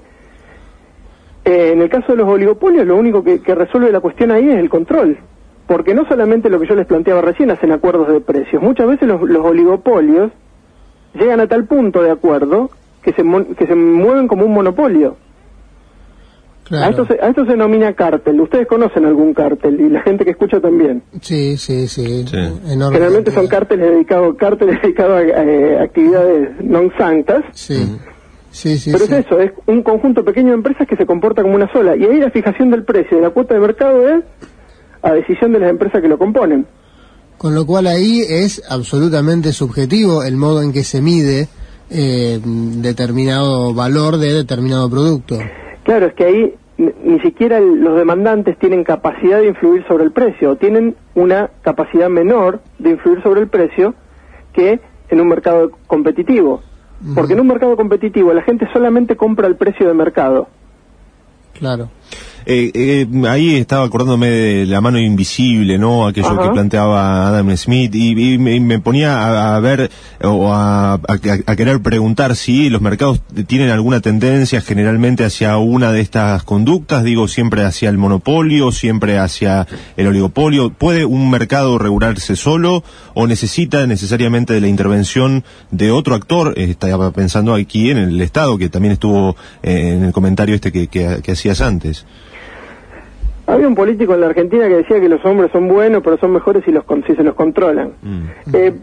Eh, en el caso de los oligopolios, lo único que, que resuelve la cuestión ahí es el control, porque no solamente lo que yo les planteaba recién, hacen acuerdos de precios. Muchas veces los, los oligopolios llegan a tal punto de acuerdo que se, que se mueven como un monopolio. Claro. A esto se, a esto se denomina cártel. Ustedes conocen algún cártel y la gente que escucha también. Sí, sí, sí. sí. Generalmente son cárteles dedicados, cárteles dedicados a eh, actividades non sanctas. Sí. Sí, sí, Pero sí. es eso, es un conjunto pequeño de empresas que se comporta como una sola. Y ahí la fijación del precio de la cuota de mercado es a decisión de las empresas que lo componen. Con lo cual ahí es absolutamente subjetivo el modo en que se mide eh, determinado valor de determinado producto. Claro, es que ahí ni siquiera el, los demandantes tienen capacidad de influir sobre el precio, tienen una capacidad menor de influir sobre el precio que en un mercado competitivo. Uh-huh. Porque en un mercado competitivo la gente solamente compra el precio de mercado. Claro. Eh, eh, ahí estaba acordándome de la mano invisible, ¿no? Aquello Ajá. que planteaba Adam Smith, y, y me, me ponía a, a ver o a, a, a querer preguntar si los mercados tienen alguna tendencia generalmente hacia una de estas conductas, digo, siempre hacia el monopolio, siempre hacia el oligopolio. ¿Puede un mercado regularse solo o necesita necesariamente de la intervención de otro actor? Eh, estaba pensando aquí en el Estado, que también estuvo eh, en el comentario este que, que, que hacías antes. Había un político en la Argentina que decía que los hombres son buenos, pero son mejores si, los, si se los controlan. Mm. Eh,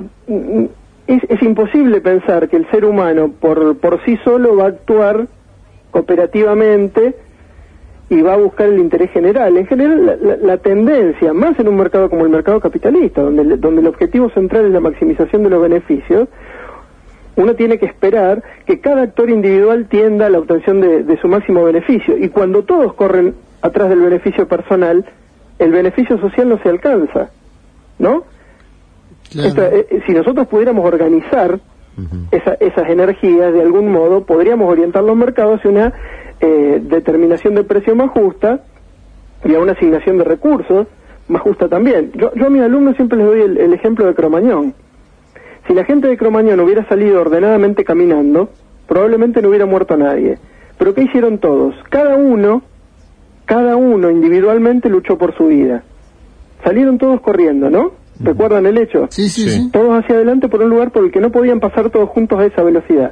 es, es imposible pensar que el ser humano por, por sí solo va a actuar cooperativamente y va a buscar el interés general. En general, la, la, la tendencia, más en un mercado como el mercado capitalista, donde, donde el objetivo central es la maximización de los beneficios, uno tiene que esperar que cada actor individual tienda a la obtención de, de su máximo beneficio. Y cuando todos corren atrás del beneficio personal, el beneficio social no se alcanza, ¿no? Claro. Esta, eh, si nosotros pudiéramos organizar uh-huh. esa, esas energías de algún modo, podríamos orientar los mercados hacia una eh, determinación de precio más justa y a una asignación de recursos más justa también. Yo, yo a mis alumnos siempre les doy el, el ejemplo de Cromañón. Si la gente de Cromañón hubiera salido ordenadamente caminando, probablemente no hubiera muerto nadie. Pero ¿qué hicieron todos? Cada uno Cada uno individualmente luchó por su vida. Salieron todos corriendo, ¿no? ¿Recuerdan el hecho? Sí, sí, sí. Todos hacia adelante por un lugar por el que no podían pasar todos juntos a esa velocidad.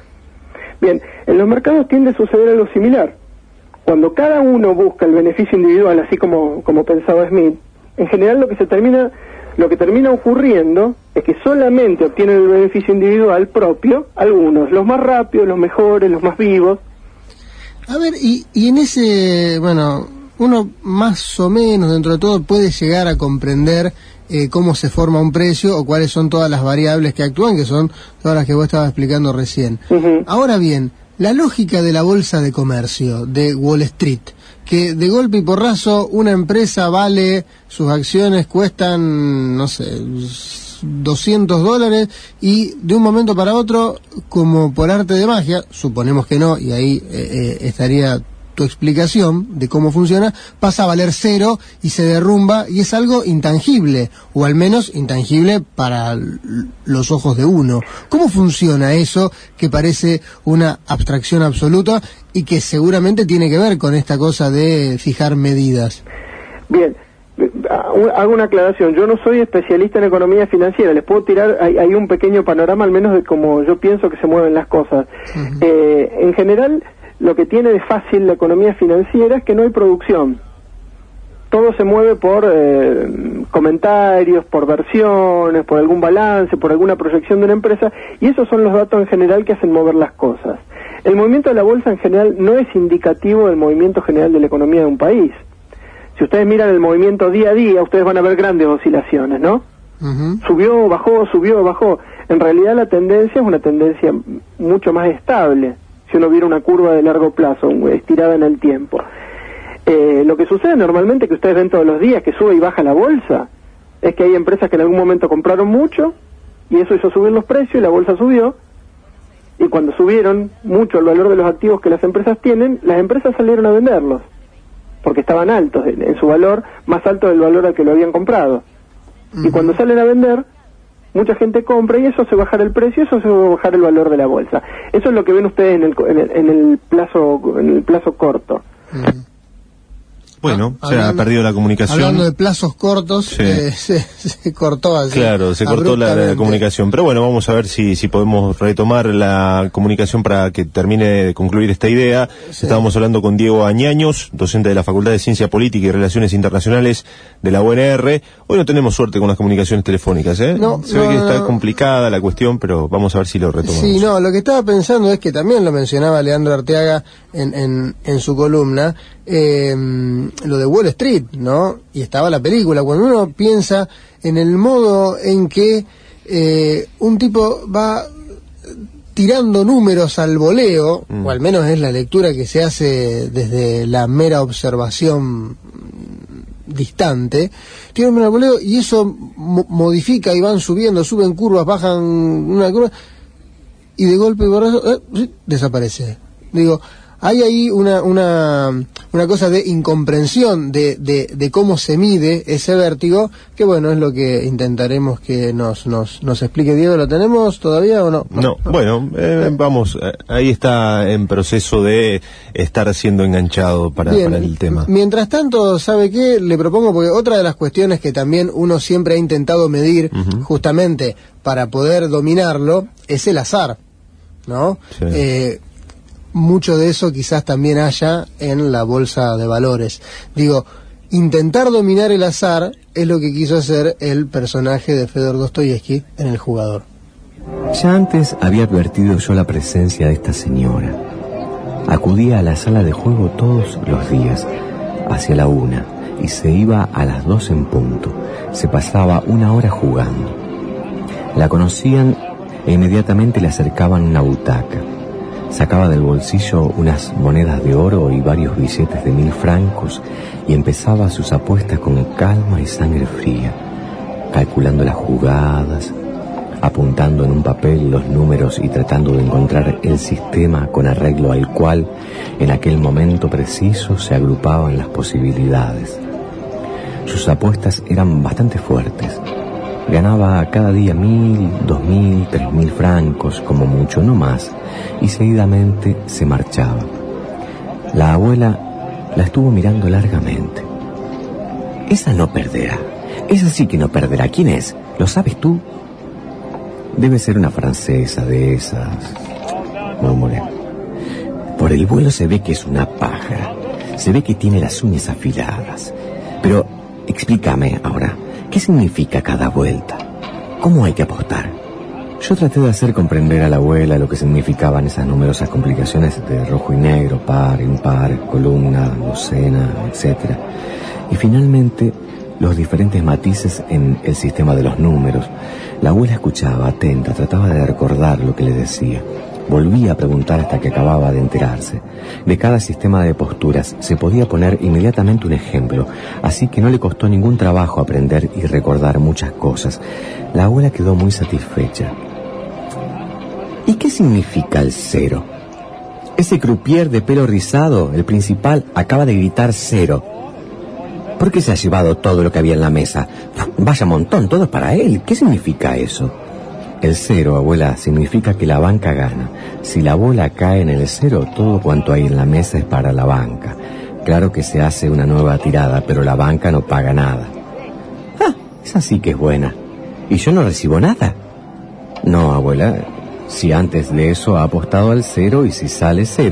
Bien, en los mercados tiende a suceder algo similar. Cuando cada uno busca el beneficio individual, así como, como pensaba Smith, en general lo que se termina, lo que termina ocurriendo es que solamente obtienen el beneficio individual propio algunos, los más rápidos, los mejores, los más vivos. A ver, y, y en ese, bueno, uno más o menos dentro de todo puede llegar a comprender eh, cómo se forma un precio o cuáles son todas las variables que actúan, que son todas las que vos estabas explicando recién. Uh-huh. Ahora bien, la lógica de la bolsa de comercio de Wall Street, que de golpe y porrazo una empresa vale, sus acciones cuestan, no sé, doscientos dólares y de un momento para otro, como por arte de magia, suponemos que no, y ahí eh, eh, estaría tu explicación de cómo funciona, pasa a valer cero y se derrumba y es algo intangible, o al menos intangible para los ojos de uno. ¿Cómo funciona eso que parece una abstracción absoluta y que seguramente tiene que ver con esta cosa de fijar medidas? Bien, hago una aclaración. Yo no soy especialista en economía financiera. Les puedo tirar, hay, hay un pequeño panorama al menos de cómo yo pienso que se mueven las cosas. Uh-huh. Eh, en general, lo que tiene de fácil la economía financiera es que no hay producción. Todo se mueve por eh, comentarios, por versiones, por algún balance, por alguna proyección de una empresa, y esos son los datos en general que hacen mover las cosas. El movimiento de la bolsa en general no es indicativo del movimiento general de la economía de un país. Si ustedes miran el movimiento día a día, ustedes van a ver grandes oscilaciones, ¿no? Uh-huh. Subió, bajó, subió, bajó. En realidad la tendencia es una tendencia mucho más estable, si uno viera una curva de largo plazo, estirada en el tiempo. Eh, lo que sucede normalmente, que ustedes ven todos los días, que sube y baja la bolsa, es que hay empresas que en algún momento compraron mucho, y eso hizo subir los precios, y la bolsa subió, y cuando subieron mucho el valor de los activos que las empresas tienen, las empresas salieron a venderlos, porque estaban altos, en, en su valor, más alto del valor al que lo habían comprado. Uh-huh. Y cuando salen a vender, mucha gente compra y eso hace bajar el precio, eso hace bajar el valor de la bolsa. Eso es lo que ven ustedes en el, en el, en el plazo en el plazo corto. Uh-huh. Bueno, ah, se ha perdido la comunicación. Hablando de plazos cortos, sí. eh, se, se cortó así. Claro, se cortó la, la comunicación. Pero bueno, vamos a ver si, si podemos retomar la comunicación para que termine de concluir esta idea. Sí. Estábamos hablando con Diego Añaños, docente de la Facultad de Ciencia Política y Relaciones Internacionales de la U N R. Hoy no tenemos suerte con las comunicaciones telefónicas, ¿eh? No, se no, ve que está no. complicada la cuestión, pero vamos a ver si lo retomamos. Sí, no, lo que estaba pensando es que también lo mencionaba Leandro Arteaga en, en, en su columna, eh, lo de Wall Street, ¿no? Y estaba la película. Cuando uno piensa en el modo en que eh, un tipo va tirando números al voleo, mm. o al menos es la lectura que se hace desde la mera observación distante, tiran números al voleo y eso mo- modifica y van subiendo, suben curvas, bajan una curva y de golpe y borrazo, eh, desaparece. Digo, hay ahí una una una cosa de incomprensión de, de, de cómo se mide ese vértigo, que bueno, es lo que intentaremos que nos nos nos explique Diego. ¿Lo tenemos todavía o no? No, no. bueno, eh, vamos, ahí está en proceso de estar siendo enganchado para, para el tema. Mientras tanto, ¿sabe qué? Le propongo, porque otra de las cuestiones que también uno siempre ha intentado medir, uh-huh. justamente para poder dominarlo, es el azar, ¿no? Sí. Eh, mucho de eso quizás también haya en la bolsa de valores. Digo, intentar dominar el azar es lo que quiso hacer el personaje de Fedor Dostoyevsky en El Jugador. Ya antes había advertido yo la presencia de esta señora. Acudía a la sala de juego todos los días, hacia la una, y se iba a las dos en punto. Se pasaba una hora jugando. La conocían e inmediatamente le acercaban una butaca. Sacaba del bolsillo unas monedas de oro y varios billetes de mil francos y empezaba sus apuestas con calma y sangre fría, calculando las jugadas, apuntando en un papel los números y tratando de encontrar el sistema con arreglo al cual en aquel momento preciso se agrupaban las posibilidades. Sus apuestas eran bastante fuertes. Ganaba cada día mil, dos mil, tres mil francos, como mucho, no más, y seguidamente se marchaba. La abuela la estuvo mirando largamente. Esa no perderá, esa sí que no perderá. ¿Quién es? ¿Lo sabes tú? Debe ser una francesa de esas, murmuré. Por el vuelo se ve que es una pájara, se ve que tiene las uñas afiladas. Pero explícame ahora, ¿qué significa cada vuelta? ¿Cómo hay que apostar? Yo traté de hacer comprender a la abuela lo que significaban esas numerosas complicaciones de rojo y negro, par, impar, columna, docena, etcétera. Y finalmente, los diferentes matices en el sistema de los números. La abuela escuchaba, atenta, trataba de recordar lo que le decía. Volvía a preguntar hasta que acababa de enterarse. De cada sistema de posturas se podía poner inmediatamente un ejemplo, así que no le costó ningún trabajo aprender y recordar muchas cosas. La abuela quedó muy satisfecha. ¿Y qué significa el cero? Ese croupier de pelo rizado, el principal, acaba de gritar cero. ¿Por qué se ha llevado todo lo que había en la mesa? Vaya montón, todo es para él. ¿Qué significa eso? El cero, abuela, significa que la banca gana. Si la bola cae en el cero, todo cuanto hay en la mesa es para la banca. Claro que se hace una nueva tirada, pero la banca no paga nada. Ah, esa sí que es buena. ¿Y yo no recibo nada? No, abuela, si antes de eso ha apostado al cero y si sale cero,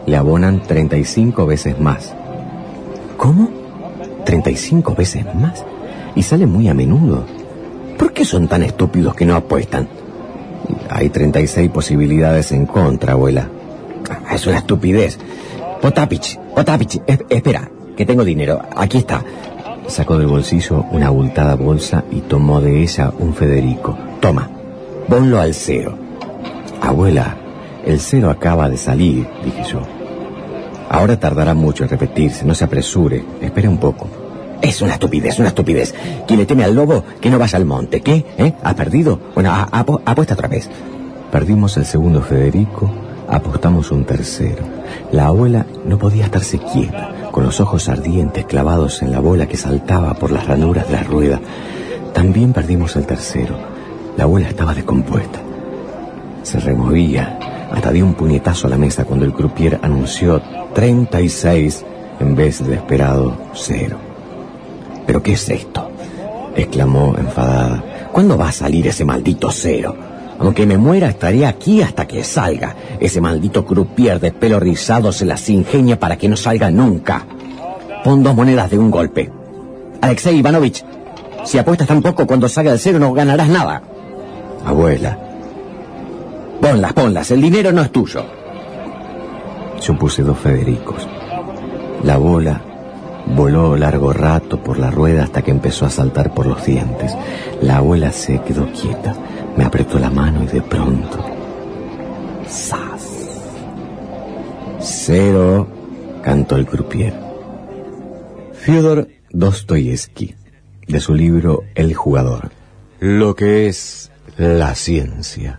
le abonan treinta y cinco veces más. ¿Cómo? ¿treinta y cinco veces más? Y sale muy a menudo. ¿Por qué son tan estúpidos que no apuestan? Hay treinta y seis posibilidades en contra, abuela. Ah, es una estupidez. Potapich, Potapich, es, espera, que tengo dinero. Aquí está. Sacó del bolsillo una abultada bolsa y tomó de ella un Federico. Toma, ponlo al cero. Abuela, el cero acaba de salir, dije yo. Ahora tardará mucho en repetirse, no se apresure, espere un poco. Es una estupidez, una estupidez. Quien le teme al lobo, que no vaya al monte. ¿Qué? ¿Eh? ¿Has perdido? Bueno, a, a, apuesta otra vez. Perdimos el segundo Federico, apostamos un tercero. La abuela no podía estarse quieta, con los ojos ardientes clavados en la bola que saltaba por las ranuras de la rueda. También perdimos el tercero. La abuela estaba descompuesta. Se removía, hasta dio un puñetazo a la mesa cuando el croupier anunció treinta y seis en vez de esperado cero. ¿Pero qué es esto?, exclamó enfadada. ¿Cuándo va a salir ese maldito cero? Aunque me muera, estaré aquí hasta que salga. Ese maldito croupier de pelo rizado se las ingenia para que no salga nunca. Pon dos monedas de un golpe. Alexei Ivanovich, si apuestas tan poco, cuando salga el cero no ganarás nada. Abuela. Ponlas, ponlas, el dinero no es tuyo. Yo puse dos Federicos. La bola voló largo rato por la rueda hasta que empezó a saltar por los dientes. La abuela se quedó quieta, me apretó la mano y de pronto... ¡zas! Cero, cantó el croupier. Fyodor Dostoyevsky, de su libro El jugador. Lo que es la ciencia.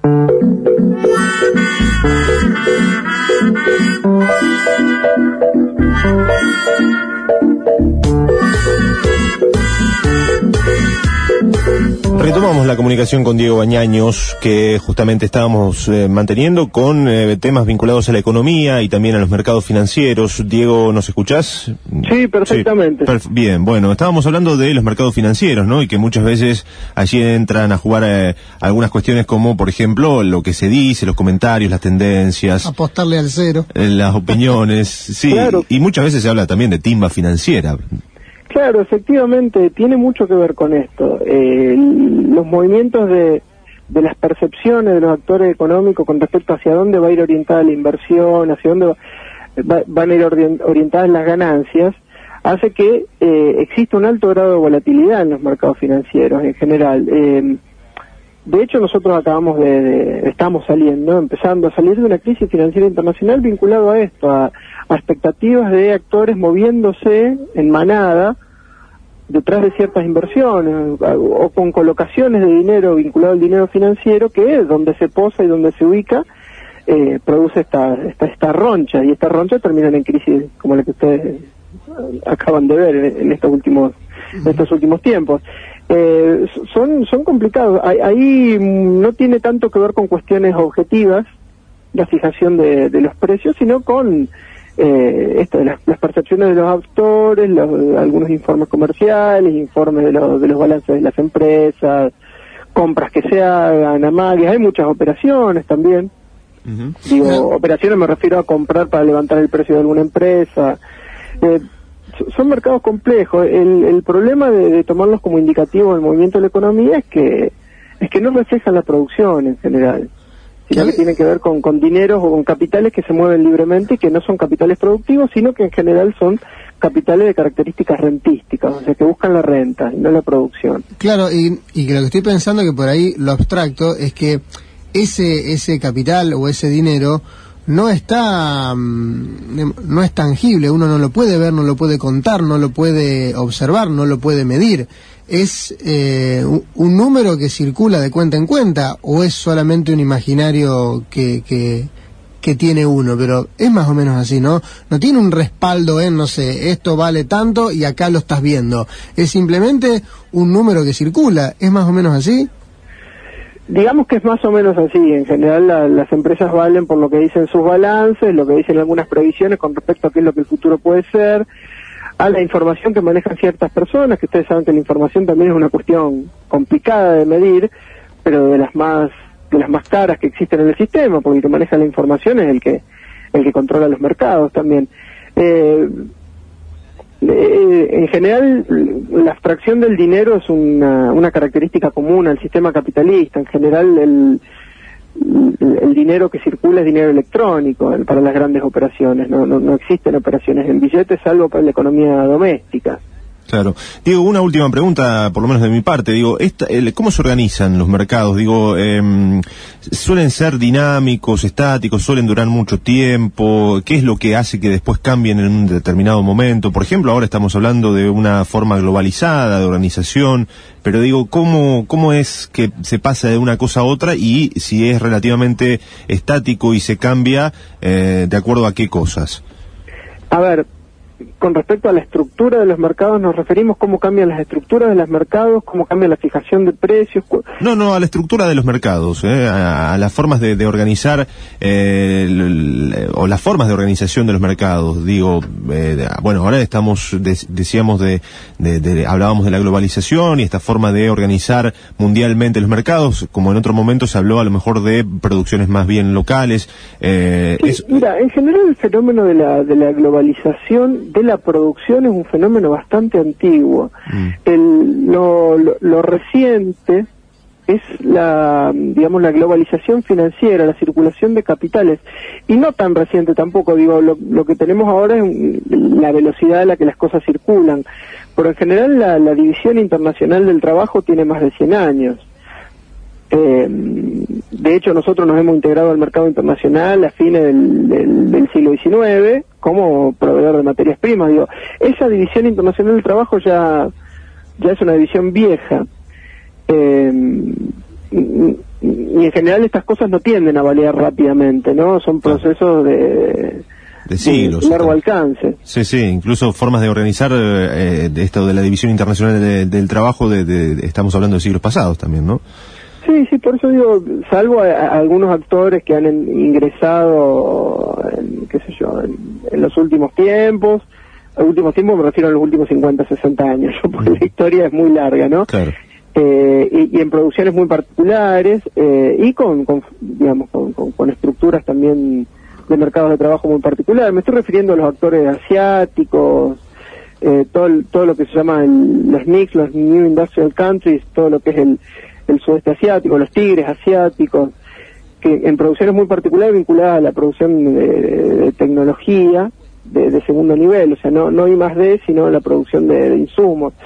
Retomamos la comunicación con Diego Bañaños, que justamente estábamos eh, manteniendo con eh, temas vinculados a la economía y también a los mercados financieros. Diego, ¿nos escuchás? Sí, perfectamente. Sí, perf- bien, bueno, estábamos hablando de los mercados financieros, ¿no? Y que muchas veces allí entran a jugar eh, algunas cuestiones como, por ejemplo, lo que se dice, los comentarios, las tendencias. Apostarle al cero. Eh, las opiniones, sí. Claro. Y muchas veces se habla también de timba financiera. Claro, efectivamente, tiene mucho que ver con esto. Eh, los movimientos de, de las percepciones de los actores económicos con respecto hacia dónde va a ir orientada la inversión, hacia dónde va, va, van a ir orient, orientadas las ganancias, hace que eh, exista un alto grado de volatilidad en los mercados financieros en general. Eh, de hecho, nosotros acabamos de, de, estamos saliendo, empezando a salir de una crisis financiera internacional vinculado a esto, a, a expectativas de actores moviéndose en manada detrás de ciertas inversiones o con colocaciones de dinero vinculado al dinero financiero, que es donde se posa y donde se ubica, eh, produce esta, esta esta roncha, y esta roncha termina en crisis como la que ustedes acaban de ver en, en estos últimos en estos últimos tiempos. Eh, son son complicados. Ahí, ahí no tiene tanto que ver con cuestiones objetivas la fijación de, de los precios, sino con Eh, esto de las, las percepciones de los actores, los, algunos informes comerciales, informes de, lo, de los balances de las empresas, compras que se hagan, amagues, hay muchas operaciones también. Uh-huh. Digo, uh-huh. Operaciones me refiero a comprar para levantar el precio de alguna empresa. Eh, son mercados complejos. El, el problema de, de tomarlos como indicativos del movimiento de la economía es que es que no reflejan la producción en general, sino que tiene que ver con, con dineros o con capitales que se mueven libremente y que no son capitales productivos, sino que en general son capitales de características rentísticas, o sea, que buscan la renta y no la producción. Claro, y, y que lo que estoy pensando que por ahí lo abstracto es que ese ese capital o ese dinero no está, no es tangible, uno no lo puede ver, no lo puede contar, no lo puede observar, no lo puede medir. ¿Es eh, un número que circula de cuenta en cuenta o es solamente un imaginario que, que, que tiene uno? Pero es más o menos así, ¿no? No tiene un respaldo en, no sé, esto vale tanto y acá lo estás viendo. Es simplemente un número que circula. ¿Es más o menos así? Digamos que es más o menos así. En general la, las empresas valen por lo que dicen sus balances, lo que dicen algunas previsiones con respecto a qué es lo que el futuro puede ser, a la información que manejan ciertas personas, que ustedes saben que la información también es una cuestión complicada de medir, pero de las más de las más caras que existen en el sistema, porque el que maneja la información es el que el que controla los mercados también. Eh, eh, en general, la abstracción del dinero es una, una característica común al sistema capitalista. En general, el, el, el dinero que circula es dinero electrónico para las grandes operaciones. No, no, no existen operaciones en billetes, salvo para la economía doméstica. Claro. Digo, una última pregunta, por lo menos de mi parte. Digo, esta, el, ¿cómo se organizan los mercados? Digo, eh, ¿suelen ser dinámicos, estáticos, suelen durar mucho tiempo? ¿Qué es lo que hace que después cambien en un determinado momento? Por ejemplo, ahora estamos hablando de una forma globalizada de organización, pero digo, ¿cómo, cómo es que se pasa de una cosa a otra y si es relativamente estático y se cambia eh, de acuerdo a qué cosas? A ver, con respecto a la estructura de los mercados, nos referimos cómo cambian las estructuras de los mercados, cómo cambia la fijación de precios. No, no, a la estructura de los mercados, eh, a, a las formas de, de organizar, eh, el, el, o las formas de organización de los mercados. Digo, eh, de, bueno, ahora estamos, de, decíamos, de, de, de, hablábamos de la globalización y esta forma de organizar mundialmente los mercados, como en otro momento se habló a lo mejor de producciones más bien locales. Eh, sí, es... Mira, en general el fenómeno de la, de la globalización de la producción es un fenómeno bastante antiguo. Mm. El, lo, lo, lo reciente es la, digamos, la globalización financiera, la circulación de capitales, y no tan reciente tampoco, digo, lo, lo que tenemos ahora es la velocidad a la que las cosas circulan, pero en general la, la División Internacional del Trabajo tiene más de cien años. Eh, de hecho, nosotros nos hemos integrado al mercado internacional a fines del, del, del siglo diecinueve como proveedor de materias primas. Digo, esa División Internacional del Trabajo ya, ya es una división vieja. Eh, y, y en general estas cosas no tienden a variar rápidamente, ¿no? Son procesos de... de siglos. De largo alcance. Sí, sí, incluso formas de organizar eh, de esto de la División Internacional de, del Trabajo, de, de, de, estamos hablando de siglos pasados también, ¿no? Sí, sí, por eso digo, salvo a, a algunos actores que han en, ingresado, en, qué sé yo, en, en los últimos tiempos, los últimos tiempos me refiero a los últimos cincuenta, sesenta años, porque la historia es muy larga, ¿no? Claro. Eh, y, y en producciones muy particulares, eh, y con, con digamos, con, con, con estructuras también de mercados de trabajo muy particulares. Me estoy refiriendo a los actores asiáticos, eh, todo, el, todo lo que se llama el, los N I C, los New Industrial Countries, todo lo que es el el sudeste asiático, los tigres asiáticos, que en producciones muy particulares vinculadas a la producción de, de, de tecnología de, de segundo nivel, o sea, no no I más D, sino la producción de, de insumos.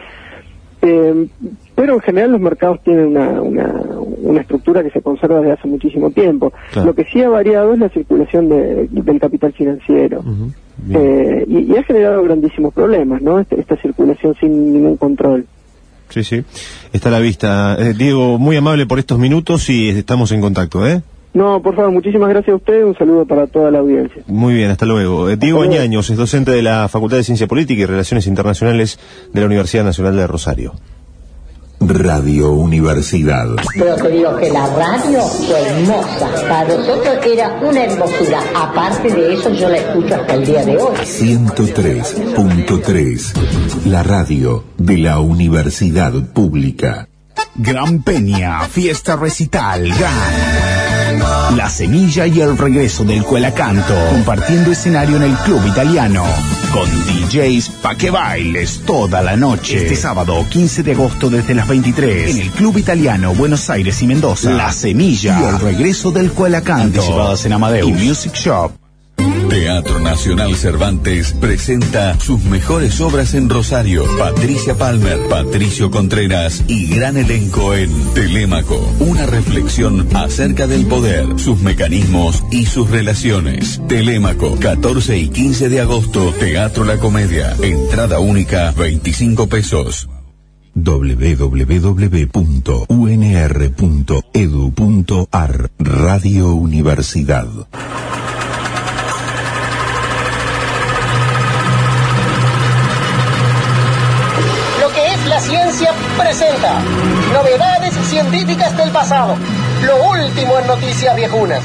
Eh, pero en general los mercados tienen una, una, una estructura que se conserva desde hace muchísimo tiempo. Claro. Lo que sí ha variado es la circulación de, del capital financiero. Uh-huh. eh, y, y ha generado grandísimos problemas, ¿no? Esta, esta circulación sin ningún control. Sí, sí, está a la vista. Eh, Diego, muy amable por estos minutos y estamos en contacto, ¿eh? No, por favor, muchísimas gracias a usted, un saludo para toda la audiencia. Muy bien, hasta luego. Eh, Diego Añaños es docente de la Facultad de Ciencia Política y Relaciones Internacionales de la Universidad Nacional de Rosario. Radio Universidad. Pero te digo que la radio fue hermosa. Para nosotros era una hermosura. Aparte de eso, yo la escucho hasta el día de hoy. ciento tres punto tres. La radio de la Universidad Pública. Gran Peña, fiesta recital, gran. La Semilla y el regreso del Cuelacanto, compartiendo escenario en el Club Italiano, con D Js pa' que bailes toda la noche. Este sábado, quince de agosto, desde las veintitrés, en el Club Italiano, Buenos Aires y Mendoza, La Semilla y el regreso del Cuelacanto, anticipadas en Amadeus y Music Shop. Teatro Nacional Cervantes presenta sus mejores obras en Rosario. Patricia Palmer, Patricio Contreras y gran elenco en Telémaco. Una reflexión acerca del poder, sus mecanismos y sus relaciones. Telémaco, catorce y quince de agosto, Teatro La Comedia. Entrada única, veinticinco pesos. doble u doble u doble u punto u n r punto e d u punto a r Radio Universidad. La ciencia presenta novedades científicas del pasado, lo último en noticias viejunas.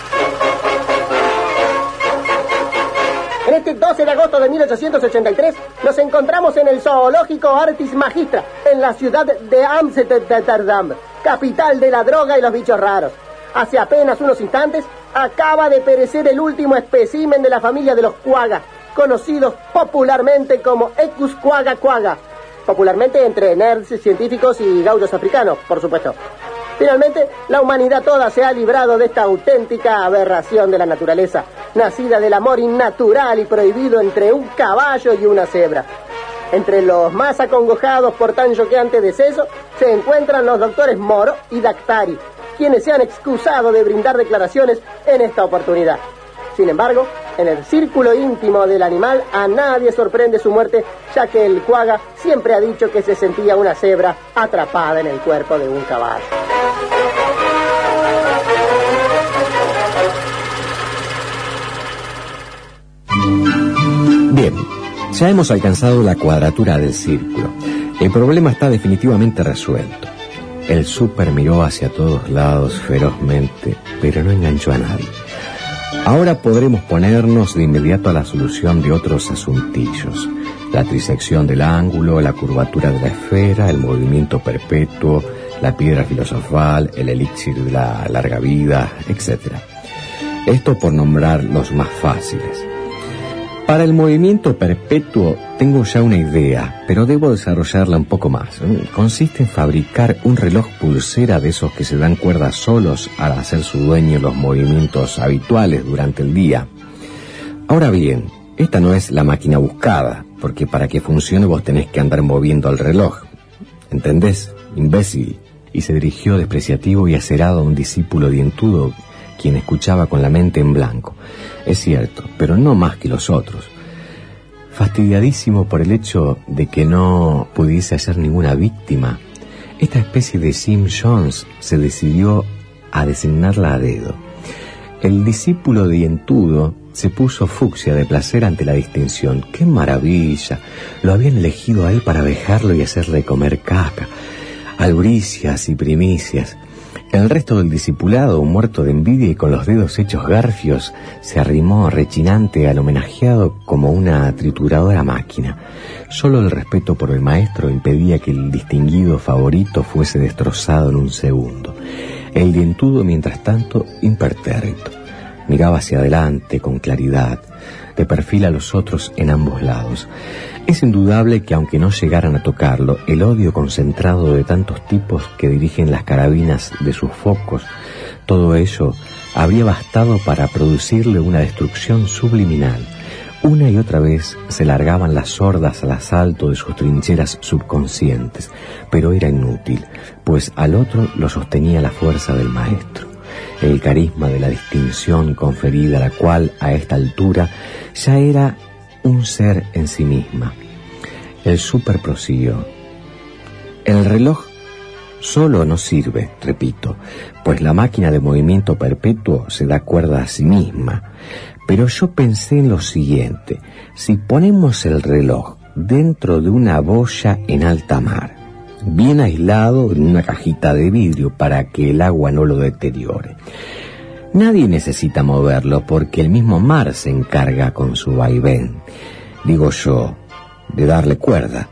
En este doce de agosto de mil ochocientos ochenta y tres nos encontramos en el zoológico Artis Magistra, en la ciudad de Amsterdam, capital de la droga y los bichos raros. Hace apenas unos instantes acaba de perecer el último espécimen de la familia de los quagga, conocidos popularmente como Equus quagga quagga, popularmente entre nerds científicos y gauchos africanos, por supuesto. Finalmente, la humanidad toda se ha librado de esta auténtica aberración de la naturaleza, nacida del amor innatural y prohibido entre un caballo y una cebra. Entre los más acongojados por tan choqueante deceso se encuentran los doctores Moro y Daktari, quienes se han excusado de brindar declaraciones en esta oportunidad. Sin embargo, en el círculo íntimo del animal a nadie sorprende su muerte, ya que el quagga siempre ha dicho que se sentía una cebra atrapada en el cuerpo de un caballo. Bien, ya hemos alcanzado la cuadratura del círculo. El problema está definitivamente resuelto. El súper miró hacia todos lados ferozmente, pero no enganchó a nadie. Ahora podremos ponernos de inmediato a la solución de otros asuntillos. La trisección del ángulo, la curvatura de la esfera, el movimiento perpetuo, la piedra filosofal, el elixir de la larga vida, etcétera. Esto por nombrar los más fáciles. Para el movimiento perpetuo tengo ya una idea, pero debo desarrollarla un poco más. Consiste en fabricar un reloj pulsera de esos que se dan cuerda solos al hacer su dueño los movimientos habituales durante el día. Ahora bien, esta no es la máquina buscada, porque para que funcione vos tenés que andar moviendo el reloj. ¿Entendés, imbécil? Y se dirigió despreciativo y acerado a un discípulo dientudo, quien escuchaba con la mente en blanco. Es cierto, pero no más que los otros. Fastidiadísimo por el hecho de que no pudiese hallar ninguna víctima, esta especie de Jim Jones se decidió a designarla a dedo. El discípulo dientudo se puso fucsia de placer ante la distinción. ¡Qué maravilla! Lo habían elegido a él para vejarlo y hacerle comer caca, albricias y primicias. El resto del discipulado, muerto de envidia y con los dedos hechos garfios, se arrimó rechinante al homenajeado como una trituradora máquina. Solo el respeto por el maestro impedía que el distinguido favorito fuese destrozado en un segundo. El dientudo, mientras tanto, impertérrito, miraba hacia adelante con claridad, de perfil a los otros en ambos lados. Es indudable que aunque no llegaran a tocarlo, el odio concentrado de tantos tipos que dirigen las carabinas de sus focos, todo ello habría bastado para producirle una destrucción subliminal. Una y otra vez se largaban las sordas al asalto de sus trincheras subconscientes, pero era inútil, pues al otro lo sostenía la fuerza del maestro. El carisma de la distinción conferida, la cual a esta altura ya era un ser en sí misma. El súper prosiguió. El reloj solo no sirve, repito, pues la máquina de movimiento perpetuo se da cuerda a sí misma. Pero yo pensé en lo siguiente: si ponemos el reloj dentro de una boya en alta mar, bien aislado en una cajita de vidrio para que el agua no lo deteriore, nadie necesita moverlo porque el mismo mar se encarga con su vaivén, digo yo, de darle cuerda.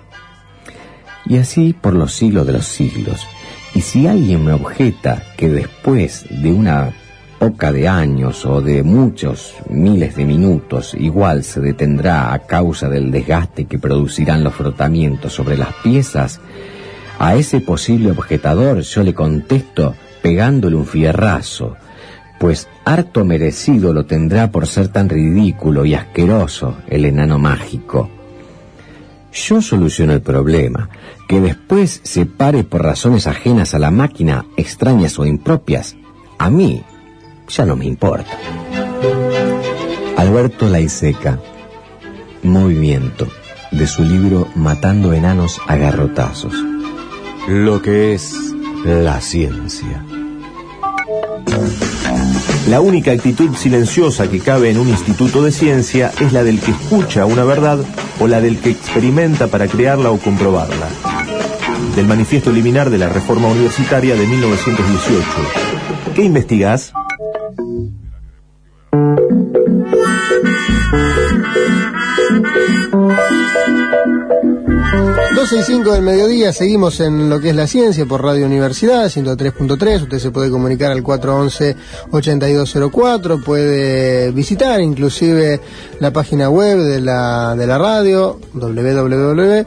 Y así por los siglos de los siglos. Y si alguien me objeta que después de una poca de años o de muchos miles de minutos igual se detendrá a causa del desgaste que producirán los frotamientos sobre las piezas, a ese posible objetador yo le contesto pegándole un fierrazo, pues harto merecido lo tendrá por ser tan ridículo y asqueroso el enano mágico. Yo soluciono el problema. Que después se pare por razones ajenas a la máquina, extrañas o impropias, a mí ya no me importa. Alberto Laiseca, Movimiento, de su libro Matando enanos a garrotazos. Lo que es la ciencia. La única actitud silenciosa que cabe en un instituto de ciencia es la del que escucha una verdad o la del que experimenta para crearla o comprobarla. Del Manifiesto Liminar de la Reforma Universitaria de mil novecientos dieciocho. ¿Qué investigás? doce y cinco del mediodía, seguimos en lo que es la ciencia por Radio Universidad, ciento tres punto tres. Usted se puede comunicar al cuatro once, ochenta y dos cero cuatro, puede visitar inclusive la página web de la, de la radio, doble u doble u doble u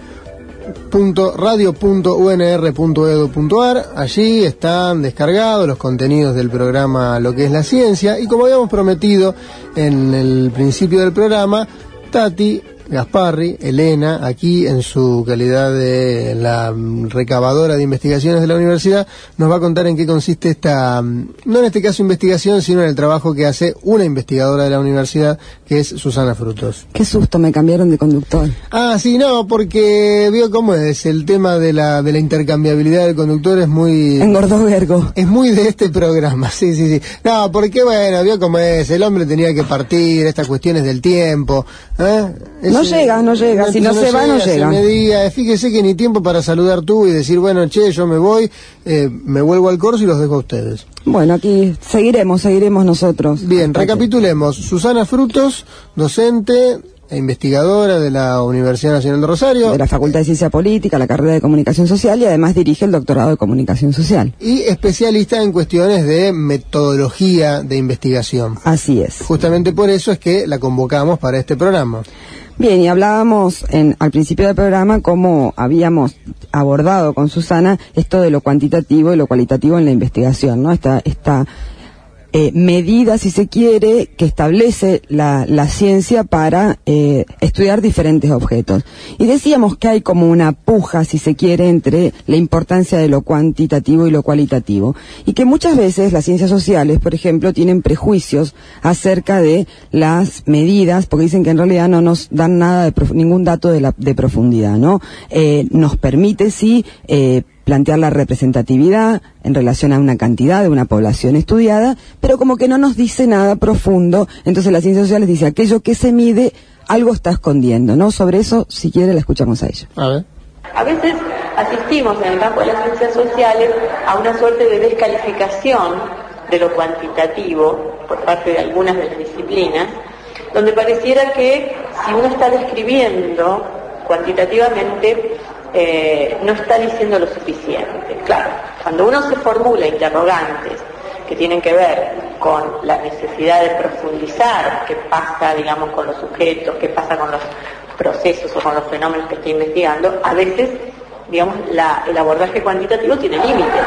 punto radio punto u n r punto e d u punto a r. Allí están descargados los contenidos del programa Lo que es la ciencia, y como habíamos prometido en el principio del programa, Tati Gasparri, Elena, aquí en su calidad de la recabadora de investigaciones de la universidad, nos va a contar en qué consiste esta, no en este caso investigación, sino en el trabajo que hace una investigadora de la universidad, que es Susana Frutos. Qué susto, me cambiaron de conductor. Ah, sí, no, porque vio cómo es, el tema de la, de la intercambiabilidad del conductor es muy... Engordó Vergo. Es muy de este programa, sí, sí, sí. No, porque bueno, vio cómo es, el hombre tenía que partir, estas cuestiones del tiempo, ¿eh? Es, no llega, no llega, si no, no se va, no llega. Se medía, fíjese que ni tiempo para saludar tú y decir, bueno, che, yo me voy, eh, me vuelvo al corso y los dejo a ustedes. Bueno, aquí seguiremos, seguiremos nosotros. Bien, recapitulemos. Susana Frutos, docente e investigadora de la Universidad Nacional de Rosario. De la Facultad de Ciencia Política, la carrera de Comunicación Social, y además dirige el doctorado de Comunicación Social. Y especialista en cuestiones de metodología de investigación. Así es. Justamente por eso es que la convocamos para este programa. Bien, y hablábamos en, al principio del programa cómo habíamos abordado con Susana esto de lo cuantitativo y lo cualitativo en la investigación, ¿no? Esta, esta eh, medida, si se quiere, que establece la, la ciencia para eh, estudiar diferentes objetos. Y decíamos que hay como una puja, si se quiere, entre la importancia de lo cuantitativo y lo cualitativo. Y que muchas veces las ciencias sociales, por ejemplo, tienen prejuicios acerca de las medidas, porque dicen que en realidad no nos dan nada de prof- ningún dato de, la, de profundidad, ¿no? Eh, nos permite, sí, eh, plantear la representatividad en relación a una cantidad de una población estudiada, pero como que no nos dice nada profundo. Entonces las ciencias sociales dice aquello que se mide algo está escondiendo, ¿no? Sobre eso, si quiere, la escuchamos a ella. A ver. A veces asistimos en el campo de las ciencias sociales a una suerte de descalificación de lo cuantitativo por parte de algunas de las disciplinas, donde pareciera que si uno está describiendo cuantitativamente, eh, no está diciendo lo suficiente. Claro, cuando uno se formula interrogantes que tienen que ver con la necesidad de profundizar qué pasa, digamos, con los sujetos, qué pasa con los procesos o con los fenómenos que está investigando, a veces, digamos, la, el abordaje cuantitativo tiene límites,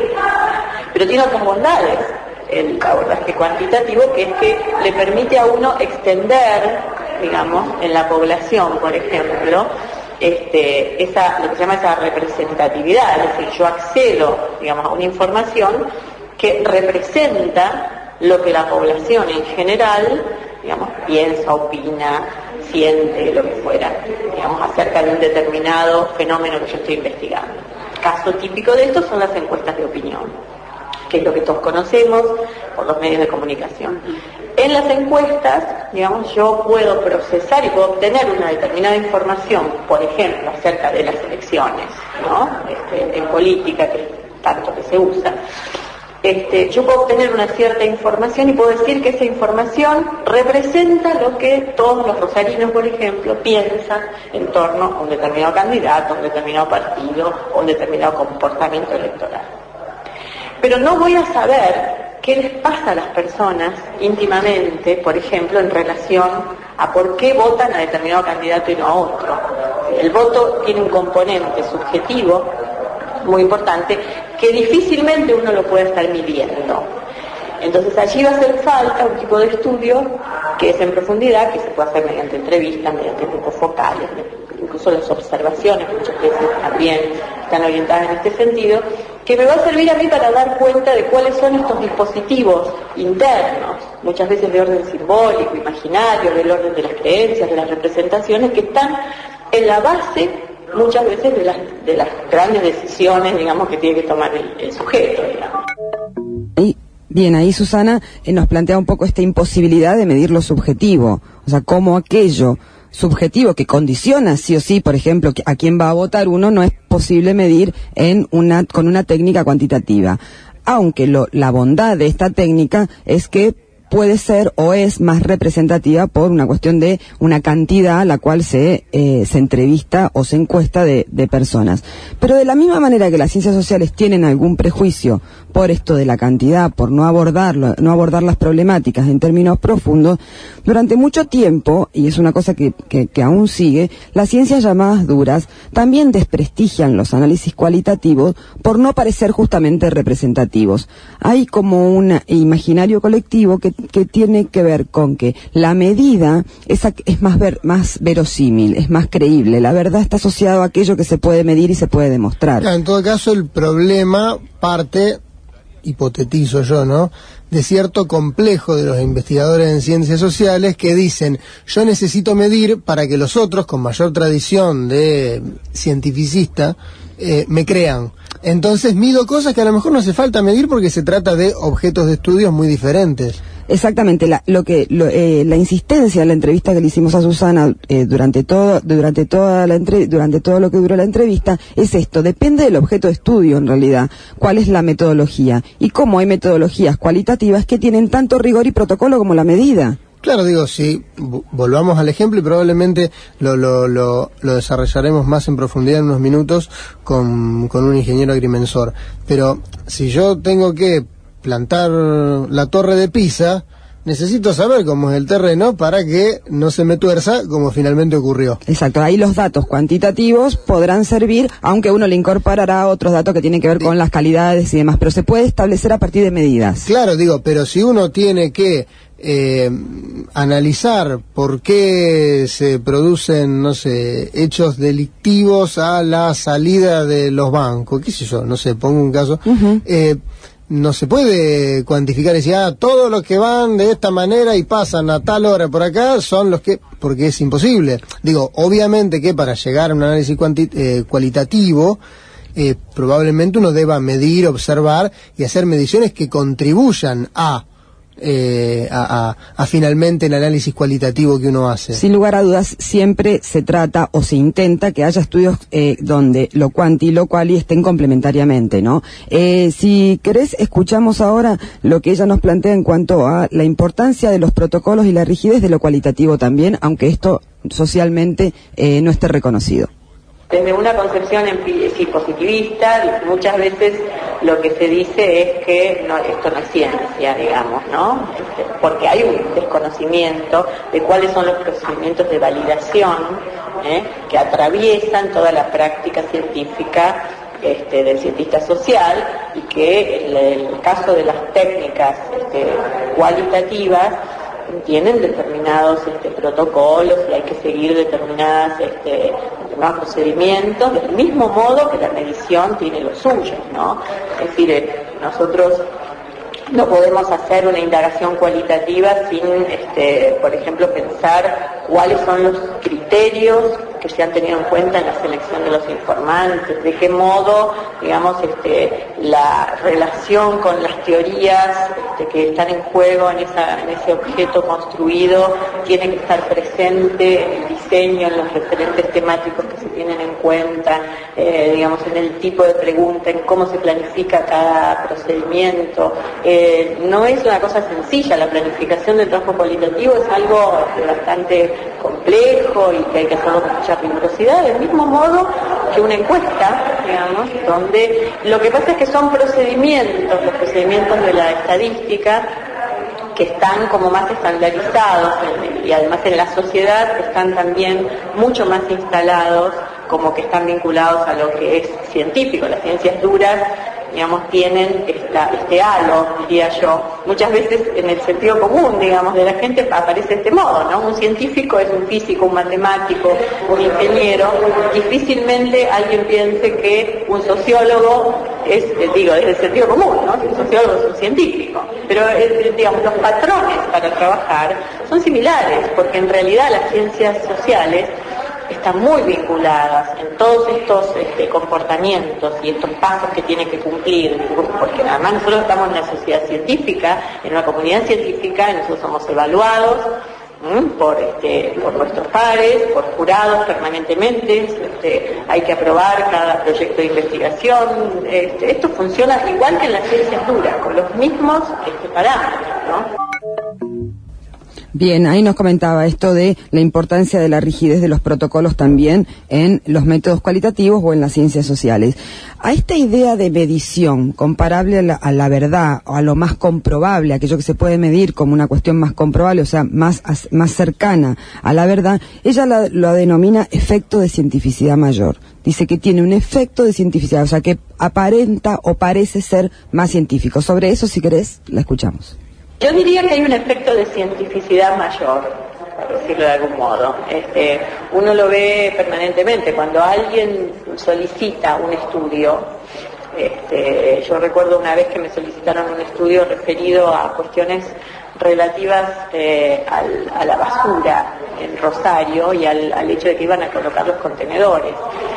pero tiene otras bondades el abordaje cuantitativo, que es que le permite a uno extender, digamos, en la población, por ejemplo, este, esa, lo que se llama esa representatividad, es decir, yo accedo, digamos, a una información que representa lo que la población en general, digamos, piensa, opina, siente, lo que fuera, digamos, acerca de un determinado fenómeno que yo estoy investigando. Caso típico de esto son las encuestas de opinión, que es lo que todos conocemos por los medios de comunicación. En las encuestas, digamos, yo puedo procesar y puedo obtener una determinada información, por ejemplo, acerca de las elecciones, ¿no? Este, en política, que tanto que se usa. Este, yo puedo obtener una cierta información y puedo decir que esa información representa lo que todos los rosarinos, por ejemplo, piensan en torno a un determinado candidato, a un determinado partido o un determinado comportamiento electoral. Pero no voy a saber qué les pasa a las personas íntimamente, por ejemplo, en relación a por qué votan a determinado candidato y no a otro. El voto tiene un componente subjetivo muy importante que difícilmente uno lo puede estar midiendo. Entonces allí va a hacer falta un tipo de estudio que es en profundidad, que se puede hacer mediante entrevistas, mediante grupos focales, incluso las observaciones muchas veces también están orientadas en este sentido, que me va a servir a mí para dar cuenta de cuáles son estos dispositivos internos, muchas veces de orden simbólico, imaginario, del orden de las creencias, de las representaciones, que están en la base muchas veces de las, de las grandes decisiones, digamos, que tiene que tomar el, el sujeto, digamos. Y, bien, ahí Susana eh, nos plantea un poco esta imposibilidad de medir lo subjetivo, o sea, cómo aquello subjetivo que condiciona sí o sí, por ejemplo, a quién va a votar uno, no es posible medir en una, con una técnica cuantitativa. Aunque lo, la bondad de esta técnica es que puede ser o es más representativa por una cuestión de una cantidad a la cual se, eh, se entrevista o se encuesta de, de personas. Pero de la misma manera que las ciencias sociales tienen algún prejuicio por esto de la cantidad, por no abordarlo, no abordar las problemáticas en términos profundos, durante mucho tiempo, y es una cosa que, que, que aún sigue, las ciencias llamadas duras también desprestigian los análisis cualitativos por no parecer justamente representativos. Hay como un imaginario colectivo que, que tiene que ver con que la medida es, es más, ver, más verosímil, es más creíble, la verdad está asociado a aquello que se puede medir y se puede demostrar. Claro, en todo caso el problema parte, hipotetizo yo, ¿no?, de cierto complejo de los investigadores en ciencias sociales que dicen, yo necesito medir para que los otros, con mayor tradición de cientificista, eh, me crean. Entonces mido cosas que a lo mejor no hace falta medir porque se trata de objetos de estudios muy diferentes. Exactamente, la, lo que lo, eh, la insistencia en la entrevista que le hicimos a Susana eh, durante todo durante toda la entre, durante todo lo que duró la entrevista es esto, depende del objeto de estudio en realidad, cuál es la metodología y cómo hay metodologías cualitativas que tienen tanto rigor y protocolo como la medida. Claro, digo, si volvamos al ejemplo y probablemente lo, lo, lo, lo desarrollaremos más en profundidad en unos minutos con, con un ingeniero agrimensor, pero si yo tengo que plantar la torre de Pisa, necesito saber cómo es el terreno para que no se me tuerza como finalmente ocurrió. Exacto, ahí los datos cuantitativos podrán servir, aunque uno le incorporará otros datos que tienen que ver con las calidades y demás, pero se puede establecer a partir de medidas. Claro, digo, pero si uno tiene que eh, analizar por qué se producen, no sé, hechos delictivos a la salida de los bancos, qué sé yo, no sé, pongo un caso, uh-huh. eh, no se puede cuantificar y decir, ah, todos los que van de esta manera y pasan a tal hora por acá son los que, porque es imposible. Digo, obviamente que para llegar a un análisis cuanti- eh, cualitativo, eh, probablemente uno deba medir, observar y hacer mediciones que contribuyan a Eh, a, a, a finalmente el análisis cualitativo que uno hace. Sin lugar a dudas, siempre se trata o se intenta que haya estudios eh, donde lo cuanti y lo quali estén complementariamente, ¿no? Eh, si querés, escuchamos ahora lo que ella nos plantea en cuanto a la importancia de los protocolos y la rigidez de lo cualitativo también, aunque esto socialmente eh, no esté reconocido. Desde una concepción positivista, muchas veces lo que se dice es que no, esto no es ciencia, digamos, ¿no? Porque hay un desconocimiento de cuáles son los procedimientos de validación ¿eh? que atraviesan toda la práctica científica este, del cientista social y que en el caso de las técnicas este, cualitativas tienen determinados este, protocolos y hay que seguir determinadas este, determinados procedimientos del mismo modo que la medición tiene los suyos, ¿no? Es decir, eh, nosotros no podemos hacer una indagación cualitativa sin, este, por ejemplo, pensar cuáles son los criterios que se han tenido en cuenta en la selección de los informantes, de qué modo, digamos, este, la relación con las teorías este, que están en juego en, esa, en ese objeto construido tiene que estar presente el diseño, en los referentes temáticos que se tienen en cuenta, eh, digamos, en el tipo de pregunta, en cómo se planifica cada procedimiento. Eh, no es una cosa sencilla, la planificación del trabajo cualitativo es algo bastante complejo y que hay que hacerlo con mucha rigurosidad, del mismo modo que una encuesta, digamos, donde lo que pasa es que son procedimientos, los procedimientos de la estadística, que están como más estandarizados y además en la sociedad están también mucho más instalados, como que están vinculados a lo que es científico. Las ciencias duras, digamos, tienen esta, este halo, diría yo. Muchas veces en el sentido común, digamos, de la gente aparece de este modo, ¿no? Un científico es un físico, un matemático, un ingeniero. Difícilmente alguien piense que un sociólogo es, digo, desde el sentido común, ¿no? Un sociólogo es un científico. Pero, digamos, los patrones para trabajar son similares, porque en realidad las ciencias sociales están muy vinculadas en todos estos este, comportamientos y estos pasos que tiene que cumplir, porque además nosotros estamos en una sociedad científica, en una comunidad científica, y nosotros somos evaluados ¿m? por este, por nuestros pares, por jurados permanentemente, este, hay que aprobar cada proyecto de investigación. Este, esto funciona igual que en las ciencias duras, con los mismos este, parámetros, ¿no? Bien, ahí nos comentaba esto de la importancia de la rigidez de los protocolos también en los métodos cualitativos o en las ciencias sociales. A esta idea de medición comparable a la, a la verdad o a lo más comprobable, aquello que se puede medir como una cuestión más comprobable, o sea, más, más cercana a la verdad, ella la, lo denomina efecto de cientificidad mayor. Dice que tiene un efecto de cientificidad, o sea, que aparenta o parece ser más científico. Sobre eso, si querés, la escuchamos. Yo diría que hay un efecto de cientificidad mayor, por decirlo de algún modo. Este, uno lo ve permanentemente. Cuando alguien solicita un estudio, este, yo recuerdo una vez que me solicitaron un estudio referido a cuestiones relativas eh, al, a la basura en Rosario y al, al hecho de que iban a colocar los contenedores.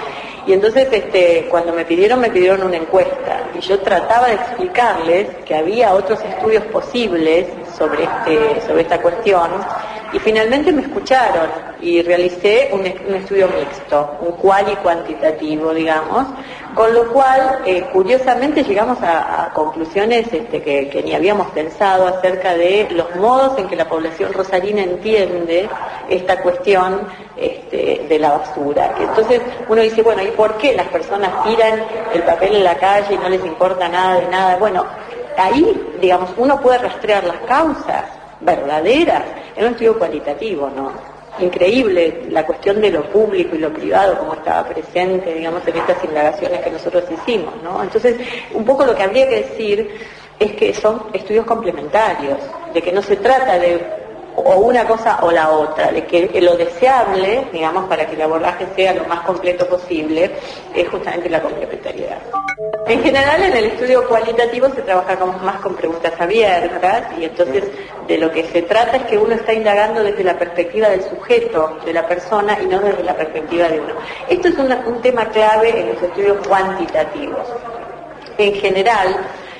Y entonces, este, cuando me pidieron, me pidieron una encuesta. Y yo trataba de explicarles que había otros estudios posibles sobre, este, sobre esta cuestión. Y finalmente me escucharon y realicé un, un estudio mixto, un cual y cuantitativo, digamos. Con lo cual, eh, curiosamente, llegamos a, a conclusiones este, que, que ni habíamos pensado acerca de los modos en que la población rosarina entiende esta cuestión este, de la basura. Entonces uno dice, bueno, ¿y por qué las personas tiran el papel en la calle y no les importa nada de nada? Bueno, ahí, digamos, uno puede rastrear las causas verdaderas en un estudio cualitativo, ¿no? Increíble la cuestión de lo público y lo privado, como estaba presente, digamos, en estas indagaciones que nosotros hicimos, ¿no? Entonces, un poco lo que habría que decir es que son estudios complementarios, de que no se trata de o una cosa o la otra, de que lo deseable, digamos, para que el abordaje sea lo más completo posible, es justamente la complementariedad. En general, en el estudio cualitativo se trabaja con, más con preguntas abiertas, y entonces de lo que se trata es que uno está indagando desde la perspectiva del sujeto, de la persona, y no desde la perspectiva de uno. Esto es una, un tema clave en los estudios cuantitativos. En general,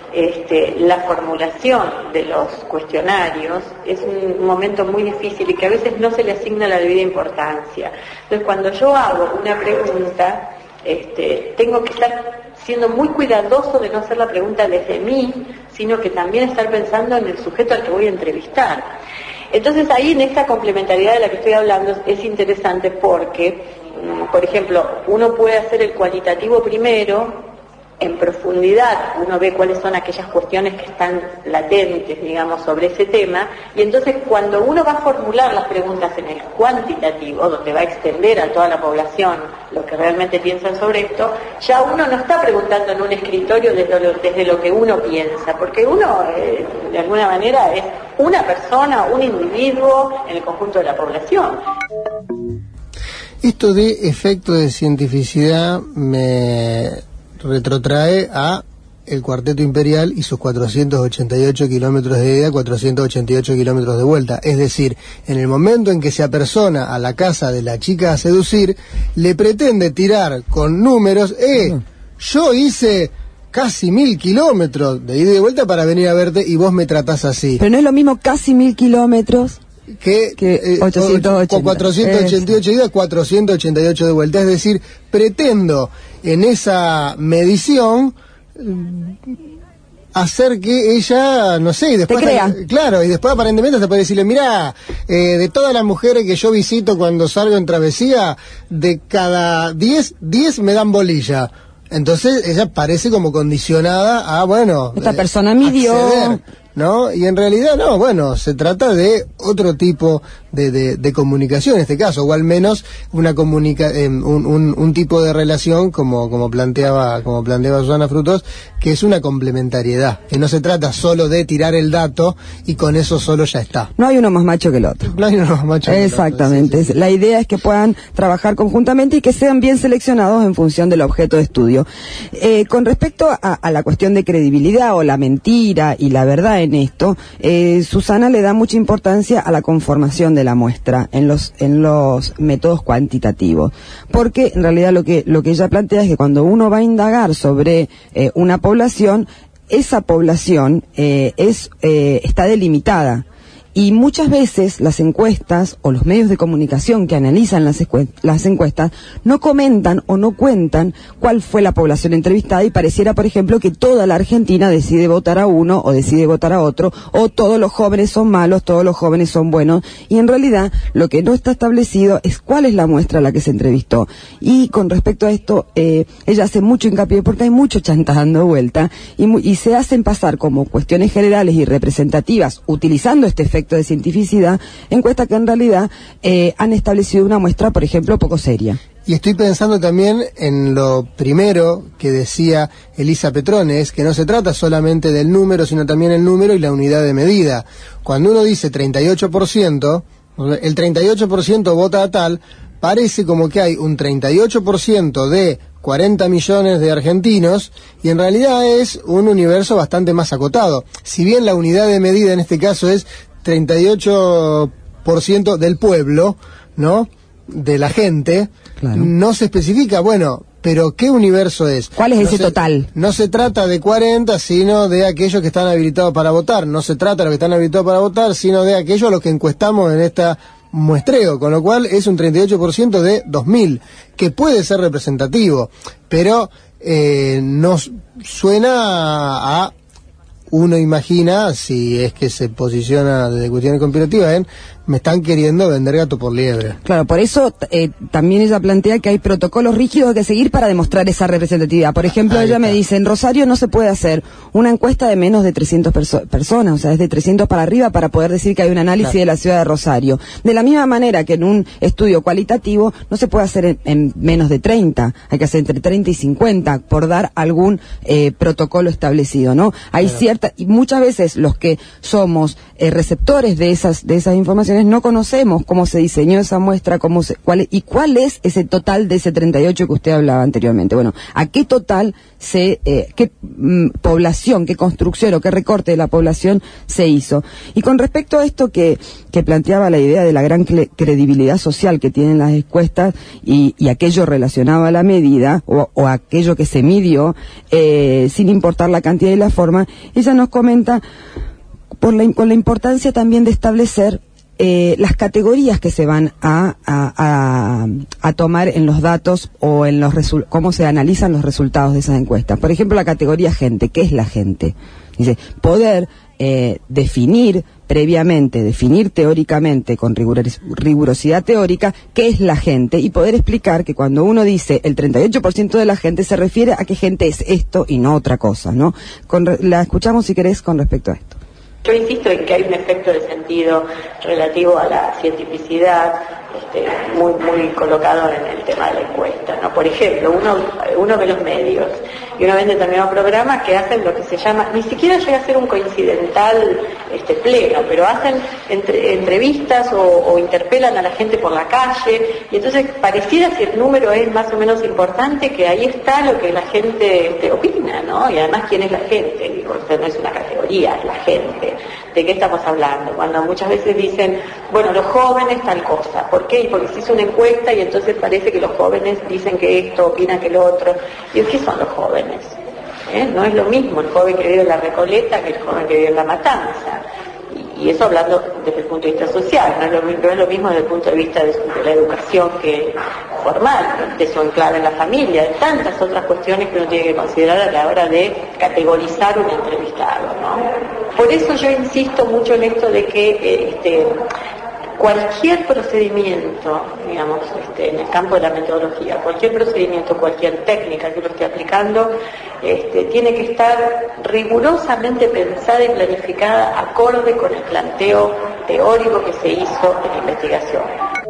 Este, la formulación de los cuestionarios es un momento muy difícil y que a veces no se le asigna la debida importancia. Entonces, cuando yo hago una pregunta, este, tengo que estar siendo muy cuidadoso de no hacer la pregunta desde mí, sino que también estar pensando en el sujeto al que voy a entrevistar. Entonces, ahí en esta complementariedad de la que estoy hablando es interesante porque, por ejemplo, uno puede hacer el cualitativo primero. En profundidad uno ve cuáles son aquellas cuestiones que están latentes, digamos, sobre ese tema, y entonces cuando uno va a formular las preguntas en el cuantitativo, donde va a extender a toda la población lo que realmente piensan sobre esto, ya uno no está preguntando en un escritorio desde lo, desde lo que uno piensa, porque uno, eh, de alguna manera, es una persona, un individuo en el conjunto de la población. Esto de efecto de cientificidad me retrotrae a el Cuarteto Imperial y sus cuatrocientos ochenta y ocho kilómetros de ida, cuatrocientos ochenta y ocho kilómetros de vuelta. Es decir, en el momento en que se apersona a la casa de la chica a seducir, le pretende tirar con números, eh, yo hice casi mil kilómetros de ida y de vuelta para venir a verte y vos me tratás así. Pero no es lo mismo casi mil kilómetros que, que eh, ochocientos ochenta. cuatrocientos ochenta y ocho ida, cuatrocientos ochenta y ocho de vuelta. Es decir, pretendo en esa medición hacer que ella, no sé, y después, te crea. Claro, y después aparentemente se puede decirle, mira, eh, de todas las mujeres que yo visito cuando salgo en travesía, de cada diez, diez me dan bolilla. Entonces ella parece como condicionada a, bueno, esta persona midió, acceder, ¿no? Y en realidad no, bueno, se trata de otro tipo de, de, de comunicación en este caso, o al menos una comunica, eh, un, un, un tipo de relación como, como planteaba, como planteaba Susana Frutos, que es una complementariedad, que no se trata solo de tirar el dato y con eso solo ya está. No hay uno más macho que el otro. No hay uno más macho que el otro. Exactamente. Sí, sí. La idea es que puedan trabajar conjuntamente y que sean bien seleccionados en función del objeto de estudio. Eh, con respecto a, a la cuestión de credibilidad o la mentira y la verdad en esto, eh, Susana le da mucha importancia a la conformación de la muestra en los en los métodos cuantitativos, porque en realidad lo que lo que ella plantea es que cuando uno va a indagar sobre eh, una población, esa población eh, es eh, está delimitada. Y muchas veces las encuestas o los medios de comunicación que analizan las, las encuestas no comentan o no cuentan cuál fue la población entrevistada, y pareciera, por ejemplo, que toda la Argentina decide votar a uno o decide votar a otro, o todos los jóvenes son malos, todos los jóvenes son buenos, y en realidad lo que no está establecido es cuál es la muestra a la que se entrevistó. Y con respecto a esto, eh, ella hace mucho hincapié porque hay mucho chantaje dando vuelta y, y se hacen pasar como cuestiones generales y representativas utilizando este efecto de cientificidad, encuestas que en realidad eh, han establecido una muestra, por ejemplo, poco seria. Y estoy pensando también en lo primero que decía Elisa Petrones, que no se trata solamente del número, sino también el número y la unidad de medida. Cuando uno dice treinta y ocho por ciento, el treinta y ocho por ciento vota a tal, parece como que hay un treinta y ocho por ciento de cuarenta millones de argentinos, y en realidad es un universo bastante más acotado. Si bien la unidad de medida en este caso es treinta y ocho por ciento del pueblo, ¿no?, de la gente, claro, no se especifica, bueno, pero ¿qué universo es? ¿Cuál es no ese se, total? No se trata de cuarenta, sino de aquellos que están habilitados para votar. No se trata de los que están habilitados para votar, sino de aquellos a los que encuestamos en esta muestreo, con lo cual es un treinta y ocho por ciento de dos mil, que puede ser representativo, pero eh, nos suena a, uno imagina, si es que se posiciona desde cuestiones conspirativas, en me están queriendo vender gato por liebre. Claro, por eso eh, también ella plantea que hay protocolos rígidos que seguir para demostrar esa representatividad. Por ejemplo, Ahí ella está. me dice, en Rosario no se puede hacer una encuesta de menos de trescientas perso personas, o sea, es de trescientos para arriba para poder decir que hay un análisis claro. de la ciudad de Rosario. De la misma manera que en un estudio cualitativo no se puede hacer en, en menos de treinta, hay que hacer entre treinta y cincuenta por dar algún eh, protocolo establecido, ¿no? Hay claro. cierta, y muchas veces los que somos eh, receptores de esas, de esas informaciones no conocemos cómo se diseñó esa muestra, cómo se, cuál, y cuál es ese total de ese treinta y ocho que usted hablaba anteriormente. Bueno, ¿a qué total se, eh, qué mm, población, qué construcción o qué recorte de la población se hizo? Y con respecto a esto que, que planteaba la idea de la gran credibilidad social que tienen las encuestas y, y aquello relacionado a la medida o, o aquello que se midió, eh, sin importar la cantidad y la forma, ella nos comenta por la, con la importancia también de establecer Eh, las categorías que se van a, a, a, a tomar en los datos o en los cómo se analizan los resultados de esas encuestas. Por ejemplo, la categoría gente. ¿Qué es la gente? Dice, poder eh, definir previamente, definir teóricamente, con riguros, rigurosidad teórica, qué es la gente, y poder explicar que cuando uno dice el treinta y ocho por ciento de la gente se refiere a qué gente es esto y no otra cosa, ¿no? Con, la escuchamos, si querés, con respecto a esto. Yo insisto en que hay un efecto de sentido relativo a la cientificidad, este, muy muy colocado en el tema de la encuesta, ¿no? Por ejemplo, uno uno ve los medios y uno ve en determinados programas que hacen lo que se llama, ni siquiera llega a ser un coincidental este, pleno, pero hacen entre, entrevistas o, o interpelan a la gente por la calle, y entonces pareciera, si el número es más o menos importante, que ahí está lo que la gente este, opina, ¿no? Y además, ¿quién es la gente? Digo, esto no es una categoría, es la gente. ¿De qué estamos hablando? Cuando muchas veces dicen, bueno, los jóvenes tal cosa. ¿Por qué? Porque se hizo una encuesta y entonces parece que los jóvenes dicen que esto, opinan que lo otro. ¿Y qué son los jóvenes? ¿Eh? No es lo mismo el joven que vive en la Recoleta que el joven que vive en la Matanza. Y, y eso hablando desde el punto de vista social, no es lo, no es lo mismo desde el punto de vista de, de la educación que formal, de su enclave en la familia, de tantas otras cuestiones que uno tiene que considerar a la hora de categorizar un entrevistado, ¿no? Por eso yo insisto mucho en esto de que eh, este, cualquier procedimiento, digamos, este, en el campo de la metodología, cualquier procedimiento, cualquier técnica que uno esté aplicando, este, tiene que estar rigurosamente pensada y planificada acorde con el planteo teórico que se hizo en la investigación.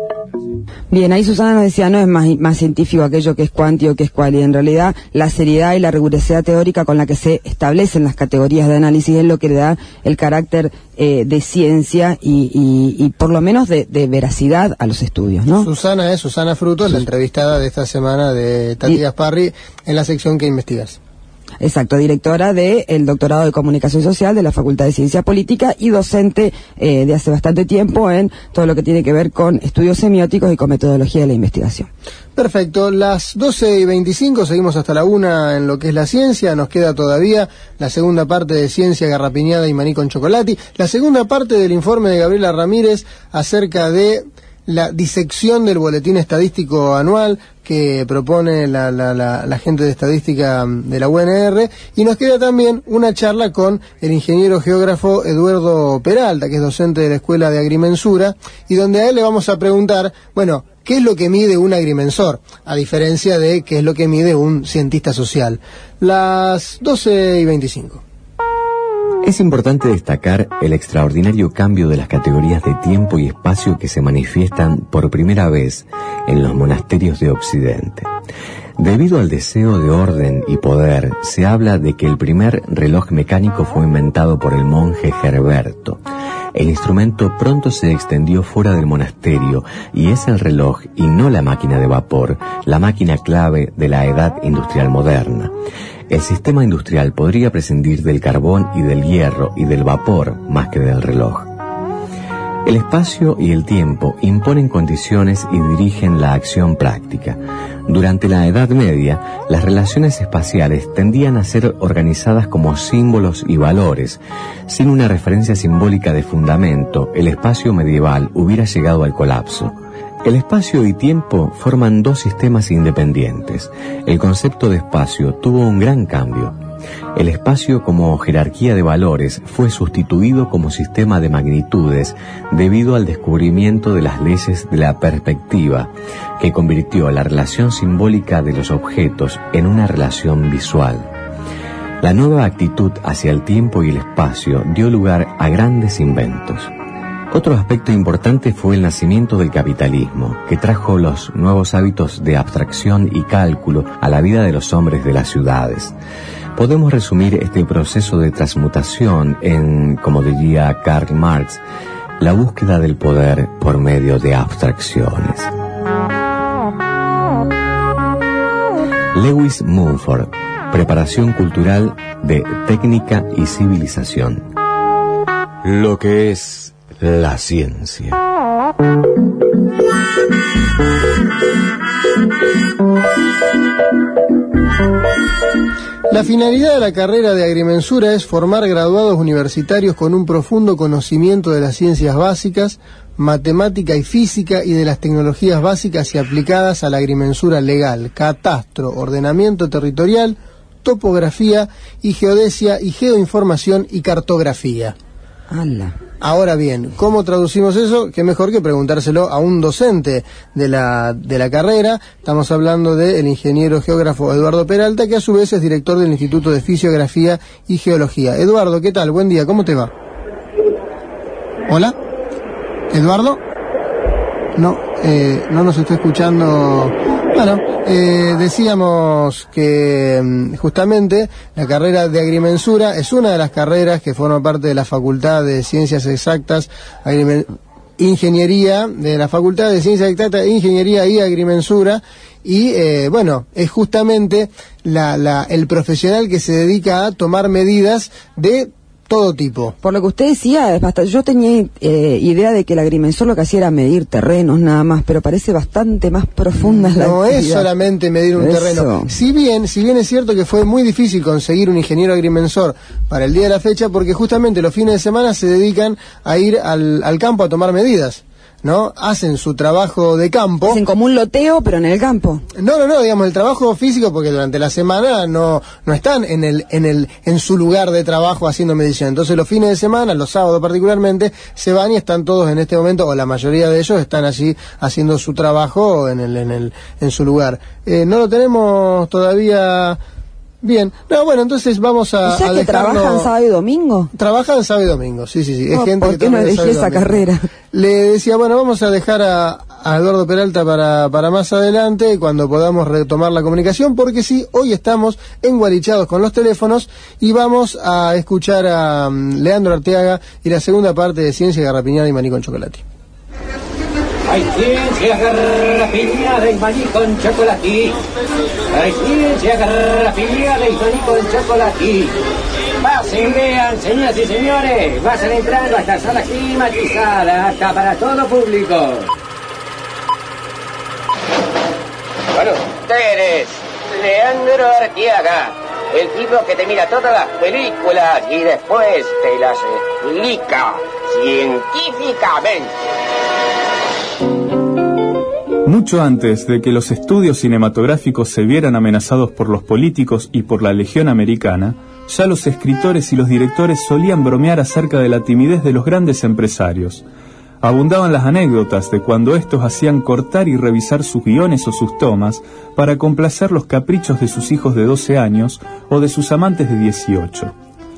Bien, ahí Susana nos decía, no es más, más científico aquello que es cuántico, que es cual, y en realidad la seriedad y la rigurosidad teórica con la que se establecen las categorías de análisis es lo que le da el carácter eh, de ciencia y, y, y por lo menos de, de veracidad a los estudios, ¿no? Susana es Susana Frutos, sí. La entrevistada de esta semana de Tati y... Gasparri en la sección que investigas. Exacto, directora del doctorado de Comunicación Social de la Facultad de Ciencia Política y docente eh, de hace bastante tiempo en todo lo que tiene que ver con estudios semióticos y con metodología de la investigación. Perfecto, las doce y veinticinco, seguimos hasta la una en lo que es la ciencia, nos queda todavía la segunda parte de Ciencia Garrapiñada y Maní con Chocolati, la segunda parte del informe de Gabriela Ramírez acerca de la disección del boletín estadístico anual que propone la, la, la, la gente de estadística de la U N R, y nos queda también una charla con el ingeniero geógrafo Eduardo Peralta, que es docente de la Escuela de Agrimensura, y donde a él le vamos a preguntar, bueno, ¿qué es lo que mide un agrimensor? A diferencia de qué es lo que mide un cientista social. Las doce y veinticinco. Es importante destacar el extraordinario cambio de las categorías de tiempo y espacio que se manifiestan por primera vez en los monasterios de Occidente. Debido al deseo de orden y poder, se habla de que el primer reloj mecánico fue inventado por el monje Herberto. El instrumento pronto se extendió fuera del monasterio y es el reloj y no la máquina de vapor, la máquina clave de la edad industrial moderna. El sistema industrial podría prescindir del carbón y del hierro y del vapor más que del reloj. El espacio y el tiempo imponen condiciones y dirigen la acción práctica. Durante la Edad Media, las relaciones espaciales tendían a ser organizadas como símbolos y valores. Sin una referencia simbólica de fundamento, el espacio medieval hubiera llegado al colapso. El espacio y tiempo forman dos sistemas independientes. El concepto de espacio tuvo un gran cambio. El espacio como jerarquía de valores fue sustituido como sistema de magnitudes debido al descubrimiento de las leyes de la perspectiva, que convirtió la relación simbólica de los objetos en una relación visual. La nueva actitud hacia el tiempo y el espacio dio lugar a grandes inventos. Otro aspecto importante fue el nacimiento del capitalismo, que trajo los nuevos hábitos de abstracción y cálculo a la vida de los hombres de las ciudades. Podemos resumir este proceso de transmutación en, como diría Karl Marx, la búsqueda del poder por medio de abstracciones. Lewis Mumford, Preparación cultural de técnica y civilización. Lo que es la ciencia. La finalidad de la carrera de agrimensura es formar graduados universitarios con un profundo conocimiento de las ciencias básicas, matemática y física y de las tecnologías básicas y aplicadas a la agrimensura legal, catastro, ordenamiento territorial, topografía y geodesia y geoinformación y cartografía. ¡Hala! Ahora bien, ¿cómo traducimos eso? Qué mejor que preguntárselo a un docente de la, de la carrera. Estamos hablando del ingeniero geógrafo Eduardo Peralta, que a su vez es director del Instituto de Fisiografía y Geología. Eduardo, ¿qué tal? Buen día, ¿cómo te va? ¿Hola? ¿Eduardo? No, eh, no nos está escuchando. Bueno, eh, decíamos que justamente la carrera de agrimensura es una de las carreras que forma parte de la Facultad de Ciencias Exactas, Agrimen... Ingeniería, de la Facultad de Ciencias Exactas, Ingeniería y Agrimensura, y eh, bueno, es justamente la, la, el profesional que se dedica a tomar medidas de todo tipo. Por lo que usted decía, basta, yo tenía eh, idea de que el agrimensor lo que hacía era medir terrenos nada más, pero parece bastante más profunda la No actividad. es solamente medir un Eso. terreno. Si bien, si bien es cierto que fue muy difícil conseguir un ingeniero agrimensor para el día de la fecha, porque justamente los fines de semana se dedican a ir al, al campo a tomar medidas, ¿no? Hacen su trabajo de campo. Hacen como un loteo, pero en el campo. No, no, no, digamos, el trabajo físico, porque durante la semana no, no están en el, en el, en su lugar de trabajo haciendo medición. Entonces los fines de semana, los sábados particularmente, se van y están todos en este momento, o la mayoría de ellos están allí haciendo su trabajo en el, en el, en su lugar. Eh, no lo tenemos todavía. Bien, no, bueno, entonces vamos a, o sea a que dejarlo... trabajan sábado y domingo. Trabajan sábado y domingo, sí, sí, sí. No, es gente ¿por que qué no elegí esa carrera? Le decía, bueno, vamos a dejar a, a Eduardo Peralta para, para más adelante, cuando podamos retomar la comunicación, porque sí, hoy estamos engualichados con los teléfonos y vamos a escuchar a um, Leandro Arteaga y la segunda parte de Ciencia Garrapiñada y Maní con Chocolate. Hay quien se agarra a piña de maní con chocolate. Hay quien se agarra a piña de maní con chocolate. Pasen, vean, señoras y señores, vayan entrando a esta sala climatizada, apta para todo público. Bueno, ustedes, Leandro Arteaga, el tipo que te mira todas las películas y después te las explica científicamente. Mucho antes de que los estudios cinematográficos se vieran amenazados por los políticos y por la Legión Americana, ya los escritores y los directores solían bromear acerca de la timidez de los grandes empresarios. Abundaban las anécdotas de cuando estos hacían cortar y revisar sus guiones o sus tomas para complacer los caprichos de sus hijos de doce años o de sus amantes de dieciocho.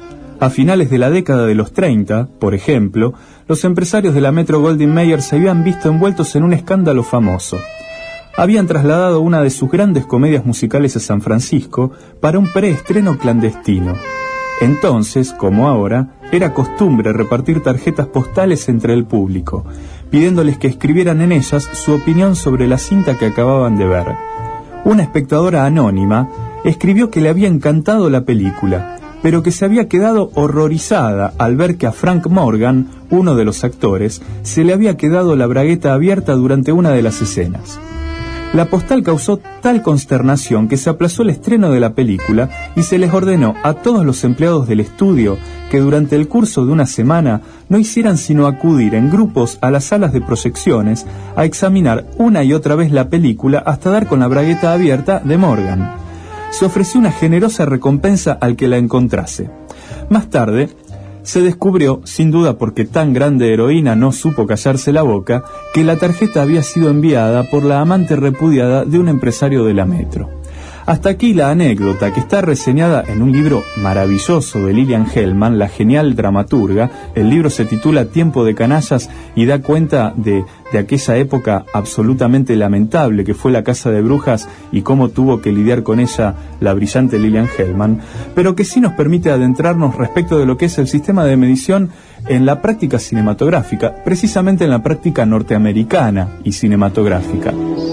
A finales de la década de los treinta, por ejemplo, los empresarios de la Metro-Goldwyn-Mayer se habían visto envueltos en un escándalo famoso. Habían trasladado una de sus grandes comedias musicales a San Francisco para un preestreno clandestino. Entonces, como ahora, era costumbre repartir tarjetas postales entre el público, pidiéndoles que escribieran en ellas su opinión sobre la cinta que acababan de ver. Una espectadora anónima escribió que le había encantado la película, pero que se había quedado horrorizada al ver que a Frank Morgan, uno de los actores, se le había quedado la bragueta abierta durante una de las escenas. La postal causó tal consternación que se aplazó el estreno de la película y se les ordenó a todos los empleados del estudio que durante el curso de una semana no hicieran sino acudir en grupos a las salas de proyecciones a examinar una y otra vez la película hasta dar con la bragueta abierta de Morgan. Se ofreció una generosa recompensa al que la encontrase. Más tarde, se descubrió, sin duda porque tan grande heroína no supo callarse la boca, que la tarjeta había sido enviada por la amante repudiada de un empresario de la Metro. Hasta aquí la anécdota, que está reseñada en un libro maravilloso de Lilian Hellman, la genial dramaturga. El libro se titula Tiempo de canallas y da cuenta de, de aquella época absolutamente lamentable que fue la Casa de Brujas y cómo tuvo que lidiar con ella la brillante Lilian Hellman, pero que sí nos permite adentrarnos respecto de lo que es el sistema de medición en la práctica cinematográfica, precisamente en la práctica norteamericana y cinematográfica.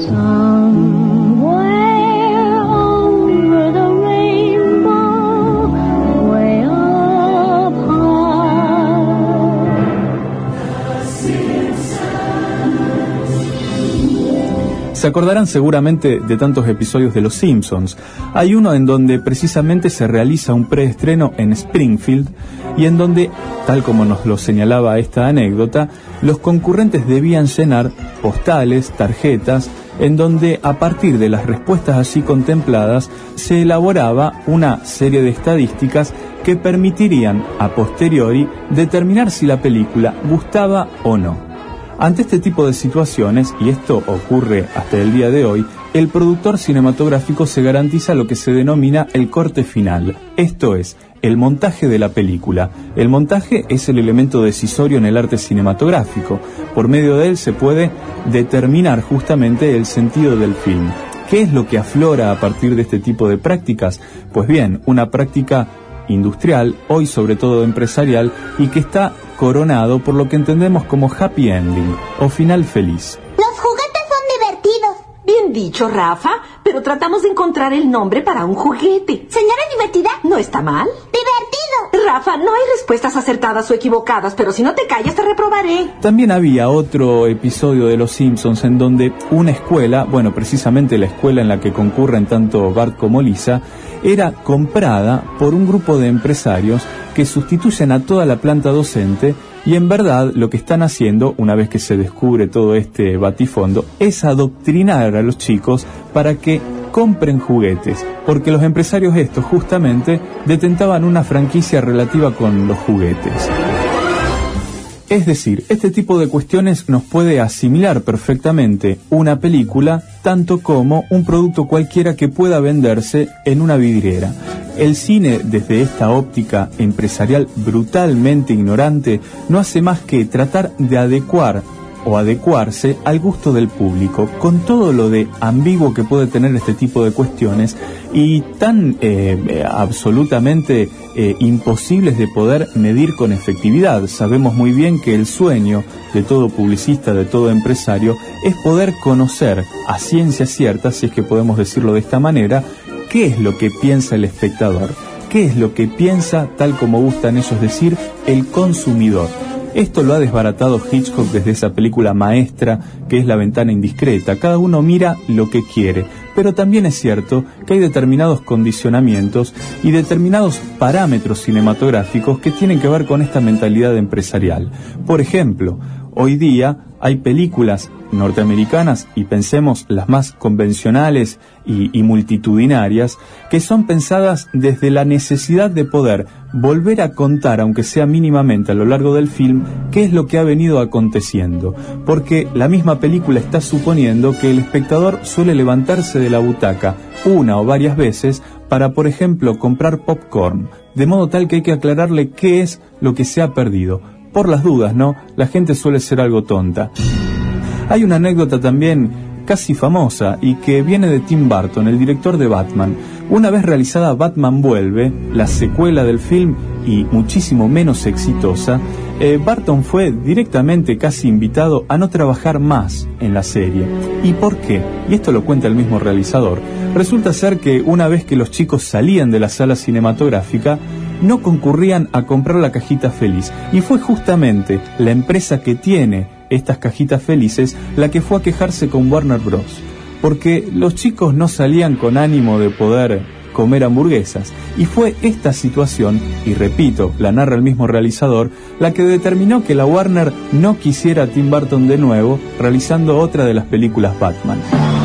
Se acordarán seguramente de tantos episodios de Los Simpsons. Hay uno en donde precisamente se realiza un preestreno en Springfield y en donde, tal como nos lo señalaba esta anécdota, los concurrentes debían llenar postales, tarjetas, en donde a partir de las respuestas allí contempladas se elaboraba una serie de estadísticas que permitirían a posteriori determinar si la película gustaba o no. Ante este tipo de situaciones, y esto ocurre hasta el día de hoy, el productor cinematográfico se garantiza lo que se denomina el corte final, esto es, el montaje de la película. El montaje es el elemento decisorio en el arte cinematográfico. Por medio de él se puede determinar justamente el sentido del film. ¿Qué es lo que aflora a partir de este tipo de prácticas? Pues bien, una práctica industrial, hoy sobre todo empresarial, y que está coronado por lo que entendemos como happy ending, o final feliz. Los juguetes son divertidos. Bien dicho, Rafa, pero tratamos de encontrar el nombre para un juguete. ¿Señora divertida? ¿No está mal? ¡Divertido! Rafa, no hay respuestas acertadas o equivocadas, pero si no te callas te reprobaré. También había otro episodio de Los Simpsons en donde una escuela, bueno, precisamente la escuela en la que concurren tanto Bart como Lisa, era comprada por un grupo de empresarios que sustituyen a toda la planta docente y en verdad lo que están haciendo, una vez que se descubre todo este batifondo, es adoctrinar a los chicos para que compren juguetes, porque los empresarios estos justamente detentaban una franquicia relativa con los juguetes. Es decir, este tipo de cuestiones nos puede asimilar perfectamente una película tanto como un producto cualquiera que pueda venderse en una vidriera. El cine, desde esta óptica empresarial brutalmente ignorante, no hace más que tratar de adecuar o adecuarse al gusto del público, con todo lo de ambiguo que puede tener este tipo de cuestiones y tan eh, absolutamente eh, imposibles de poder medir con efectividad. Sabemos muy bien que el sueño de todo publicista, de todo empresario, es poder conocer a ciencia cierta, si es que podemos decirlo de esta manera, qué es lo que piensa el espectador, qué es lo que piensa, tal como gustan ellos decir, el consumidor. Esto lo ha desbaratado Hitchcock desde esa película maestra que es La ventana indiscreta. Cada uno mira lo que quiere, pero también es cierto que hay determinados condicionamientos y determinados parámetros cinematográficos que tienen que ver con esta mentalidad empresarial. Por ejemplo, hoy día hay películas norteamericanas, y pensemos las más convencionales y, y multitudinarias, que son pensadas desde la necesidad de poder volver a contar, aunque sea mínimamente a lo largo del film, qué es lo que ha venido aconteciendo, porque la misma película está suponiendo que el espectador suele levantarse de la butaca una o varias veces para, por ejemplo, comprar popcorn, de modo tal que hay que aclararle qué es lo que se ha perdido. Por las dudas, ¿no? La gente suele ser algo tonta. Hay una anécdota también casi famosa y que viene de Tim Burton, el director de Batman. Una vez realizada Batman Vuelve, la secuela del film y muchísimo menos exitosa, eh, Burton fue directamente casi invitado a no trabajar más en la serie. ¿Y por qué? Y esto lo cuenta el mismo realizador. Resulta ser que una vez que los chicos salían de la sala cinematográfica, no concurrían a comprar la cajita feliz, y fue justamente la empresa que tiene estas cajitas felices la que fue a quejarse con Warner Bros, porque los chicos no salían con ánimo de poder comer hamburguesas, y fue esta situación, y repito, la narra el mismo realizador, la que determinó que la Warner no quisiera a Tim Burton de nuevo realizando otra de las películas Batman.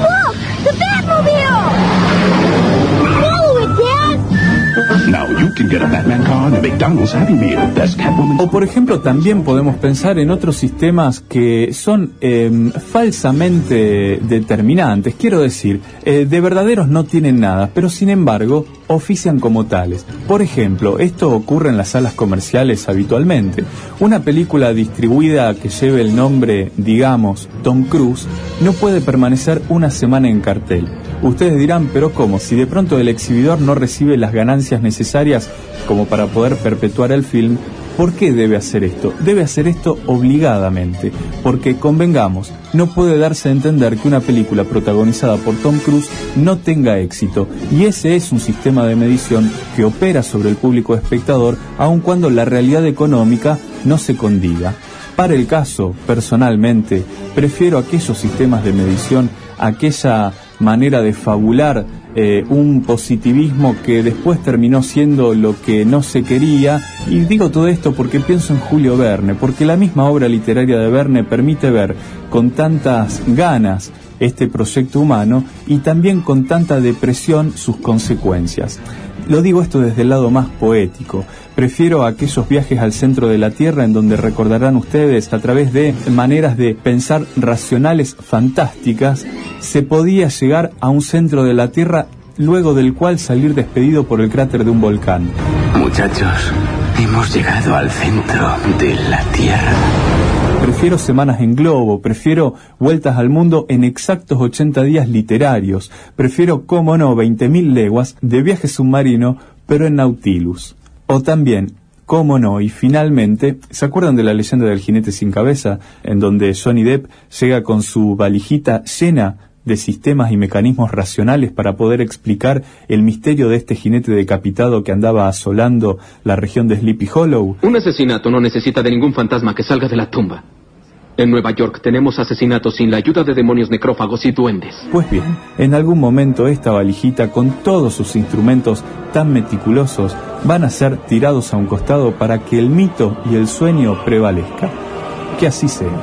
Now you can get a Batman car and a McDonald's Happy Meal. That's Catwoman. O por ejemplo también podemos pensar en otros sistemas que son eh, falsamente determinantes. Quiero decir, eh, de verdaderos no tienen nada, pero sin embargo ofician como tales. Por ejemplo, esto ocurre en las salas comerciales habitualmente. Una película distribuida que lleve el nombre, digamos, Tom Cruise, no puede permanecer una semana en cartel. Ustedes dirán, pero ¿cómo? Si de pronto el exhibidor no recibe las ganancias necesarias como para poder perpetuar el film, ¿por qué debe hacer esto? Debe hacer esto obligadamente, porque convengamos, no puede darse a entender que una película protagonizada por Tom Cruise no tenga éxito, y ese es un sistema de medición que opera sobre el público espectador, aun cuando la realidad económica no se condiga. Para el caso, personalmente, prefiero aquellos sistemas de medición, aquella manera de fabular eh, un positivismo que después terminó siendo lo que no se quería. Y digo todo esto porque pienso en Julio Verne, porque la misma obra literaria de Verne permite ver con tantas ganas este proyecto humano y también con tanta depresión sus consecuencias. Lo digo esto desde el lado más poético. Prefiero aquellos viajes al centro de la Tierra en donde recordarán ustedes, a través de maneras de pensar racionales fantásticas, se podía llegar a un centro de la Tierra luego del cual salir despedido por el cráter de un volcán. Muchachos, hemos llegado al centro de la Tierra. Prefiero semanas en globo, prefiero vueltas al mundo en exactos ochenta días literarios, prefiero, cómo no, veinte mil leguas de viaje submarino, pero en Nautilus. O también, cómo no, y finalmente, ¿se acuerdan de la leyenda del jinete sin cabeza? En donde Johnny Depp llega con su valijita llena de sistemas y mecanismos racionales para poder explicar el misterio de este jinete decapitado que andaba asolando la región de Sleepy Hollow. Un asesinato no necesita de ningún fantasma que salga de la tumba. En Nueva York tenemos asesinatos sin la ayuda de demonios necrófagos y duendes. Pues bien, en algún momento esta valijita, con todos sus instrumentos tan meticulosos, van a ser tirados a un costado para que el mito y el sueño prevalezca. Que así sea.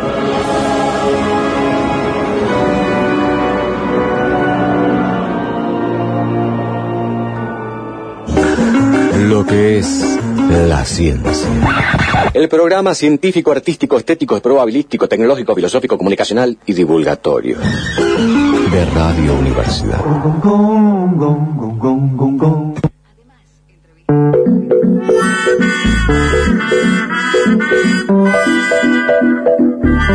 Lo que es la ciencia. El programa científico, artístico, estético, probabilístico, tecnológico, filosófico, comunicacional y divulgatorio de Radio Universidad.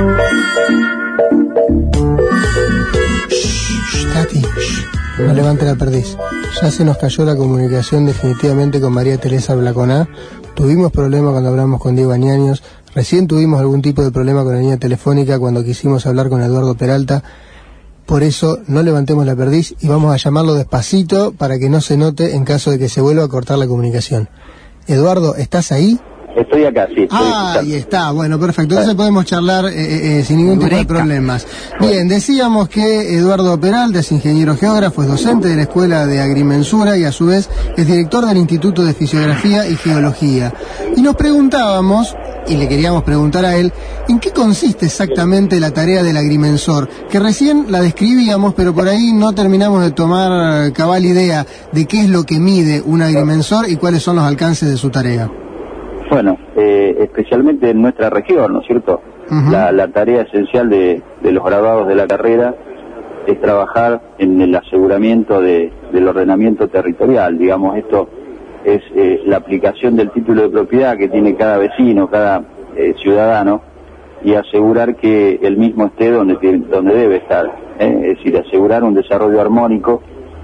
Shh, Tati, shh, no levante la perdiz. Ya se nos cayó la comunicación definitivamente con María Teresa Blaconá. Tuvimos problemas cuando hablamos con Diego Añaños. Recién tuvimos algún tipo de problema con la línea telefónica cuando quisimos hablar con Eduardo Peralta. Por eso no levantemos la perdiz y vamos a llamarlo despacito para que no se note en caso de que se vuelva a cortar la comunicación. Eduardo, ¿estás ahí? Estoy acá, sí. Estoy ah, ahí está, bueno, perfecto. Entonces podemos charlar eh, eh, sin ningún tipo de problemas. Bien, decíamos que Eduardo Peralta es ingeniero geógrafo, es docente de la Escuela de Agrimensura y a su vez es director del Instituto de Fisiografía y Geología. Y nos preguntábamos, y le queríamos preguntar a él, ¿en qué consiste exactamente la tarea del agrimensor? Que recién la describíamos, pero por ahí no terminamos de tomar cabal idea de qué es lo que mide un agrimensor y cuáles son los alcances de su tarea. Bueno, eh, especialmente en nuestra región, ¿no es cierto? Uh-huh. La, la tarea esencial de, de los graduados de la carrera es trabajar en el aseguramiento de, del ordenamiento territorial. Digamos, esto es eh, la aplicación del título de propiedad que tiene cada vecino, cada eh, ciudadano, y asegurar que el mismo esté donde, donde debe estar. ¿eh? Es decir, asegurar un desarrollo armónico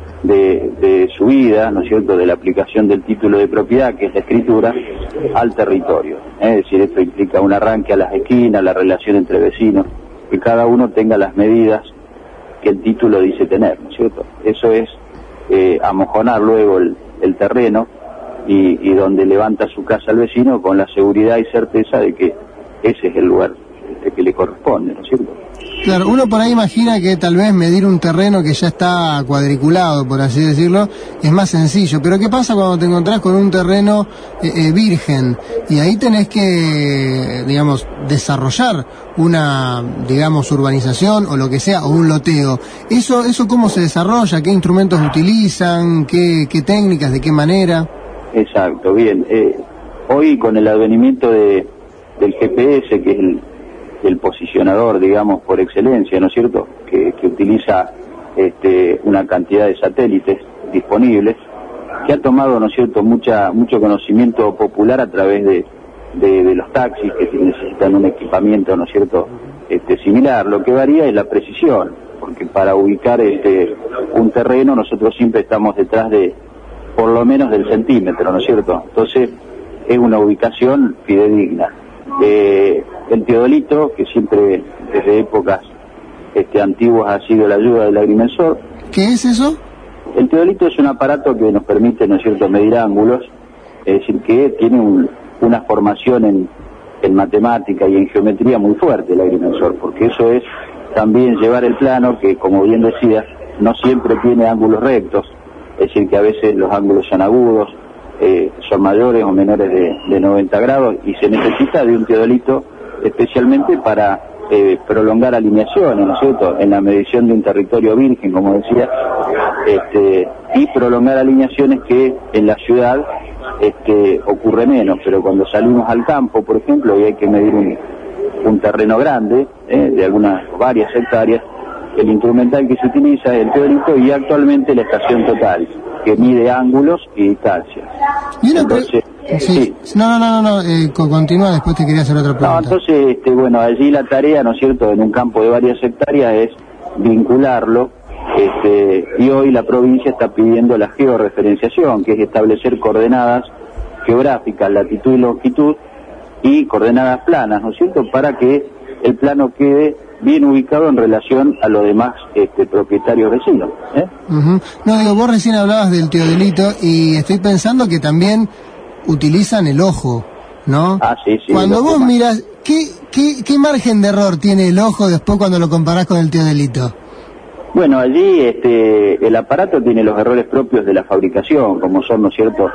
De, de su vida, ¿no es cierto?, de la aplicación del título de propiedad, que es la escritura, al territorio. ¿eh? Es decir, esto implica un arranque a las esquinas, la relación entre vecinos, que cada uno tenga las medidas que el título dice tener, ¿no es cierto? Eso es eh, amojonar luego el, el terreno y, y donde levanta su casa al vecino con la seguridad y certeza de que ese es el lugar este, que le corresponde, ¿no es cierto? Claro, uno por ahí imagina que tal vez medir un terreno que ya está cuadriculado, por así decirlo, es más sencillo. Pero ¿qué pasa cuando te encontrás con un terreno eh, eh, virgen? Y ahí tenés que, digamos, desarrollar una, digamos, urbanización o lo que sea, o un loteo. ¿Eso eso cómo se desarrolla? ¿Qué instrumentos utilizan? ¿Qué, qué técnicas? ¿De qué manera? Exacto, bien. Eh, hoy con el advenimiento de, del G P S, que es el... el posicionador, digamos, por excelencia, ¿no es cierto?, que, que utiliza este, una cantidad de satélites disponibles, que ha tomado, ¿no es cierto?, mucha mucho conocimiento popular a través de, de, de los taxis que necesitan un equipamiento, ¿no es cierto?, este, similar. Lo que varía es la precisión, porque para ubicar este, un terreno nosotros siempre estamos detrás de, por lo menos del centímetro, ¿no es cierto?, entonces es una ubicación fidedigna. Eh, el teodolito, que siempre desde épocas este, antiguas ha sido la ayuda del agrimensor. ¿Qué es eso? El teodolito es un aparato que nos permite, ¿no es cierto?, medir ángulos, es decir, que tiene un, una formación en, en matemática y en geometría muy fuerte el agrimensor, porque eso es también llevar el plano, que como bien decía, no siempre tiene ángulos rectos, es decir, que a veces los ángulos son agudos, Eh, son mayores o menores de, de noventa grados, y se necesita de un teodolito especialmente para eh, prolongar alineaciones, ¿no es cierto?, en la medición de un territorio virgen, como decía, este, y prolongar alineaciones que en la ciudad este, ocurre menos, pero cuando salimos al campo, por ejemplo, y hay que medir un, un terreno grande, eh, de algunas varias hectáreas, el instrumental que se utiliza es el teodolito y actualmente la estación total, que mide ángulos y distancias. Y una Entonces, sí. sí. No, no, no, no, eh, continúa, después te quería hacer otra pregunta. No, entonces, este, bueno, allí la tarea, ¿no es cierto?, en un campo de varias hectáreas es vincularlo, este, y hoy la provincia está pidiendo la georreferenciación, que es establecer coordenadas geográficas, latitud y longitud, y coordenadas planas, ¿no es cierto?, para que el plano quede bien ubicado en relación a los demás este, propietarios vecinos. ¿eh? Uh-huh. No, digo, vos recién hablabas del teodolito y estoy pensando que también utilizan el ojo, ¿no? Ah, sí, sí. Cuando vos mirás, ¿qué, qué, ¿qué margen de error tiene el ojo después cuando lo comparás con el teodolito? Bueno, allí este, el aparato tiene los errores propios de la fabricación, como son, ¿no es cierto?,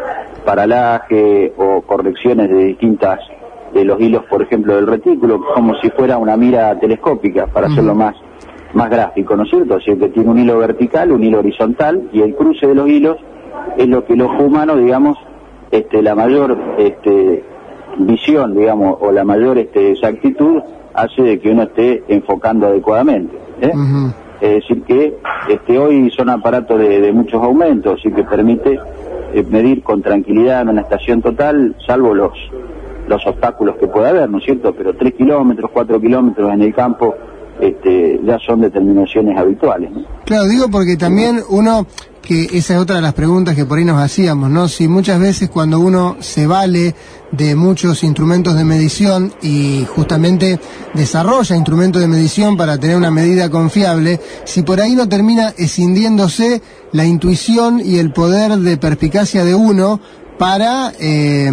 paralaje o correcciones de distintas de los hilos, por ejemplo, del retículo, como si fuera una mira telescópica, para uh-huh. hacerlo más, más gráfico, ¿no es cierto? Así que tiene un hilo vertical, un hilo horizontal, y el cruce de los hilos es lo que el ojo humano, digamos, este, la mayor este, visión, digamos, o la mayor este, exactitud, hace de que uno esté enfocando adecuadamente. ¿eh? Uh-huh. Es decir que este, hoy son aparatos de, de muchos aumentos, y que permite eh, medir con tranquilidad en una estación total, salvo los los obstáculos que pueda haber, ¿no es cierto? Pero tres kilómetros, cuatro kilómetros en el campo, este, ya son determinaciones habituales, ¿no? Claro, digo porque también uno, que esa es otra de las preguntas que por ahí nos hacíamos, ¿no? Si muchas veces cuando uno se vale de muchos instrumentos de medición y justamente desarrolla instrumentos de medición para tener una medida confiable, si por ahí no termina escindiéndose la intuición y el poder de perspicacia de uno para, eh,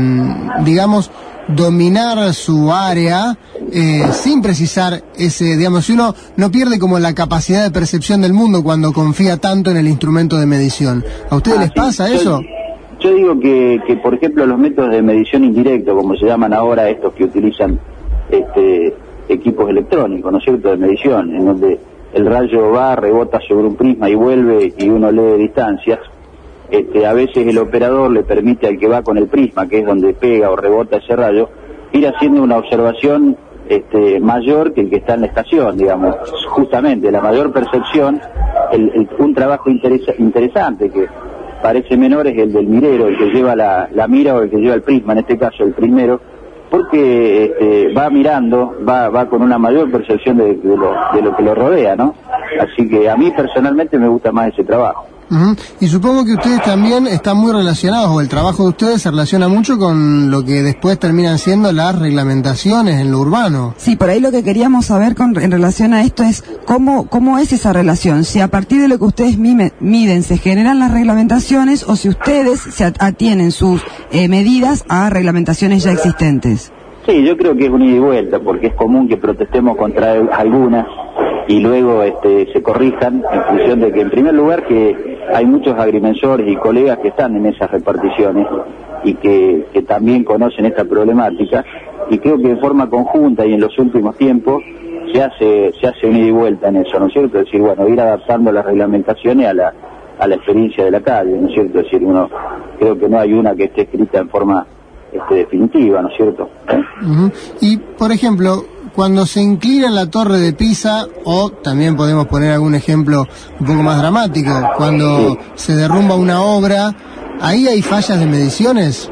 digamos, dominar su área eh, sin precisar ese, digamos, si uno no pierde como la capacidad de percepción del mundo cuando confía tanto en el instrumento de medición. ¿A ustedes Ah, les sí. pasa Yo- eso? Yo digo que, que, por ejemplo, los métodos de medición indirecto, como se llaman ahora estos que utilizan este, equipos electrónicos, ¿no es cierto?, de medición, en donde el rayo va, rebota sobre un prisma y vuelve y uno lee distancias. Este, a veces el operador le permite al que va con el prisma, que es donde pega o rebota ese rayo, ir haciendo una observación este, mayor que el que está en la estación, digamos. Justamente, la mayor percepción, el, el- un trabajo interesa- interesante que parece menor es el del mirero, el que lleva la, la mira o el que lleva el prisma, en este caso el primero, porque este, va mirando, va, va con una mayor percepción de, de lo, de lo que lo rodea, ¿no? Así que a mí personalmente me gusta más ese trabajo. Ujú. Y supongo que ustedes también están muy relacionados, o el trabajo de ustedes se relaciona mucho con lo que después terminan siendo las reglamentaciones en lo urbano. Sí, por ahí lo que queríamos saber con, en relación a esto es cómo, cómo es esa relación, si a partir de lo que ustedes mime- miden se generan las reglamentaciones o si ustedes se at- atienen sus eh, medidas a reglamentaciones ya existentes. Sí, yo creo que es un ida y vuelta, porque es común que protestemos contra algunas y luego este, se corrijan en función de que, en primer lugar, que hay muchos agrimensores y colegas que están en esas reparticiones y que, que también conocen esta problemática, y creo que de forma conjunta y en los últimos tiempos se hace se hace un ida y vuelta en eso, ¿no es cierto? Es decir, bueno, ir adaptando las reglamentaciones a la a la experiencia de la calle, ¿no es cierto? Es decir, uno, creo que no hay una que esté escrita en forma este, definitiva, ¿no es cierto? Ujú. Y, por ejemplo, cuando se inclina la torre de Pisa, o también podemos poner algún ejemplo un poco más dramático, cuando se derrumba una obra, ¿ahí hay fallas de mediciones?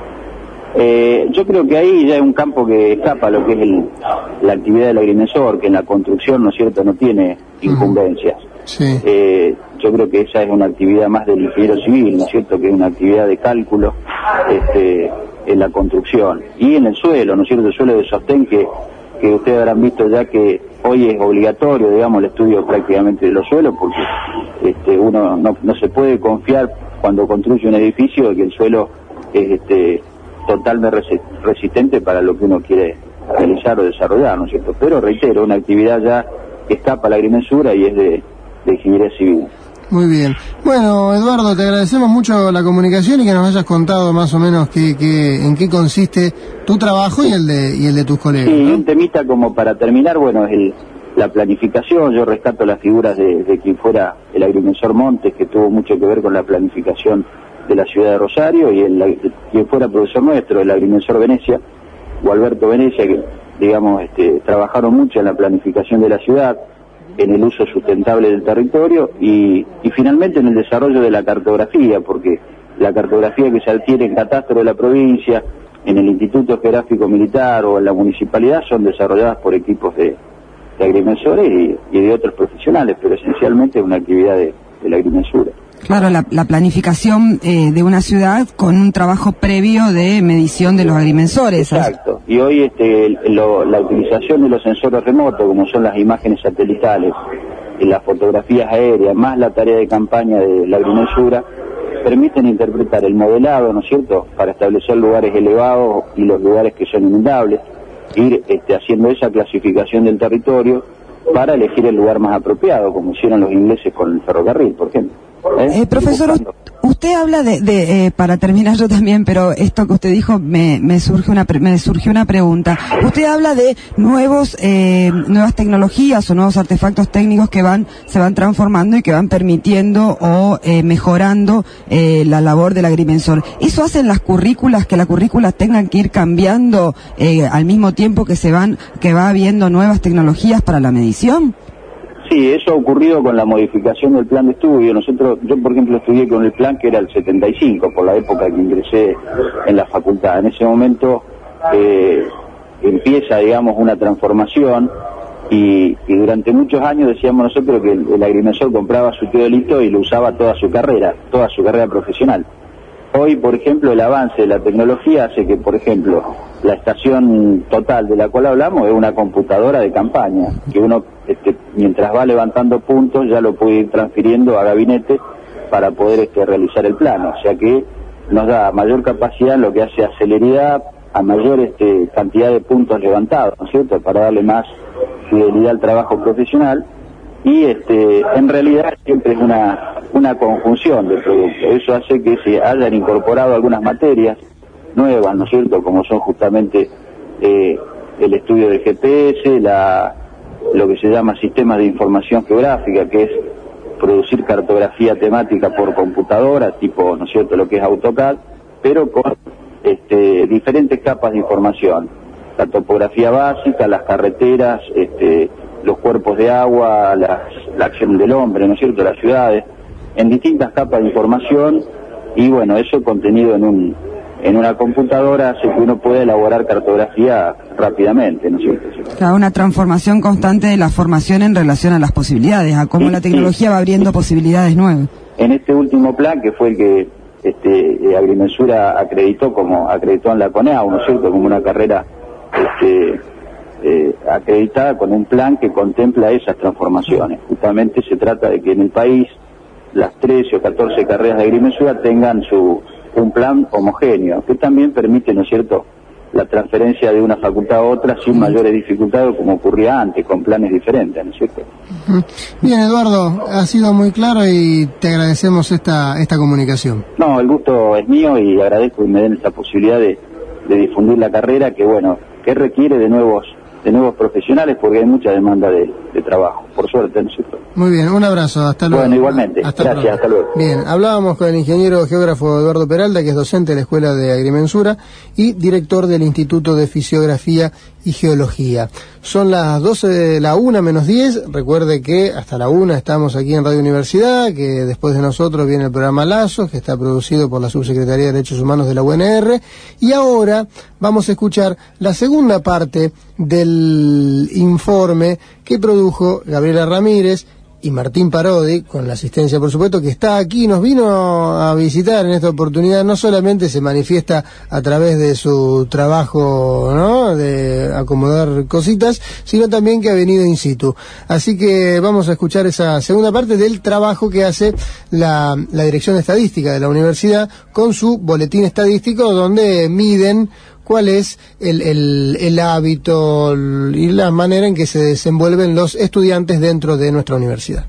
Eh, yo creo que ahí ya es un campo que escapa a lo que es el, la actividad del agrimensor, que en la construcción, ¿no es cierto?, no tiene incumbencias. Sí. Eh, yo creo que esa es una actividad más del ingeniero civil, ¿no es cierto?, que es una actividad de cálculo este, en la construcción. Y en el suelo, ¿no es cierto?, el suelo de sostén que, que ustedes habrán visto ya que hoy es obligatorio, digamos, el estudio prácticamente de los suelos, porque este, uno no, no se puede confiar cuando construye un edificio de que el suelo es este, totalmente resi- resistente para lo que uno quiere realizar o desarrollar, ¿no es cierto? Pero reitero, una actividad ya que escapa a la agrimensura y es de, de ingeniería civil. Muy bien. Bueno, Eduardo, te agradecemos mucho la comunicación y que nos hayas contado más o menos qué, qué, en qué consiste tu trabajo y el de, y el de tus colegas. Sí, un temita como para terminar, bueno, es el, la planificación. Yo rescato las figuras de, de quien fuera el agrimensor Montes, que tuvo mucho que ver con la planificación de la ciudad de Rosario, y el, quien fuera profesor nuestro, el agrimensor Venecia, o Alberto Venecia, que, digamos, este, trabajaron mucho en la planificación de la ciudad, en el uso sustentable del territorio y, y finalmente en el desarrollo de la cartografía, porque la cartografía que se adquiere en catastro de la provincia, en el Instituto Geográfico Militar o en la municipalidad son desarrolladas por equipos de, de agrimensores y, y de otros profesionales, pero esencialmente es una actividad de, de la agrimensura. Claro, la, la planificación eh, de una ciudad con un trabajo previo de medición de los agrimensores. Exacto. Y hoy este, lo, la utilización de los sensores remotos, como son las imágenes satelitales y las fotografías aéreas, más la tarea de campaña de la agrimensura, permiten interpretar el modelado, ¿no es cierto?, para establecer lugares elevados y los lugares que son inundables, ir este, haciendo esa clasificación del territorio para elegir el lugar más apropiado, como hicieron los ingleses con el ferrocarril, por ejemplo. ¿Eh? Eh, profesor, usted habla de, de eh, para terminar yo también, pero esto que usted dijo me, me surge una pre- me surgió una pregunta. Usted habla de nuevos eh, nuevas tecnologías o nuevos artefactos técnicos que van se van transformando y que van permitiendo o eh, mejorando eh, la labor del agrimensor. ¿Eso hacen las currículas, que las currículas tengan que ir cambiando eh, al mismo tiempo que se van que va habiendo nuevas tecnologías para la medición? Sí, eso ha ocurrido con la modificación del plan de estudio. Nosotros, yo por ejemplo estudié con el plan que era el setenta y cinco, por la época que ingresé en la facultad. En ese momento eh, empieza, digamos, una transformación y, y durante muchos años decíamos nosotros que el, el agrimensor compraba su teodolito y lo usaba toda su carrera, toda su carrera profesional. Hoy, por ejemplo, el avance de la tecnología hace que, por ejemplo, la estación total de la cual hablamos es una computadora de campaña, que uno, este, mientras va levantando puntos, ya lo puede ir transfiriendo a gabinete para poder este, realizar el plano. O sea que nos da mayor capacidad en lo que hace a celeridad, a mayor este, cantidad de puntos levantados, ¿no es cierto?, para darle más fidelidad al trabajo profesional. Y este, en realidad siempre es una, una conjunción de productos. Eso hace que se hayan incorporado algunas materias nuevas, ¿no es cierto?, como son justamente eh, el estudio del G P S, la, lo que se llama sistemas de información geográfica, que es producir cartografía temática por computadora, tipo, ¿no es cierto?, lo que es AutoCAD, pero con este, diferentes capas de información. La topografía básica, las carreteras, este, los cuerpos de agua, las, la acción del hombre, ¿no es cierto?, las ciudades, en distintas capas de información, y bueno, eso contenido en un en una computadora hace que uno pueda elaborar cartografía rápidamente, ¿no es cierto? Claro, una transformación constante de la formación en relación a las posibilidades, a cómo la tecnología va abriendo posibilidades nuevas. En este último plan, que fue el que este, Agrimensura acreditó como acreditó en la CONEAU, ¿no es cierto?, como una carrera este, eh, acreditada con un plan que contempla esas transformaciones. Justamente se trata de que en el país las trece o catorce carreras de agrimensura tengan su un plan homogéneo, que también permite, ¿no es cierto?, la transferencia de una facultad a otra sin mayores dificultades como ocurría antes, con planes diferentes, ¿no es cierto? Bien, Eduardo, ha sido muy claro y te agradecemos esta esta comunicación. No, el gusto es mío y agradezco que me den esta posibilidad de, de difundir la carrera que, bueno, que requiere de nuevos de nuevos profesionales porque hay mucha demanda de, de trabajo, por suerte, ¿no es cierto? Muy bien, un abrazo, hasta luego. Bueno, igualmente, hasta gracias, pronto. hasta luego. Bien, hablábamos con el ingeniero geógrafo Eduardo Peralta, que es docente de la Escuela de Agrimensura y director del Instituto de Fisiografía y Geología. Son las doce de la una menos diez, recuerde que hasta la una estamos aquí en Radio Universidad, que después de nosotros viene el programa Lazos, que está producido por la Subsecretaría de Derechos Humanos de la U N R, y ahora vamos a escuchar la segunda parte del informe que produjo Gabriela Ramírez y Martín Parodi, con la asistencia, por supuesto, que está aquí, nos vino a visitar en esta oportunidad. No solamente se manifiesta a través de su trabajo, ¿no?, de acomodar cositas, sino también que ha venido in situ. Así que vamos a escuchar esa segunda parte del trabajo que hace la, la Dirección de Estadística de la Universidad con su boletín estadístico, donde miden cuál es el, el, el hábito y la manera en que se desenvuelven los estudiantes dentro de nuestra universidad.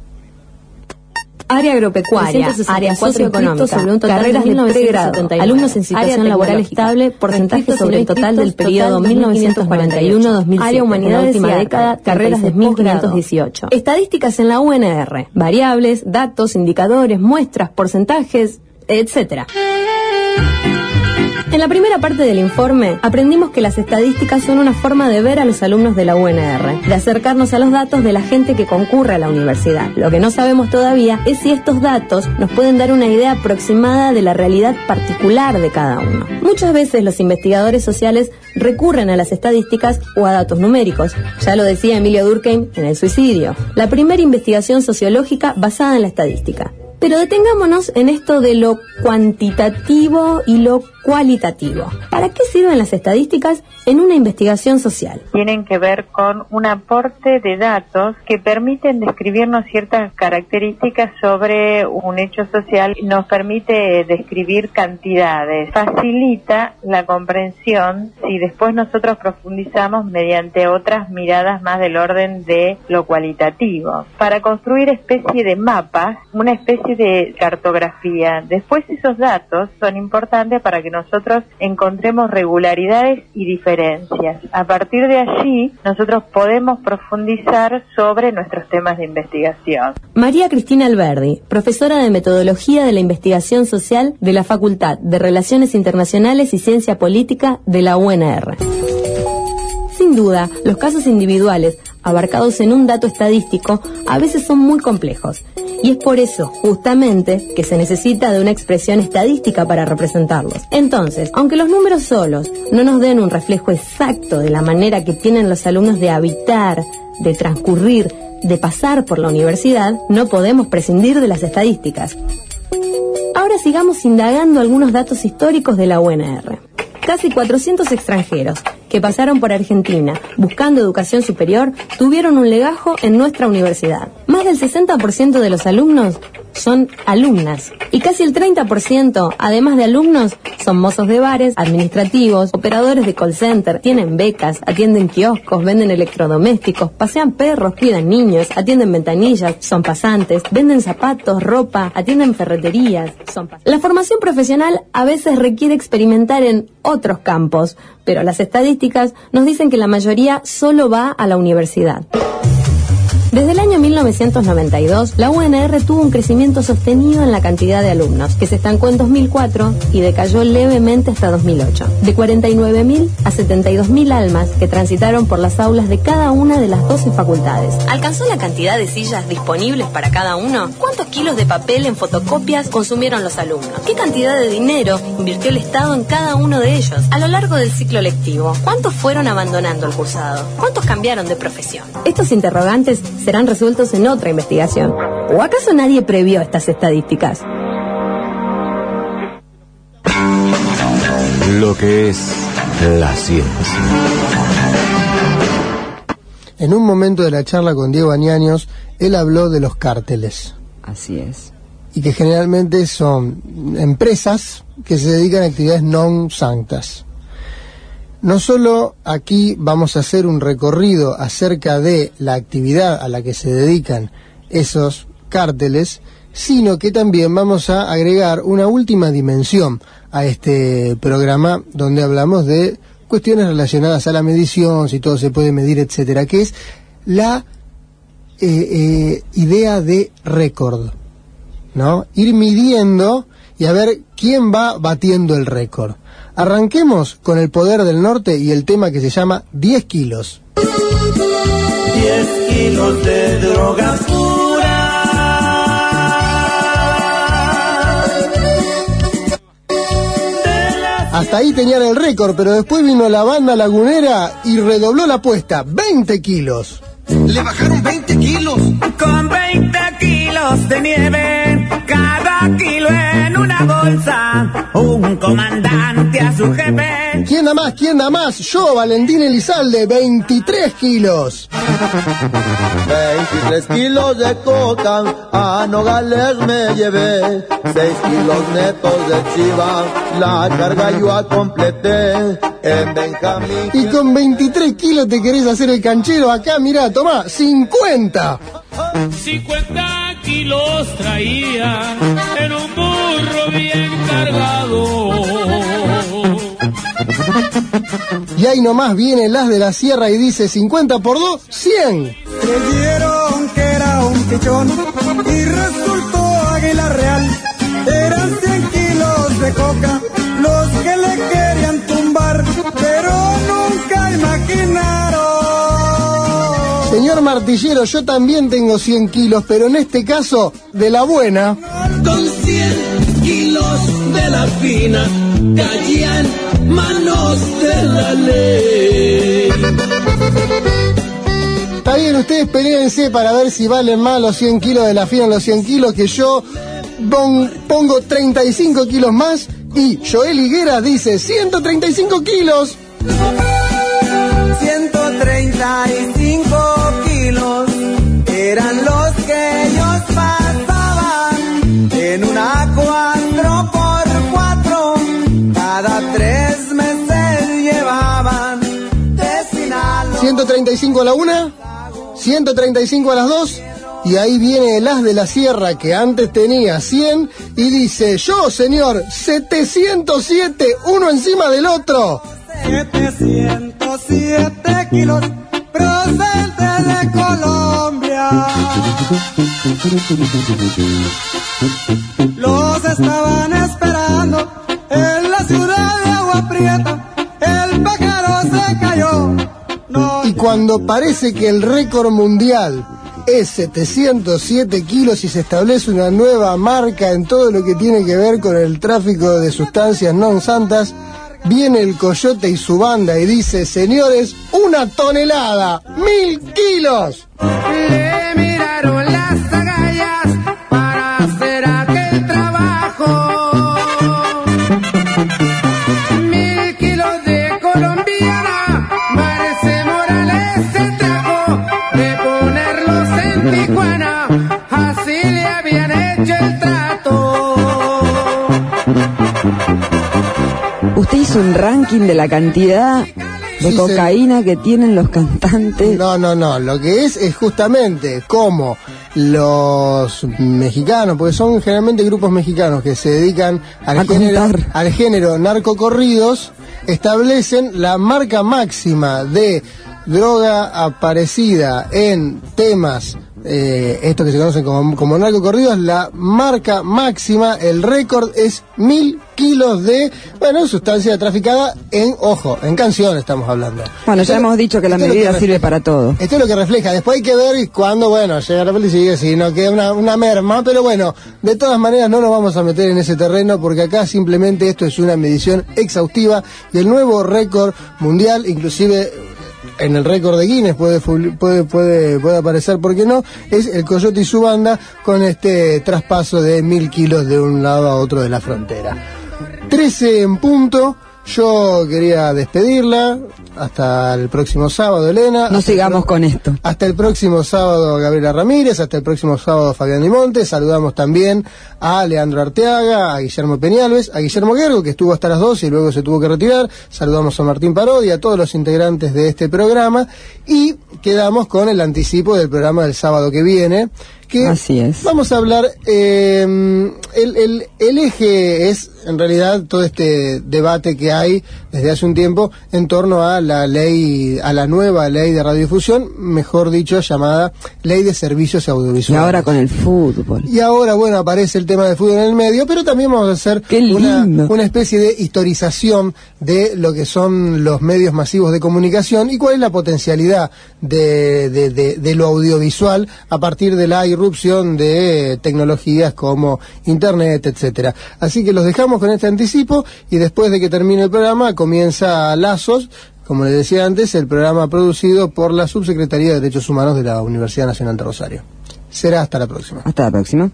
Área agropecuaria, área socioeconómica, carreras de pregrado, alumnos en situación laboral estable, porcentaje sobre el total del periodo mil novecientos cuarenta y uno a dos mil siete, área humanidades última década, carreras de mil quinientos dieciocho. Estadísticas en la U N R, variables, datos, indicadores, muestras, porcentajes, etcétera. En la primera parte del informe aprendimos que las estadísticas son una forma de ver a los alumnos de la U N R, de acercarnos a los datos de la gente que concurre a la universidad. Lo que no sabemos todavía es si estos datos nos pueden dar una idea aproximada de la realidad particular de cada uno. Muchas veces los investigadores sociales recurren a las estadísticas o a datos numéricos. Ya lo decía Emilio Durkheim en El suicidio, la primera investigación sociológica basada en la estadística. Pero detengámonos en esto de lo cuantitativo y lo cualitativo. ¿Para qué sirven las estadísticas en una investigación social? Tienen que ver con un aporte de datos que permiten describirnos ciertas características sobre un hecho social, nos permite describir cantidades, facilita la comprensión si después nosotros profundizamos mediante otras miradas más del orden de lo cualitativo. Para construir especie de mapas, una especie de cartografía. Después esos datos son importantes para que nosotros encontremos regularidades y diferencias. A partir de allí, nosotros podemos profundizar sobre nuestros temas de investigación. María Cristina Alberdi, profesora de Metodología de la Investigación Social de la Facultad de Relaciones Internacionales y Ciencia Política de la U N R. Sin duda, los casos individuales abarcados en un dato estadístico, a veces son muy complejos. Y es por eso, justamente, que se necesita de una expresión estadística para representarlos. Entonces, aunque los números solos no nos den un reflejo exacto de la manera que tienen los alumnos de habitar, de transcurrir, de pasar por la universidad, no podemos prescindir de las estadísticas. Ahora sigamos indagando algunos datos históricos de la U N R. Casi cuatrocientos extranjeros que pasaron por Argentina buscando educación superior tuvieron un legajo en nuestra universidad. Más del sesenta por ciento de los alumnos son alumnas y casi el treinta por ciento, además de alumnos, son mozos de bares, administrativos, operadores de call center, tienen becas, atienden kioscos, venden electrodomésticos, pasean perros, cuidan niños, atienden ventanillas, son pasantes, venden zapatos, ropa, atienden ferreterías, son pas- La formación profesional a veces requiere experimentar en otros campos, pero las estadísticas nos dicen que la mayoría solo va a la universidad. Desde el año mil novecientos noventa y dos, la U N R tuvo un crecimiento sostenido en la cantidad de alumnos, que se estancó en dos mil cuatro y decayó levemente hasta dos mil ocho. De cuarenta y nueve mil a setenta y dos mil almas que transitaron por las aulas de cada una de las doce facultades. ¿Alcanzó la cantidad de sillas disponibles para cada uno? ¿Cuántos kilos de papel en fotocopias consumieron los alumnos? ¿Qué cantidad de dinero invirtió el Estado en cada uno de ellos? A lo largo del ciclo lectivo, ¿cuántos fueron abandonando el cursado? ¿Cuántos cambiaron de profesión? Estos interrogantes serán resueltos en otra investigación. ¿O acaso nadie previó estas estadísticas? Lo que es la ciencia. En un momento de la charla con Diego Añaños, él habló de los cárteles. Así es. Y que generalmente son empresas que se dedican a actividades non sanctas. No solo aquí vamos a hacer un recorrido acerca de la actividad a la que se dedican esos cárteles, sino que también vamos a agregar una última dimensión a este programa donde hablamos de cuestiones relacionadas a la medición, si todo se puede medir, etcétera, que es la eh, eh, idea de récord, ¿no? Ir midiendo y a ver quién va batiendo el récord. Arranquemos con el Poder del Norte y el tema que se llama diez kilos. diez kilos de droga pura. Hasta ahí tenían el récord, pero después vino la banda lagunera y redobló la apuesta. veinte kilos. Le bajaron veinte kilos. Con veinte kilos de nieve, cada kilo en una bolsa, un comandante a su jefe. ¿Quién da más? ¿Quién da más? Yo, Valentín Elizalde, veintitrés kilos. veintitrés kilos de coca, a Nogales me llevé. seis kilos netos de chiva, la carga yo completé. En Benjamín. Y con veintitrés kilos te querés hacer el canchero acá, mirá, tomá, cincuenta. cincuenta kilos traía en un burro bien cargado. Y ahí nomás viene el as de la sierra y dice cincuenta por dos, cien. Creyeron que era un pichón y resultó águila real. Eran cien kilos de coca los que le querían tumbar, pero nunca imaginaron. Señor Martillero, yo también tengo cien kilos, pero en este caso, de la buena. Con cien kilos de la fina, caían manos de la ley. Está bien, ustedes peléense para ver si valen más los cien kilos de la fina o los cien kilos, que yo pon, pongo treinta y cinco kilos más y Joel Higuera dice ciento treinta y cinco kilos. ciento treinta y cinco kilos eran los que ellos pasaban en una cuatro por cuatro, cada tres meses llevaban de Sinaloa. ciento treinta y cinco a la una, ciento treinta y cinco a las dos, y ahí viene el as de la sierra que antes tenía cien y dice, yo señor, setecientos siete, uno encima del otro. setecientos siete kilos procedentes de Colombia. Los estaban esperando en la ciudad de Agua Prieta. El pájaro se cayó. No. Y cuando parece que el récord mundial es setecientos siete kilos y se establece una nueva marca en todo lo que tiene que ver con el tráfico de sustancias non santas, viene el Coyote y su banda y dice: señores, una tonelada, mil kilos. Le miraron las agallas para hacer aquel trabajo. Mil kilos de colombiana, Marce Morales se trajo de ponerlos en Tijuana, así le habían hecho el trato. Usted hizo un ranking de la cantidad de Sí, cocaína se... que tienen los cantantes. No, no, no. Lo que es es justamente cómo los mexicanos, porque son generalmente grupos mexicanos que se dedican al, género, al género narcocorridos, establecen la marca máxima de droga aparecida en temas, eh, esto que se conocen como, como narcocorridos, la marca máxima, el récord es mil kilos de, bueno, sustancia traficada en, ojo, en canción estamos hablando. Bueno, ya hemos dicho que la medida sirve para todo. Esto es lo que refleja. Después hay que ver cuando, bueno, llega la policía, si no queda una, una merma, pero bueno, de todas maneras no nos vamos a meter en ese terreno porque acá simplemente esto es una medición exhaustiva y el nuevo récord mundial, inclusive en el récord de Guinness puede, puede, puede, puede aparecer, ¿por qué no? Es el Coyote y su banda con este traspaso de mil kilos de un lado a otro de la frontera. trece en punto. Yo quería despedirla. Hasta el próximo sábado, Elena. No sigamos con esto. Hasta el próximo sábado, Gabriela Ramírez. Hasta el próximo sábado, Fabián Dimonte. Saludamos también a Leandro Arteaga, a Guillermo Peñalves, a Guillermo Guergo, que estuvo hasta las doce y luego se tuvo que retirar. Saludamos a Martín Parodi, a todos los integrantes de este programa. Y quedamos con el anticipo del programa del sábado que viene. Que Así es. Vamos a hablar, eh, el, el, el eje es en realidad todo este debate que hay desde hace un tiempo en torno a la ley, a la nueva ley de radiodifusión, mejor dicho llamada Ley de Servicios Audiovisuales. Y ahora con el fútbol. Y ahora, bueno, aparece el tema del fútbol en el medio, pero también vamos a hacer una, una especie de historización de lo que son los medios masivos de comunicación y cuál es la potencialidad de, de, de, de lo audiovisual a partir de la irrupción de tecnologías como internet, etcétera. Así que los dejamos con este anticipo y después de que termine el programa comienza Lazos, como les decía antes, el programa producido por la Subsecretaría de Derechos Humanos de la Universidad Nacional de Rosario. Será hasta la próxima. Hasta la próxima.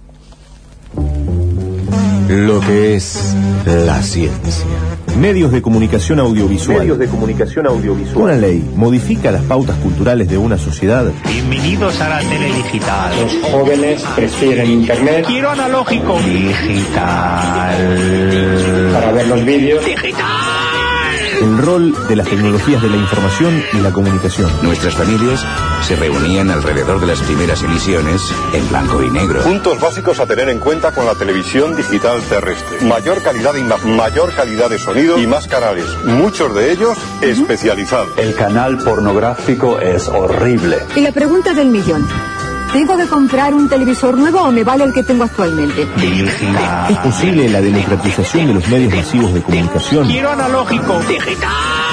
Lo que es la ciencia. Medios de comunicación audiovisual. Medios de comunicación audiovisual. Una ley modifica las pautas culturales de una sociedad. Bienvenidos a la tele digital. Los jóvenes prefieren internet. Quiero analógico. Digital. Para ver los vídeos. Digital. El rol de las tecnologías de la información y la comunicación. Nuestras familias se reunían alrededor de las primeras emisiones en blanco y negro. Puntos básicos a tener en cuenta con la televisión digital terrestre. Mayor calidad de imagen, mayor calidad de sonido y más canales, muchos de ellos especializados. El canal pornográfico es horrible. Y la pregunta del millón: ¿tengo que comprar un televisor nuevo o me vale el que tengo actualmente? ¿Es posible la democratización de los medios masivos de comunicación? Quiero analógico. Digital.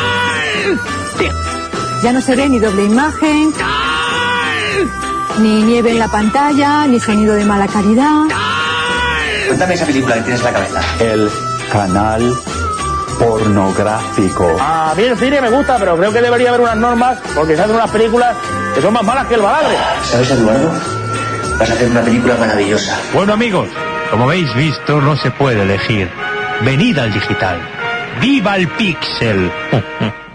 Ya no se ve ni doble imagen, ni nieve en la pantalla, ni sonido de mala calidad. Cuéntame esa película que tienes en la cabeza. El canal pornográfico. A mí el cine me gusta, pero creo que debería haber unas normas porque se hacen unas películas que son más malas que el balagre. ¿Sabes, Eduardo? Vas a hacer una película maravillosa. Bueno, amigos, como habéis visto, no se puede elegir. Venid al digital. ¡Viva el píxel!